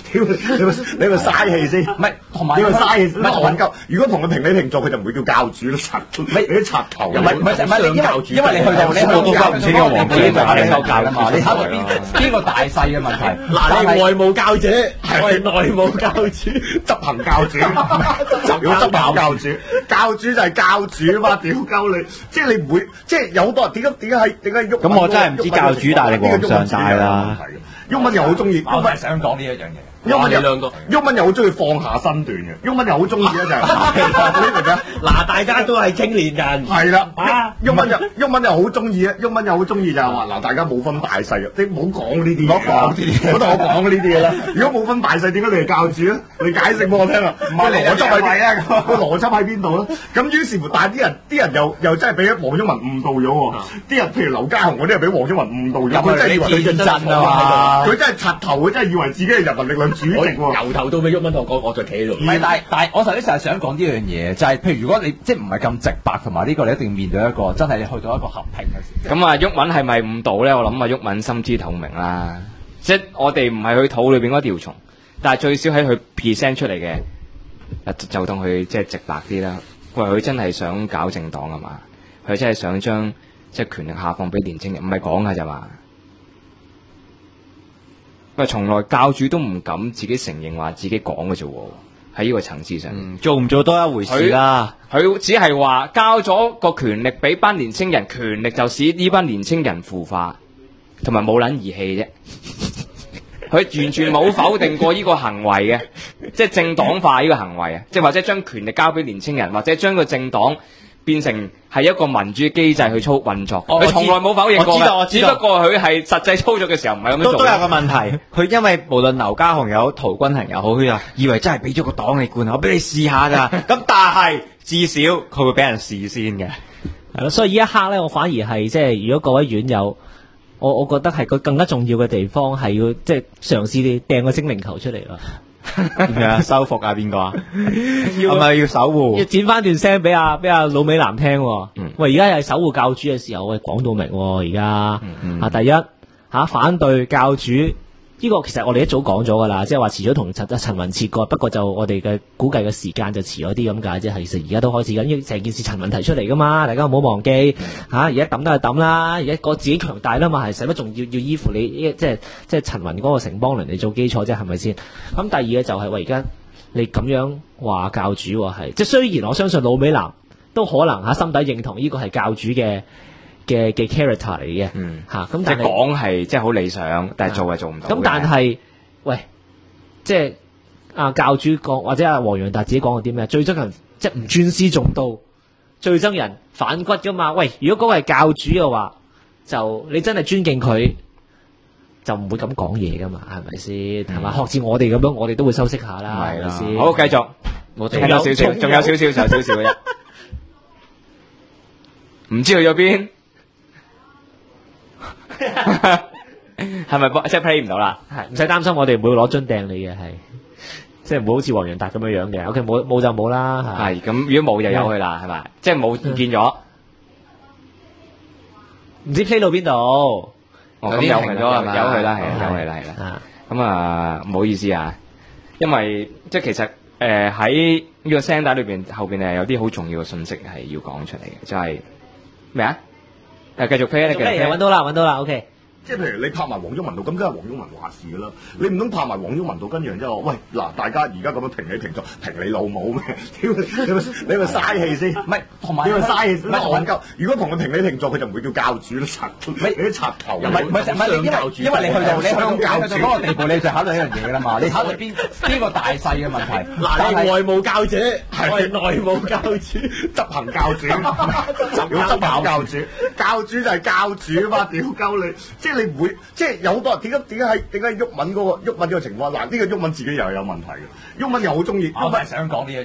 你咪嘥氣先， 唔係同埋你咪嘥氣， 唔係戇鳩。如果同佢平起平坐，佢就唔會叫教主咯，你啲柒頭。 唔係教主，因為你去到你都教唔清個黃標就係你教教啊嘛，你考慮邊個大細嘅問題。 嗱，你外務教者，我係內務教主，執行教主，執行教主，教主就係教主啊嘛，屌鳩你，即係你唔會，即係有好多人點解喐？ 咁我真係唔知教主大定皇上大啦。 毓民又好中意， 我都係想講呢一樣嘢。 毓民又好中意放下身段嘅，毓民又好中意咧就係你明唔明啊？ 嗱，大家都係青年人， 係啦，毓民又好中意咧，毓民又好中意就係話嗱，大家冇分大細嘅，你唔好講呢啲嘢，我同我講呢啲嘢啦。如果冇分大細，點解你係教主咧？你解釋俾我聽啊！唔係邏輯喺邊啊？個邏輯喺邊度咧？咁於是乎，但係啲人又真係俾黃毓民誤導咗喎。啲人譬如劉家雄嗰啲，係俾黃毓民誤導咗，佢真係以為佢真啊嘛，佢真係柒頭，佢真係以為自己係人民力量主席喎。 由頭到尾毓民同我講，我就企喺度。 唔係，但係我頭先就係想講呢樣嘢，就係譬如如果你即係唔係咁直白，同埋呢個你一定面對一個真係你去到一個合併嘅時候。 咁啊，毓民係咪誤導咧？我諗啊，毓民心知肚明啦。即係我哋唔係佢肚裏邊嗰條蟲，但係最少喺佢 present 出嚟嘅，就當佢即係直白啲啦。喂，佢真係想搞政黨啊嘛？佢真係想將即係權力下放俾年青人，唔係講㗎咋嘛？喂，從來教主都唔敢自己承認話自己講嘅啫喎，喺呢個層次上， 做唔做多一回事啦。 佢只係話交咗個權力俾班年青人，權力就使呢班年青人腐化，同埋冇撚義氣啫。佢完全冇否定過呢個行為嘅，即係政黨化呢個行為啊，即係或者將權力交俾年青人，或者將個政黨變成係一個民主機制去運作，佢從來冇否認過嘅。 我知道， 只不過佢係實際操作嘅時候唔係咁樣做。 都有個問題，佢因為無論劉家雄又好，陶君行又好，佢就以為真係俾咗個黨你管，我俾你試下咋。咁但係至少佢會俾人試先嘅。 係咯，所以呢一刻咧，我反而係即係如果各位院友，我覺得係個更加重要嘅地方係要即係嘗試掟個精靈球出嚟咯。 點樣收復啊？邊個啊？係咪要守護？ 要剪翻段聲俾阿老美男聽。喂，而家係守護教主嘅時候，喂，講到明而家第一反對教主呢個，其實我哋一早講咗噶啦，即係話遲咗同陳雲切割，不過就我哋嘅估計嘅時間就遲咗啲咁解啫。係其實而家都開始緊，因為成件事陳雲提出嚟噶嘛，大家唔好忘記而家抌都係抌啦，而家自己強大啦嘛，係使乜仲要依附你即係陳雲嗰個城邦聯嚟做基礎啫，係咪先？咁第二嘅就係喂，而家你咁樣話教主係，即係雖然我相信老美男都可能心底認同呢個係教主嘅 character 嚟嘅，咁但係講係即係好理想，但係做係做唔到。 咁但係，喂，即係教主講或者黃洋達自己講過啲咩？最憎人即係唔尊師重道，最憎人反骨噶嘛？喂，如果嗰個係教主嘅話，就你真係尊敬佢，就唔會咁講嘢噶嘛？係咪先？係嘛？學似我哋咁樣，我哋都會修飾下啦，係咪先？ 好，繼續，我聽到少少，仲有少少嘅啫，唔知去咗邊。係咪即係 play 唔到啦？ 係唔使擔心，我哋唔會攞樽掟你嘅，係即係唔會好似黃洋達咁樣嘅。OK， 冇就冇啦。 係咁，如果冇就由佢啦，係咪？即係冇唔見咗， 唔知 play 到邊度？ 咁由佢咗係咪？由佢啦，係啦。咁啊，唔好意思啊，因為即係其實喺呢個聲帶裏邊後邊係有啲好重要嘅信息係要講出嚟嘅，就係咩啊？繼續 play 你揾到啦 ，OK。 即係譬如你拍埋黃毓民度，咁梗係黃毓民話事㗎啦。你唔通拍埋黃毓民度，跟住然之後，喂嗱，大家而家咁樣平起平坐，平你老母咩？你咪嘥氣先，唔係同埋你咪嘥氣，唔係戇鳩。如果同佢平起平坐，佢就唔會叫教主咯，你啲柒頭。 唔係，因為你去到嗰個地步，你就考慮一樣嘢啦嘛。你考慮邊個大細嘅問題？ 嗱，你外務教者，我係內務教主， 執行教主，要執行教主，教主就係教主嘛，屌鳩你，即係。你唔會即係有好多人點解毓民嗰個情況嗱？呢個毓民自己又有問題嘅，毓民又好中意。 我都係想講呢一樣嘢。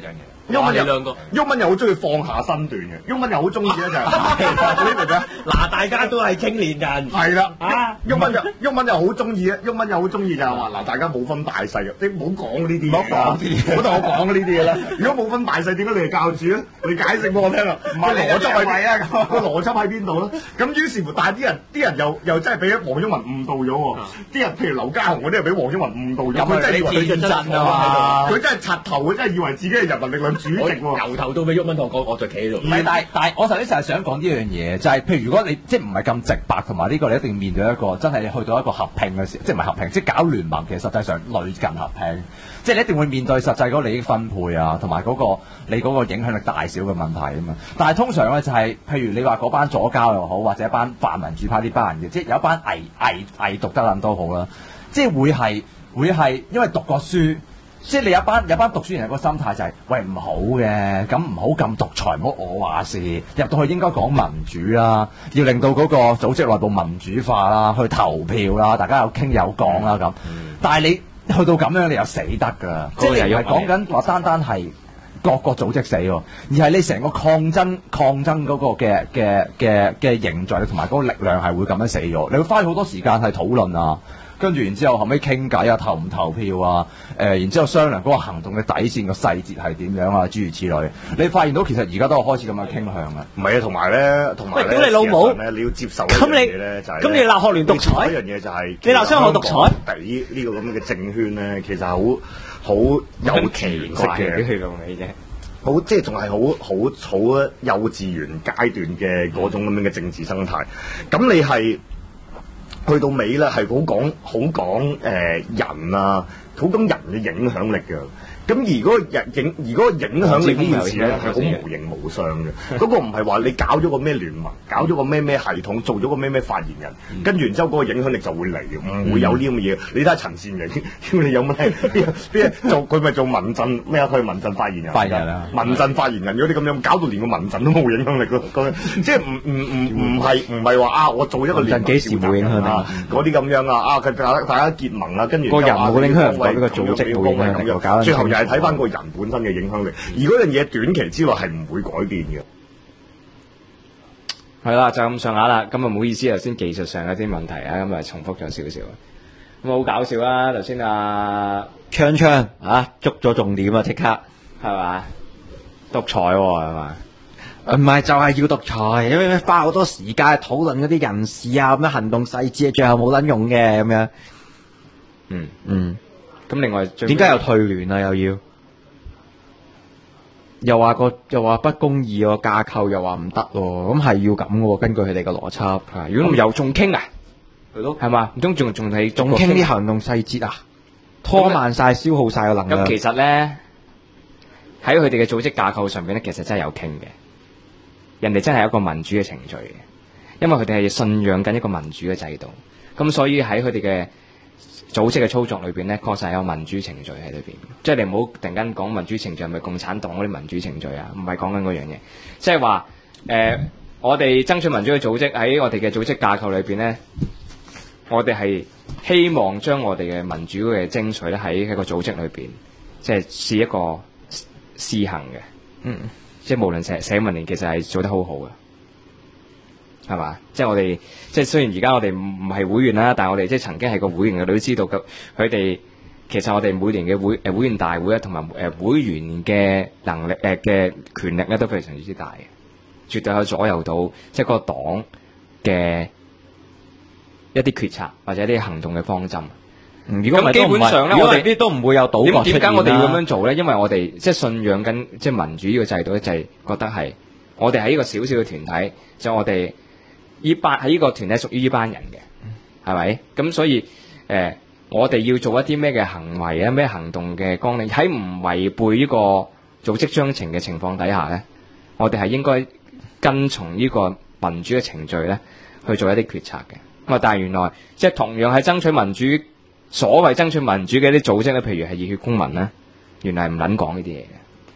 毓民又好中意放下身段嘅，毓民又好中意咧就係你明唔明啊？ 嗱，大家都係青年人， 係啦，毓民又好中意咧，毓民又好中意就係話嗱，大家冇分大細嘅，你唔好講呢啲嘢，唔好同我講呢啲嘢啦。如果冇分大細，點解你係教主咧？你解釋俾我聽啊！唔係邏輯係咪啊？個邏輯喺邊度咧？咁於是乎，但係啲人又真係俾黃毓民誤導咗喎。啲人譬如劉家雄嗰啲，係俾黃毓民誤導咗。佢真係以為佢真啊嘛！佢真係柒頭，佢真係以為自己係人民力量主席喎。 由頭到尾毓民同我講，我就企喺度。 唔係，但係我頭先就係想講呢樣嘢，就係譬如如果你即係唔係咁直白，同埋呢個你一定面對一個真係去到一個合併嘅時，即係唔係合併，即係搞聯盟，其實實際上類近合併，即係你一定會面對實際嗰個利益分配啊，同埋嗰個你嗰個影響力大小嘅問題啊嘛。但係通常咧就係譬如你話嗰班左膠又好，或者一班泛民主派呢班人嘅，即係有一班偽讀得撚都好啦，即係會係因為讀過書。即係你有班讀書人個心態就係、喂唔好嘅，咁唔好咁獨裁，唔好我話事，入到去應該講民主啦，要令到嗰個組織內部民主化啦，去投票啦，大家有傾有講啦咁。但係你去到咁樣，你又死得㗎，即係你唔係講緊話單係各個組織死喎，而係你成個抗爭嗰個嘅凝聚力同埋嗰個力量係會咁樣死咗。你會花好多時間係討論啊。跟住然之後後尾傾偈啊，投唔投票啊？然之後商量嗰個行動嘅底線個細節係點樣啊？諸如此類，你發現到其實而家都開始咁嘅傾向啊。 唔係啊，同埋咧， 咁你老母你要接受一樣嘢咧，就係咁你鬧學聯獨裁一樣嘢就係你鬧商學獨裁， 呢個咁嘅政圈咧，其實好有奇怪嘅去到你啫。 好即係仲係好幼稚園階段嘅嗰種咁樣嘅政治生態。咁你係去到尾咧，係好講人啊，好講人嘅影響力㗎。咁而嗰個影響力呢件事咧係好無形無相嘅。嗰個唔係話你搞咗個咩聯盟，搞咗個咩系統，做咗個咩發言人，跟住然之後嗰個影響力就會嚟嘅，唔會有呢咁嘅嘢。你睇下陳善盈，你有乜邊做佢咪做民陣咩啊？佢係民陣發言人，民陣發言人嗰啲咁樣，搞到連個民陣都冇影響力咯。即係唔係話我做一個聯盟幾時冇影響啊？嗰啲咁樣啊大家結盟啊，跟住個人冇影響，呢個組織冇影響力，搞最後又係睇翻個人本身嘅影響力，而嗰樣嘢短期之內係唔會改變嘅。 係啦，就咁上下啦。咁啊唔好意思，頭先技術上有啲問題啊，咁啊重複咗少少。咁好搞笑啦！頭先鏘捉咗重點啊，即刻係嘛？獨裁喎係嘛？ 唔係就係要獨裁，因為花好多時間討論嗰啲人事啊，咁樣行動細節，最後冇撚用嘅咁樣。 咁另外點解又退聯啊？又話不公義個架構又話唔得喎，咁係要咁嘅喎，根據佢哋嘅邏輯。 如果唔又仲傾啊？係嘛？唔通仲傾啲行動細節啊？拖慢晒、消耗晒個能量。 咁其實咧喺佢哋嘅組織架構上邊咧，其實真係有傾嘅。人哋真係一個民主嘅程序嘅，因為佢哋係信仰緊一個民主嘅制度。咁所以喺佢哋嘅組織嘅操作裏邊咧，確實係有民主程序喺裏邊。即係你唔好突然間講民主程序係咪共產黨嗰啲民主程序啊？唔係講緊嗰樣嘢。即係話我哋爭取民主嘅組織喺我哋嘅組織架構裏邊咧，我哋係希望將我哋嘅民主嘅精髓咧喺一個組織裏邊，即係試一個試行嘅。即係無論社民連其實係做得好好嘅。係嘛？即係我哋，即係雖然而家我哋唔係會員啦，但係我哋即係曾經係個會員嘅，你都知道佢哋其實我哋每年嘅會員大會啊，同埋會員嘅能力嘅權力咧，都非常之大嘅，絕對有左右到即係個黨嘅一啲決策或者一啲行動嘅方針。如果基本上咧，我哋啲都唔會有倒角出現啦。點解我哋要咁樣做咧？因為我哋即係信仰緊即係民主呢個制度咧，就係覺得係我哋喺呢個小小嘅團體，就我哋。喺呢個團體屬於呢班人嘅，係咪？咁所以我哋要做一啲咩嘅行為啊，咩行動嘅綱領，喺唔違背呢個組織章程嘅情況底下咧，我哋係應該跟從呢個民主嘅程序咧去做一啲決策嘅。咁啊，但係原來即係同樣係爭取民主，所謂爭取民主嘅一啲組織咧，譬如係熱血公民咧，原來係唔撚講呢啲嘢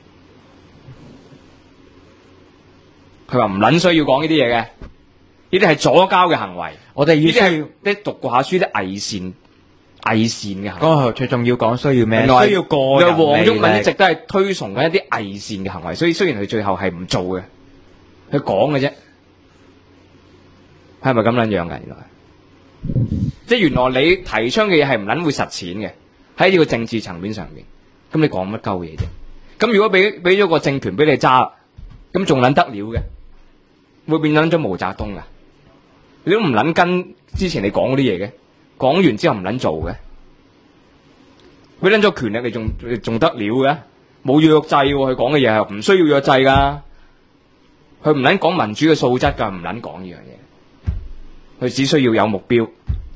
嘅。佢話唔撚需要講呢啲嘢嘅。呢啲係左膠嘅行為，我哋要啲係讀過下書啲偽善偽善嘅行為。 最重要講需要咩？ 需要個人黃毓民一直都係推崇緊一啲偽善嘅行為，所以雖然佢最後係唔做嘅，佢講嘅啫，係咪咁撚樣㗎？原來，即係原來你提倡嘅嘢係唔撚會實踐嘅，喺呢個政治層面上面，咁你講乜鳩嘢啫？咁如果俾咗個政權俾你揸，咁仲撚得了嘅？會變撚咗毛澤東㗎？你都唔撚跟之前你講嗰啲嘢嘅，講完之後唔撚做嘅，俾撚咗權力你仲得了嘅？冇約制喎，佢講嘅嘢係唔需要約制㗎，佢唔撚講民主嘅素質㗎，唔撚講呢樣嘢，佢只需要有目標。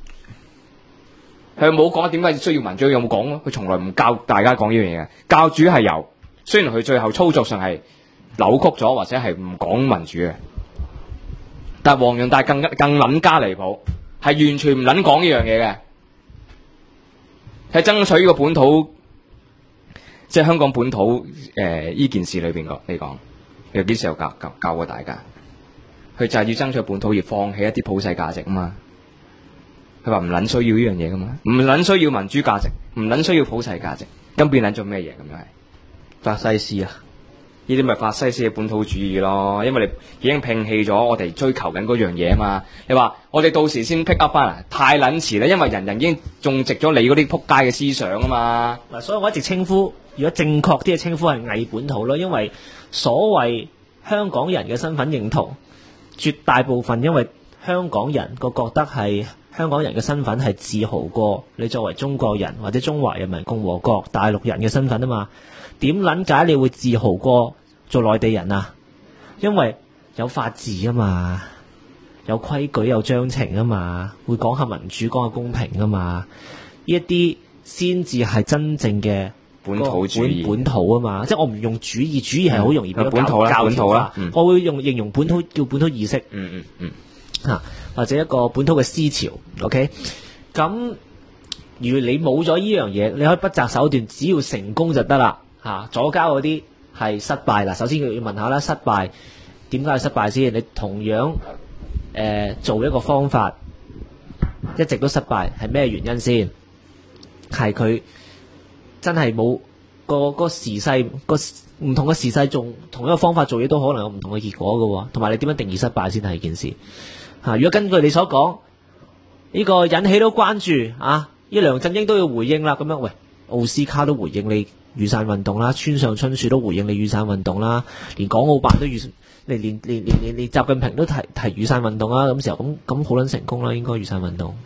佢冇講點解需要民主，有冇講咯？佢從來唔教大家講呢樣嘢嘅，教主係有，雖然佢最後操作上係扭曲咗或者係唔講民主嘅。但係黃洋達更撚加離譜，係完全唔撚講呢樣嘢嘅，係爭取呢個本土，即係香港本土呢件事裏邊嚟講，有幾時有教過大家？佢就係要爭取本土，而放棄一啲普世價值啊嘛。佢話唔撚需要呢樣嘢噶嘛，唔撚需要民主價值，唔撚需要普世價值，咁變撚做咩嘢咁樣係？ 法西斯啊！ 呢啲咪法西斯嘅本土主義咯，因為你已經摒棄咗我哋追求緊嗰樣嘢啊嘛。你話我哋到時先 pick up 翻啊，太撚遲啦，因為人人已經種植咗你嗰啲撲街嘅思想啊嘛。 嗱，所以我一直稱呼，如果正確啲嘅稱呼係偽本土咯，因為所謂香港人嘅身份認同，絕大部分因為香港人個覺得係香港人嘅身份係自豪過你作為中國人或者中華人民共和國大陸人嘅身份啊嘛。點撚解你會自豪過做內地人啊？因為有法治啊嘛，有規矩有章程啊嘛，會講下民主講下公平啊嘛，呢一啲先至係真正嘅本土主義本土啊嘛。即係我唔用主義，主義係好容易變本土啦，本土啦， 我會形容本土叫本土意識，或者一個本土嘅思潮。OK， 咁如果你冇咗呢樣嘢，你可以不擇手段，只要成功就得啦。左膠嗰啲係失敗啦。首先要問下啦，失敗點解係失敗先？你同樣做一個方法一直都失敗，係咩原因先？係佢真係冇個時勢，個唔同嘅時勢，仲同一個方法做嘢都可能有唔同嘅結果㗎喎。同埋你點樣定義失敗先係件事。如果根據你所講，呢個引起到關注啊，呢梁振英都要回應啦。咁樣喂，奧斯卡都回應你雨傘運動啦，村上春樹都回應你雨傘運動啦，連港澳辦都連習近平都提雨傘運動啦。咁時候咁好撚成功啦，應該雨傘運動。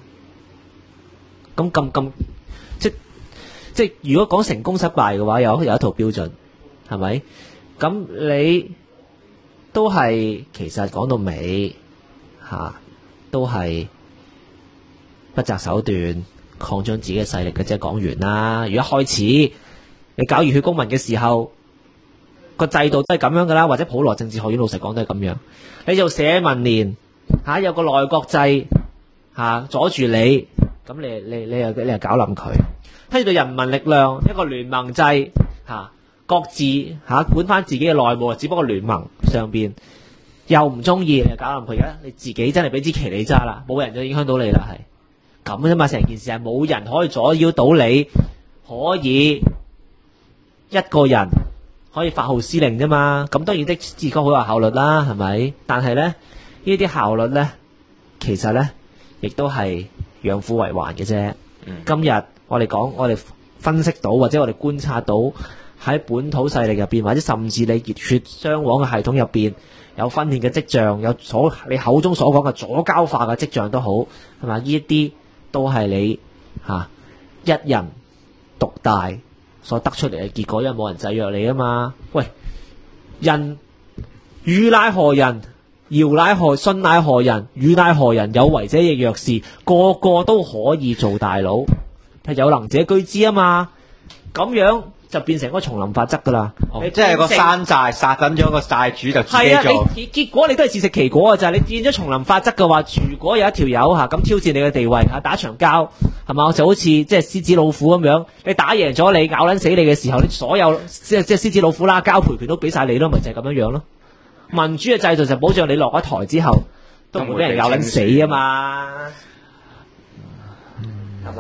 咁即係如果講成功失敗嘅話，有一套標準係咪？咁你都係其實講到尾都係不擇手段擴張自己嘅勢力嘅啫。講完啦，如果一開始你搞熱血公民嘅時候，個制度都係咁樣噶啦，或者普羅政治學院老實講都係咁樣。你做社民連有個內閣制阻住你，咁你又搞冧佢。跟住到人民力量一個聯盟制各自管翻自己嘅內務，只不過聯盟上邊又唔中意，你又搞冧佢。而家你自己真係俾支旗你揸啦，冇人就影響到你啦，係咁啫嘛。成件事係冇人可以阻擾到你，可以一個人可以發號施令啫嘛。咁當然的自覺好有效率啦，係咪？但係咧呢啲效率咧，其實咧亦都係養虎為患嘅啫。今日我哋分析到或者我哋觀察到喺本土勢力入邊，或者甚至你熱血雙簧嘅系統入邊有分裂嘅跡象，有你口中所講嘅左膠化嘅跡象都好，係嘛？呢一啲都係你一人獨大所得出嚟嘅結果，因為冇人制約你啊嘛。喂，人汝乃何人？堯乃何？舜乃何人？汝乃何人？有為者亦若是，個個都可以做大佬，係有能者居之啊嘛。咁樣就變成個叢林法則噶啦。 即係個山寨殺緊咗個寨主就自己做。 你結果你都係自食其果啊！就係你變咗叢林法則嘅話，如果有一條友咁挑戰你嘅地位打場交係嘛，就好似即係獅子老虎咁樣，你打贏咗你咬撚死你嘅時候，你所有即係獅子老虎啦交賠權都俾晒你咯，咪就係咁樣樣咯。民主嘅制度就保障你落咗台之後都唔會俾人咬撚死啊嘛，係嘛？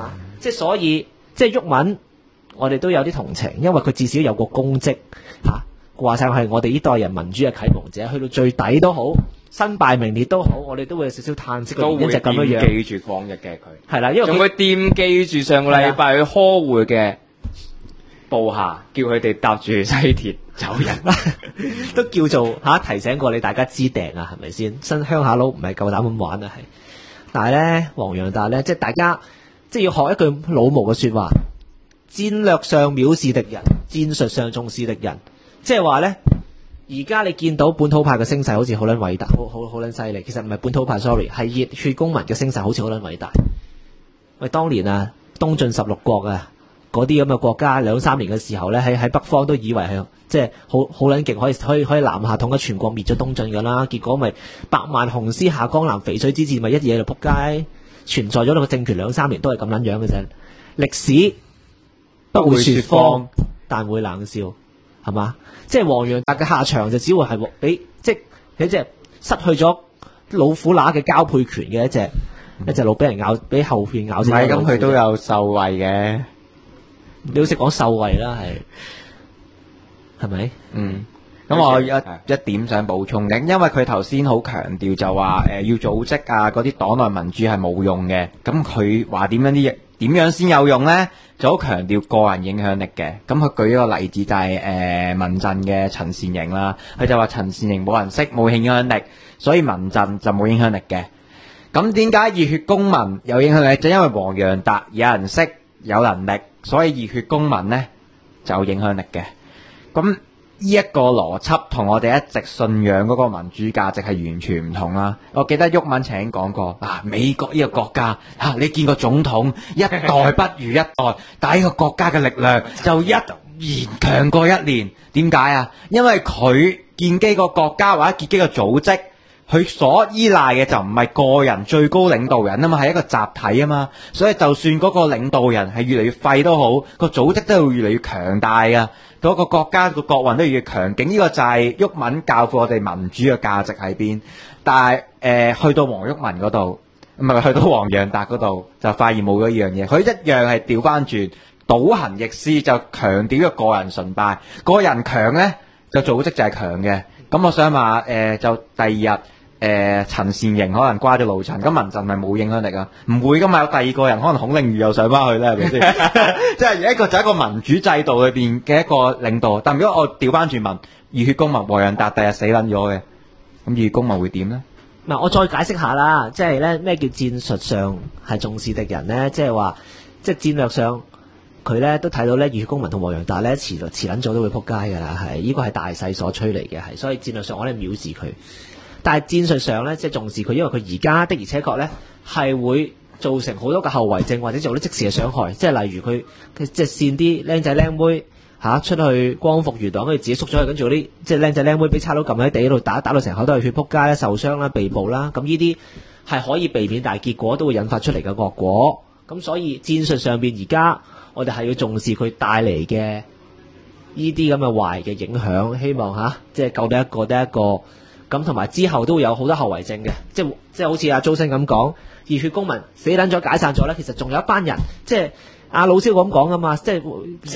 即係所以即係毓民，我哋都有啲同情，因為佢至少有個功績嚇，話晒係我哋呢代人民主嘅啟蒙者，去到最底都好，身敗名裂都好，我哋都會有少少嘆息嘅原因就咁樣樣。 都會記住抗日嘅佢， 係啦，因為仲會惦記住上個禮拜去呵護嘅部下，叫佢哋搭住西鐵走人， 都叫做提醒過你大家知定啊，係咪先？新鄉下佬唔係夠膽咁玩啊，係。但係咧，黃洋達咧，即係大家即係要學一句老毛嘅說話，戰略上藐視敵人，戰術上重視敵人。即係話咧，而家你見到本土派嘅聲勢好似好撚偉大，好撚犀利。其實唔係本土派 ，sorry， 係熱血公民嘅聲勢好似好撚偉大。喂，當年啊，東晉16國啊，嗰啲咁嘅國家2-3年嘅時候咧，喺北方都以為係即係好撚勁，可以南下統一全國，滅咗東晉噶啦。結果咪百萬雄師下江南，淝水之戰咪一嘢就撲街，存在咗兩個政權2-3年都係咁撚樣嘅啫。歷史不會說謊，但會冷笑，係嘛？即係黃洋達嘅下場就只會係俾即係只失去咗老虎乸嘅交配權嘅一隻鹿俾人咬，俾後邊咬死。 唔係咁，佢都有受惠嘅。 你好識講受惠啦，係咪？ 嗯。咁我一點想補充嘅，因為佢頭先好強調就話要組織啊，嗰啲黨內民主係冇用嘅。咁佢話點樣先有用呢？就好強調個人影響力嘅。咁佢舉一個例子就係民陣嘅陳善營啦。佢就話陳善營冇人識，冇影響力，所以民陣就冇影響力嘅。咁點解熱血公民有影響力？就因為黃洋達有人識，有能力，所以熱血公民呢就有影響力嘅。咁呢一個邏輯同我哋一直信仰嗰個民主價值係完全唔同啦。我記得毓民曾經講過美國呢個國家你見過總統一代不如一代，但係呢個國家嘅力量就一年強過一年。點解啊？因為佢建基個國家或者建基個組織，佢所依賴嘅就唔係個人最高領導人啊嘛，係一個集體啊嘛。所以就算嗰個領導人係越嚟越廢都好，個組織都會越嚟越強大啊。嗰個國家個國運都越強勁，呢個就係毓民教父我哋民主嘅價值喺邊。但係去到黃毓民嗰度，唔係去到黃洋達嗰度，就發現冇咗呢樣嘢。佢一樣係調翻轉，倒行逆施，就強調個人崇拜。個人強呢，就組織就係強嘅。咁我想話就第二日。陳善營可能瓜咗老陳，咁民陣咪冇影響力啊？唔會噶嘛，有第二個人可能孔令瑜又上翻去咧，係咪先？即係一個就係一個民主制度裏邊嘅一個領導。但如果我調翻轉問熱血公民黃洋達第日死撚咗嘅，咁熱血公民會點呢？ 嗱，我再解釋下啦，即係咧咩叫戰術上係重視敵人咧？即係話即係戰略上佢咧都睇到咧熱血公民同黃洋達咧遲撚咗都會撲街㗎啦，係呢個係大勢所趨嚟嘅，係所以戰略上我哋藐視佢。但係戰術上咧，即係重視佢，因為佢而家的而且確咧係會造成好多嘅後遺症，或者做啲即時嘅傷害。即係例如佢即係煽啲僆仔僆妹出去光復餘黨，跟住自己縮咗去，跟住嗰啲即係僆仔僆妹俾差佬撳喺地喺度打到成口都係血，撲街啦、受傷啦、被捕啦。咁呢啲係可以避免，但係結果都會引發出嚟嘅惡果。咁所以戰術上邊而家我哋係要重視佢帶嚟嘅呢啲咁嘅壞嘅影響，希望即係救得一個得一個。咁同埋之後都會有好多後遺症嘅，即係好似阿周星咁講，熱血公民死撚咗解散咗咧，其實仲有一班人，即係阿老蕭咁講噶嘛，即係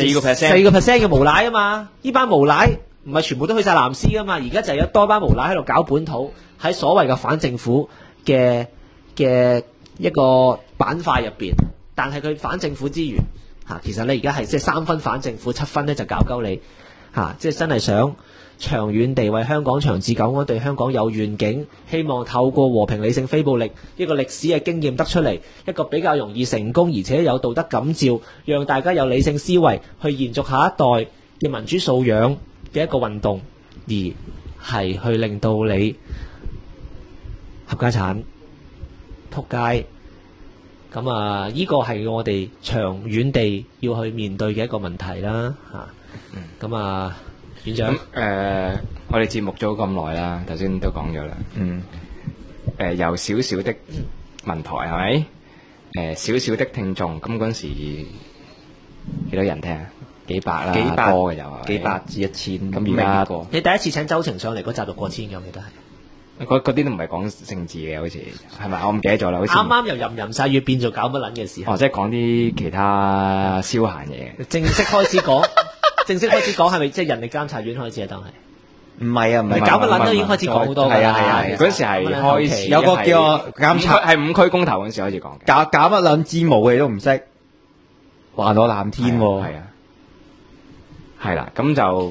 4% 嘅無賴啊嘛，呢班無賴唔係全部都去晒藍絲噶嘛，而家就有多班無賴喺度搞本土，喺所謂嘅反政府嘅一個板塊入邊，但係佢反政府之餘其實你而家係即係3分反政府，7分咧就搞鳩你即係真係想長遠地為香港長治久安，對香港有願景，希望透過和平理性非暴力一個歷史嘅經驗得出嚟，一個比較容易成功而且有道德感召，讓大家有理性思維去延續下一代嘅民主素養嘅一個運動，而係去令到你合家產撲街。咁呢個係我哋長遠地要去面對嘅一個問題啦咁院長， 我哋節目做咗咁耐啦，頭先都講咗啦。由少少的文台係咪？少少的聽眾，咁嗰陣時幾多人聽啊？幾百啦，幾多嘅又幾百至1000。咁而家你第一次請周庭上嚟嗰集就過千嘅，我記得係。 嗰啲都唔係講政治嘅，好似係咪？我唔記得咗啦，好似啱啱由吟晒月變做搞乜撚嘅時候。 即係講啲其他消閒嘢。 正式開始講係咪即係人力監察院開始啊？當係唔係啊，唔係搞乜撚都已經開始講好多㗎。 係啊，嗰時係開始有個叫我監察係5區公投嗰時開始講嘅。 搞乜撚之母嘅都唔識，話我藍天喎。 係啊，係啦，咁就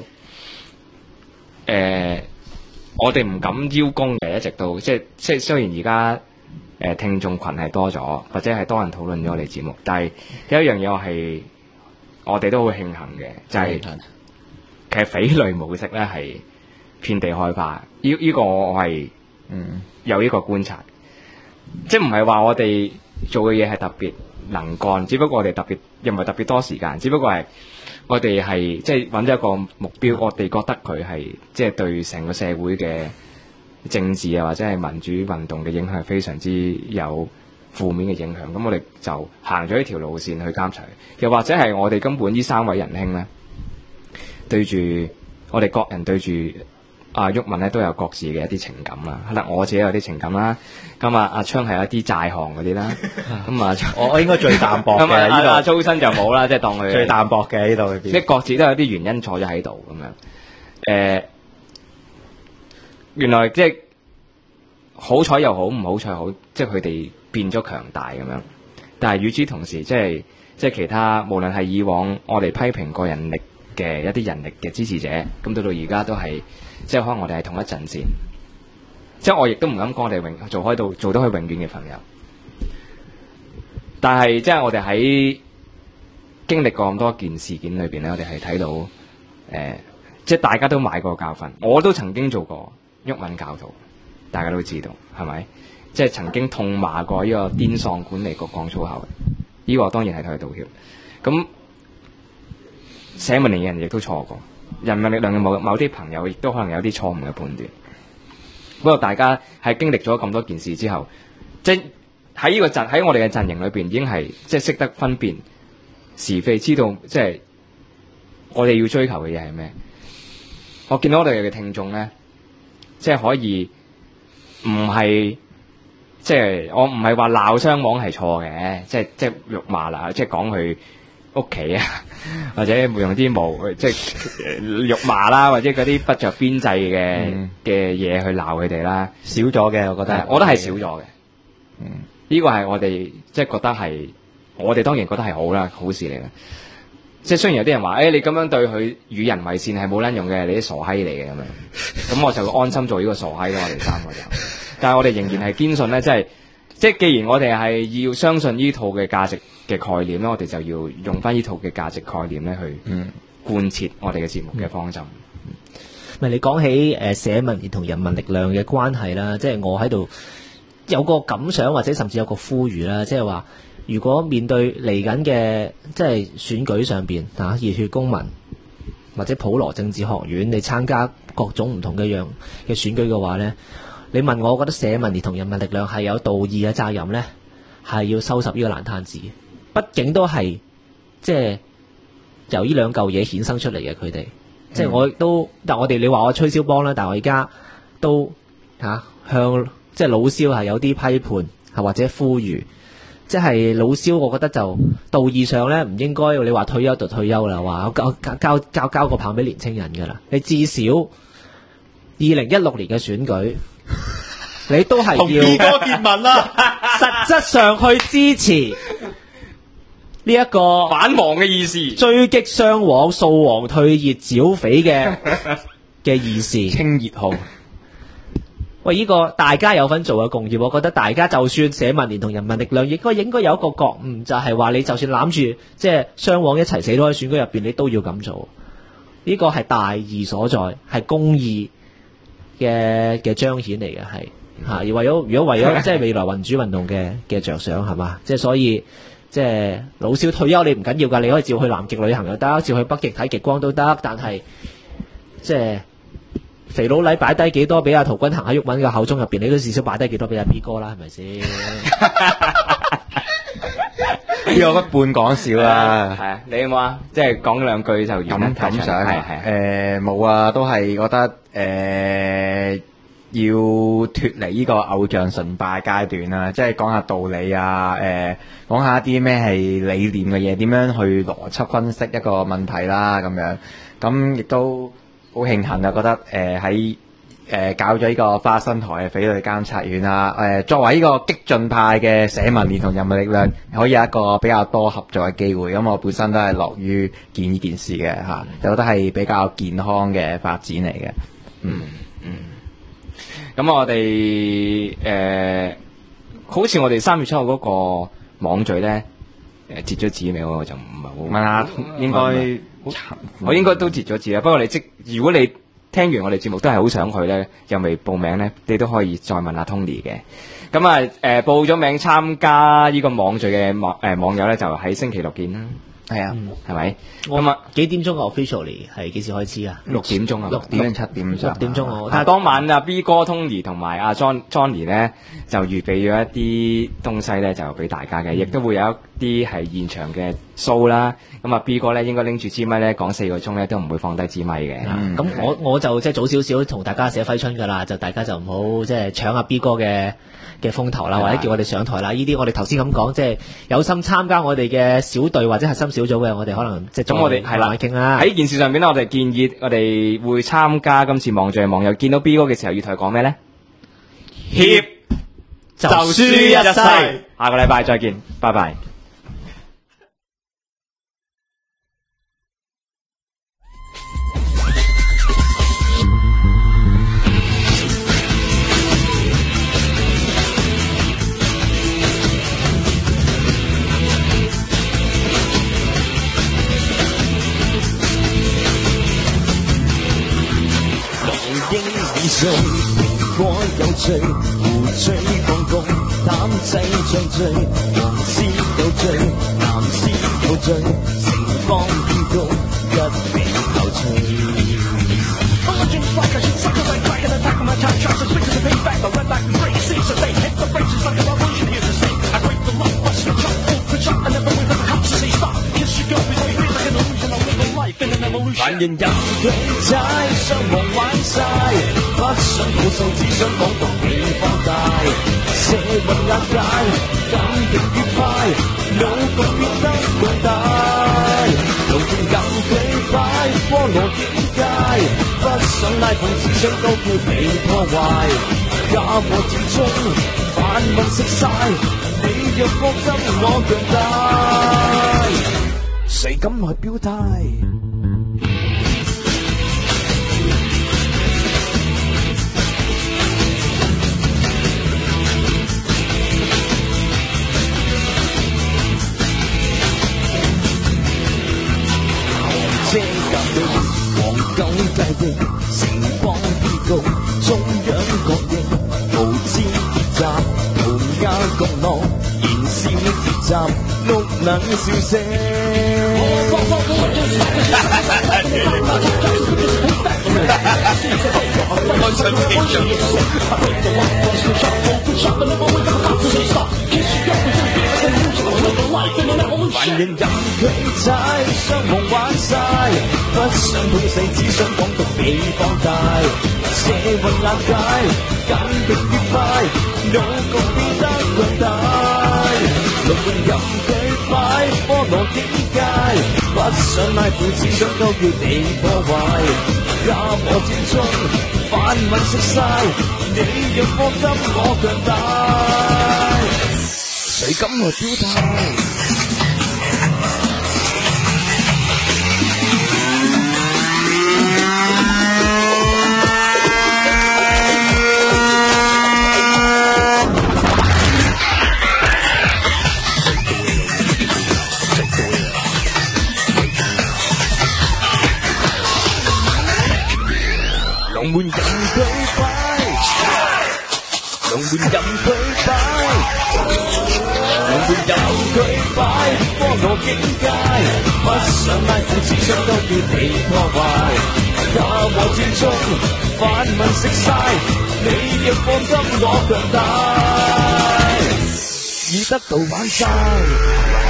我哋唔敢邀功嘅，一直到即係雖然而家聽眾群係多咗，或者係多人討論咗我哋節目，但係有一樣嘢我哋都好慶幸嘅，就係其實匪類模式咧係遍地開花。呢個我係有呢個觀察，即係唔係話我哋做嘅嘢係特別能幹，只不過我哋又唔係特別多時間，只不過係我哋係即係揾咗一個目標，我哋覺得佢係即係對成個社會嘅政治啊或者係民主運動嘅影響係非常之有負面嘅影響。咁我哋就行咗呢條路線去監察，又或者係我哋根本呢3位仁兄咧，對住我哋各人對住阿毓民咧都有各自嘅一啲情感啦。可能我自己有啲情感啦，咁阿昌係有一啲債項嗰啲啦，咁我應該最淡薄嘅，呢度阿周生就冇啦，即係當佢最淡薄嘅呢度裏邊， 即係各自都有啲原因坐咗喺度咁樣。原來即係好彩又好，唔好彩好，即係佢哋變咗強大咁樣。但係與此同時，即係其他無論係以往我哋批評過人力嘅一啲人力嘅支持者，咁到而家都係即係可能我哋係同一陣線。即係我亦都唔敢講我哋做到佢永遠嘅朋友。但係即係我哋喺經歷過咁多件事件裏邊咧，我哋係睇到即係大家都買過教訓。我都曾經做過毓民教徒，大家都知道係咪？即係曾經痛罵過呢個癲喪管理局講粗口，呢個當然係同佢道歉。咁社民連嘅人亦都錯過，人民力量嘅某啲朋友亦都可能有啲錯誤嘅判斷。不過大家係經歷咗咁多件事之後，即係喺我哋嘅陣營裏邊，已經係即係識得分辨是非，知道即係我哋要追求嘅嘢係咩。我見到我哋嘅聽眾咧，即係可以唔係即係我唔係話鬧雙網係錯嘅，即係辱罵啦，即係講佢屋企啊，或者用啲即係辱罵啦，或者嗰啲不着邊際嘅嘢去鬧佢哋啦， 少咗嘅，我覺得係少咗嘅。呢個係我哋即係覺得係，我哋當然覺得係好啦，好事嚟嘅。即係雖然有啲人話，你咁樣對佢與人為善係冇撚用嘅，你啲傻閪嚟嘅咁樣。咁我就安心做呢個傻閪咯，我哋3個就。但係我哋仍然係堅信咧，即係既然我哋係要相信呢套嘅價值嘅概念咧，我哋就要用翻呢套嘅價值概念咧去貫徹我哋嘅節目嘅方針。 你講起社民連同人民力量嘅關係啦，即係我喺度有個感想，或者甚至有個呼籲啦，即係話如果面對嚟緊嘅即係選舉上邊熱血公民或者普羅政治學院，你參加各種唔同嘅樣嘅選舉嘅話咧，你問我覺得社民連同人民力量係有道義嘅責任咧，係要收拾呢個爛攤子。畢竟都係即係由呢2嚿嘢衍生出嚟嘅，佢哋即係我亦都，但我哋你話我吹簫幫啦，但係我而家都向即係老蕭係有啲批判或者呼籲，即係老蕭，我覺得就道義上咧唔應該你話退休就退休啦，話交個棒俾年青人㗎啦。你至少2016年嘅選舉，你都係要同二哥結盟啦， 實質上去支持呢一個反王嘅意思， 追擊雙黃、掃黃、退熱、剿匪嘅意思， 清熱號。 喂，呢個大家有份做嘅共業，我覺得大家就算社民連同人民力量，應該有一個覺悟，就係話你就算攬住即係雙黃一齊死都喺選舉入邊，你都要咁做。呢個係大義所在，係公義嘅彰顯嚟嘅，係而如果為咗即係未來民主運動嘅着想係嘛，即係所以即係老少退休你唔緊要㗎，你可以照去南極旅行又得，照去北極睇極光都得，但係即係肥佬黎擺低幾多俾阿陶君行喺毓民嘅口中入邊，你都至少擺低幾多俾阿 B 哥啦，係咪先？ 呢個不半講笑啦， 係啊，你有冇啊？即係講2句就完咁想，冇啊，都係覺得要脫離呢個偶像崇拜階段啦，即係講下道理啊，講下一啲咩係理念嘅嘢，點樣去邏輯分析一個問題啦咁樣。咁亦都好慶幸啊，覺得喺搞咗呢個花生台嘅匪類監察院啊，作為呢個激進派嘅社民連同人民力量，可以有一個比較多合作嘅機會。咁我本身都係樂於見呢件事嘅嚇，就覺得係比較健康嘅發展嚟嘅。 咁我哋好似我哋3月7號嗰個網聚咧，截咗字未？我就唔係好問下，應該我應該都截咗字啦。不過如果你聽完我哋節目都係好想去咧，又未報名咧，你都可以再問下 Tony 嘅。咁啊報咗名參加呢個網聚嘅網友咧，就喺星期六見啦。係啊，係咪？咁啊， 幾點鐘 officially 係幾時開始啊 ？6點鐘啊，6點7點 6點鐘。 但係當晚啊 B 哥 Tony 同埋阿 Johnny 咧就預備咗一啲東西咧，就俾大家嘅，亦都會有一啲係現場嘅 show 啦。咁啊 B 哥咧應該拎住支咪咧講4個鐘咧，都唔會放低支咪嘅。 咁我就即係早少少同大家寫揮春㗎啦，就大家就唔好即係搶阿 B 哥嘅風頭啦，或者叫我哋上台啦。呢啲我哋頭先咁講，即係有心參加我哋嘅小隊或者核心小組嘅，我哋可能即係咁我哋係啦傾啦。 喺件事上邊咧，我哋建議我哋會參加今次網聚嘅網友見到 B 哥嘅時候，要同佢講咩咧？協就輸一世。下個禮拜再見，拜拜。 水蘋果有罪，胡吹放工，膽仔唱醉，黃絲有罪，藍絲有罪，城邦偏高，一味後吹。凡人任佢踩，雙王玩晒，不想好數，只想講獨氣放大。社運壓界，緊勁越快，腦洞變得強大。路徑任佢擺，菠蘿境界，不想拉碰，只想高叫被破壞。假和佔中，泛民食晒，你若放心我強大，誰敢來表態？車甲裏黃狗界定，城邦必告，中央國應，無知結集，塗鴉角落，燃燒鐵閘，碌冷笑聲。凡人任佢踩，雙王玩晒，不想碰死，只想講獨被放大。社運壓界，簡極越快，腦局變得強大。路徑任佢擺，菠蘿境界，不想拉布，只想高叫地破壞。假和佔中，泛民食晒，你若放心我強大，誰敢來表態？龍門任佢擺，龍門任佢擺，龍門任佢擺，菠蘿境界，不想拉褲，只想高叫地破壞。假和佔中，泛民食晒，你若放心我強大，已得到玩晒。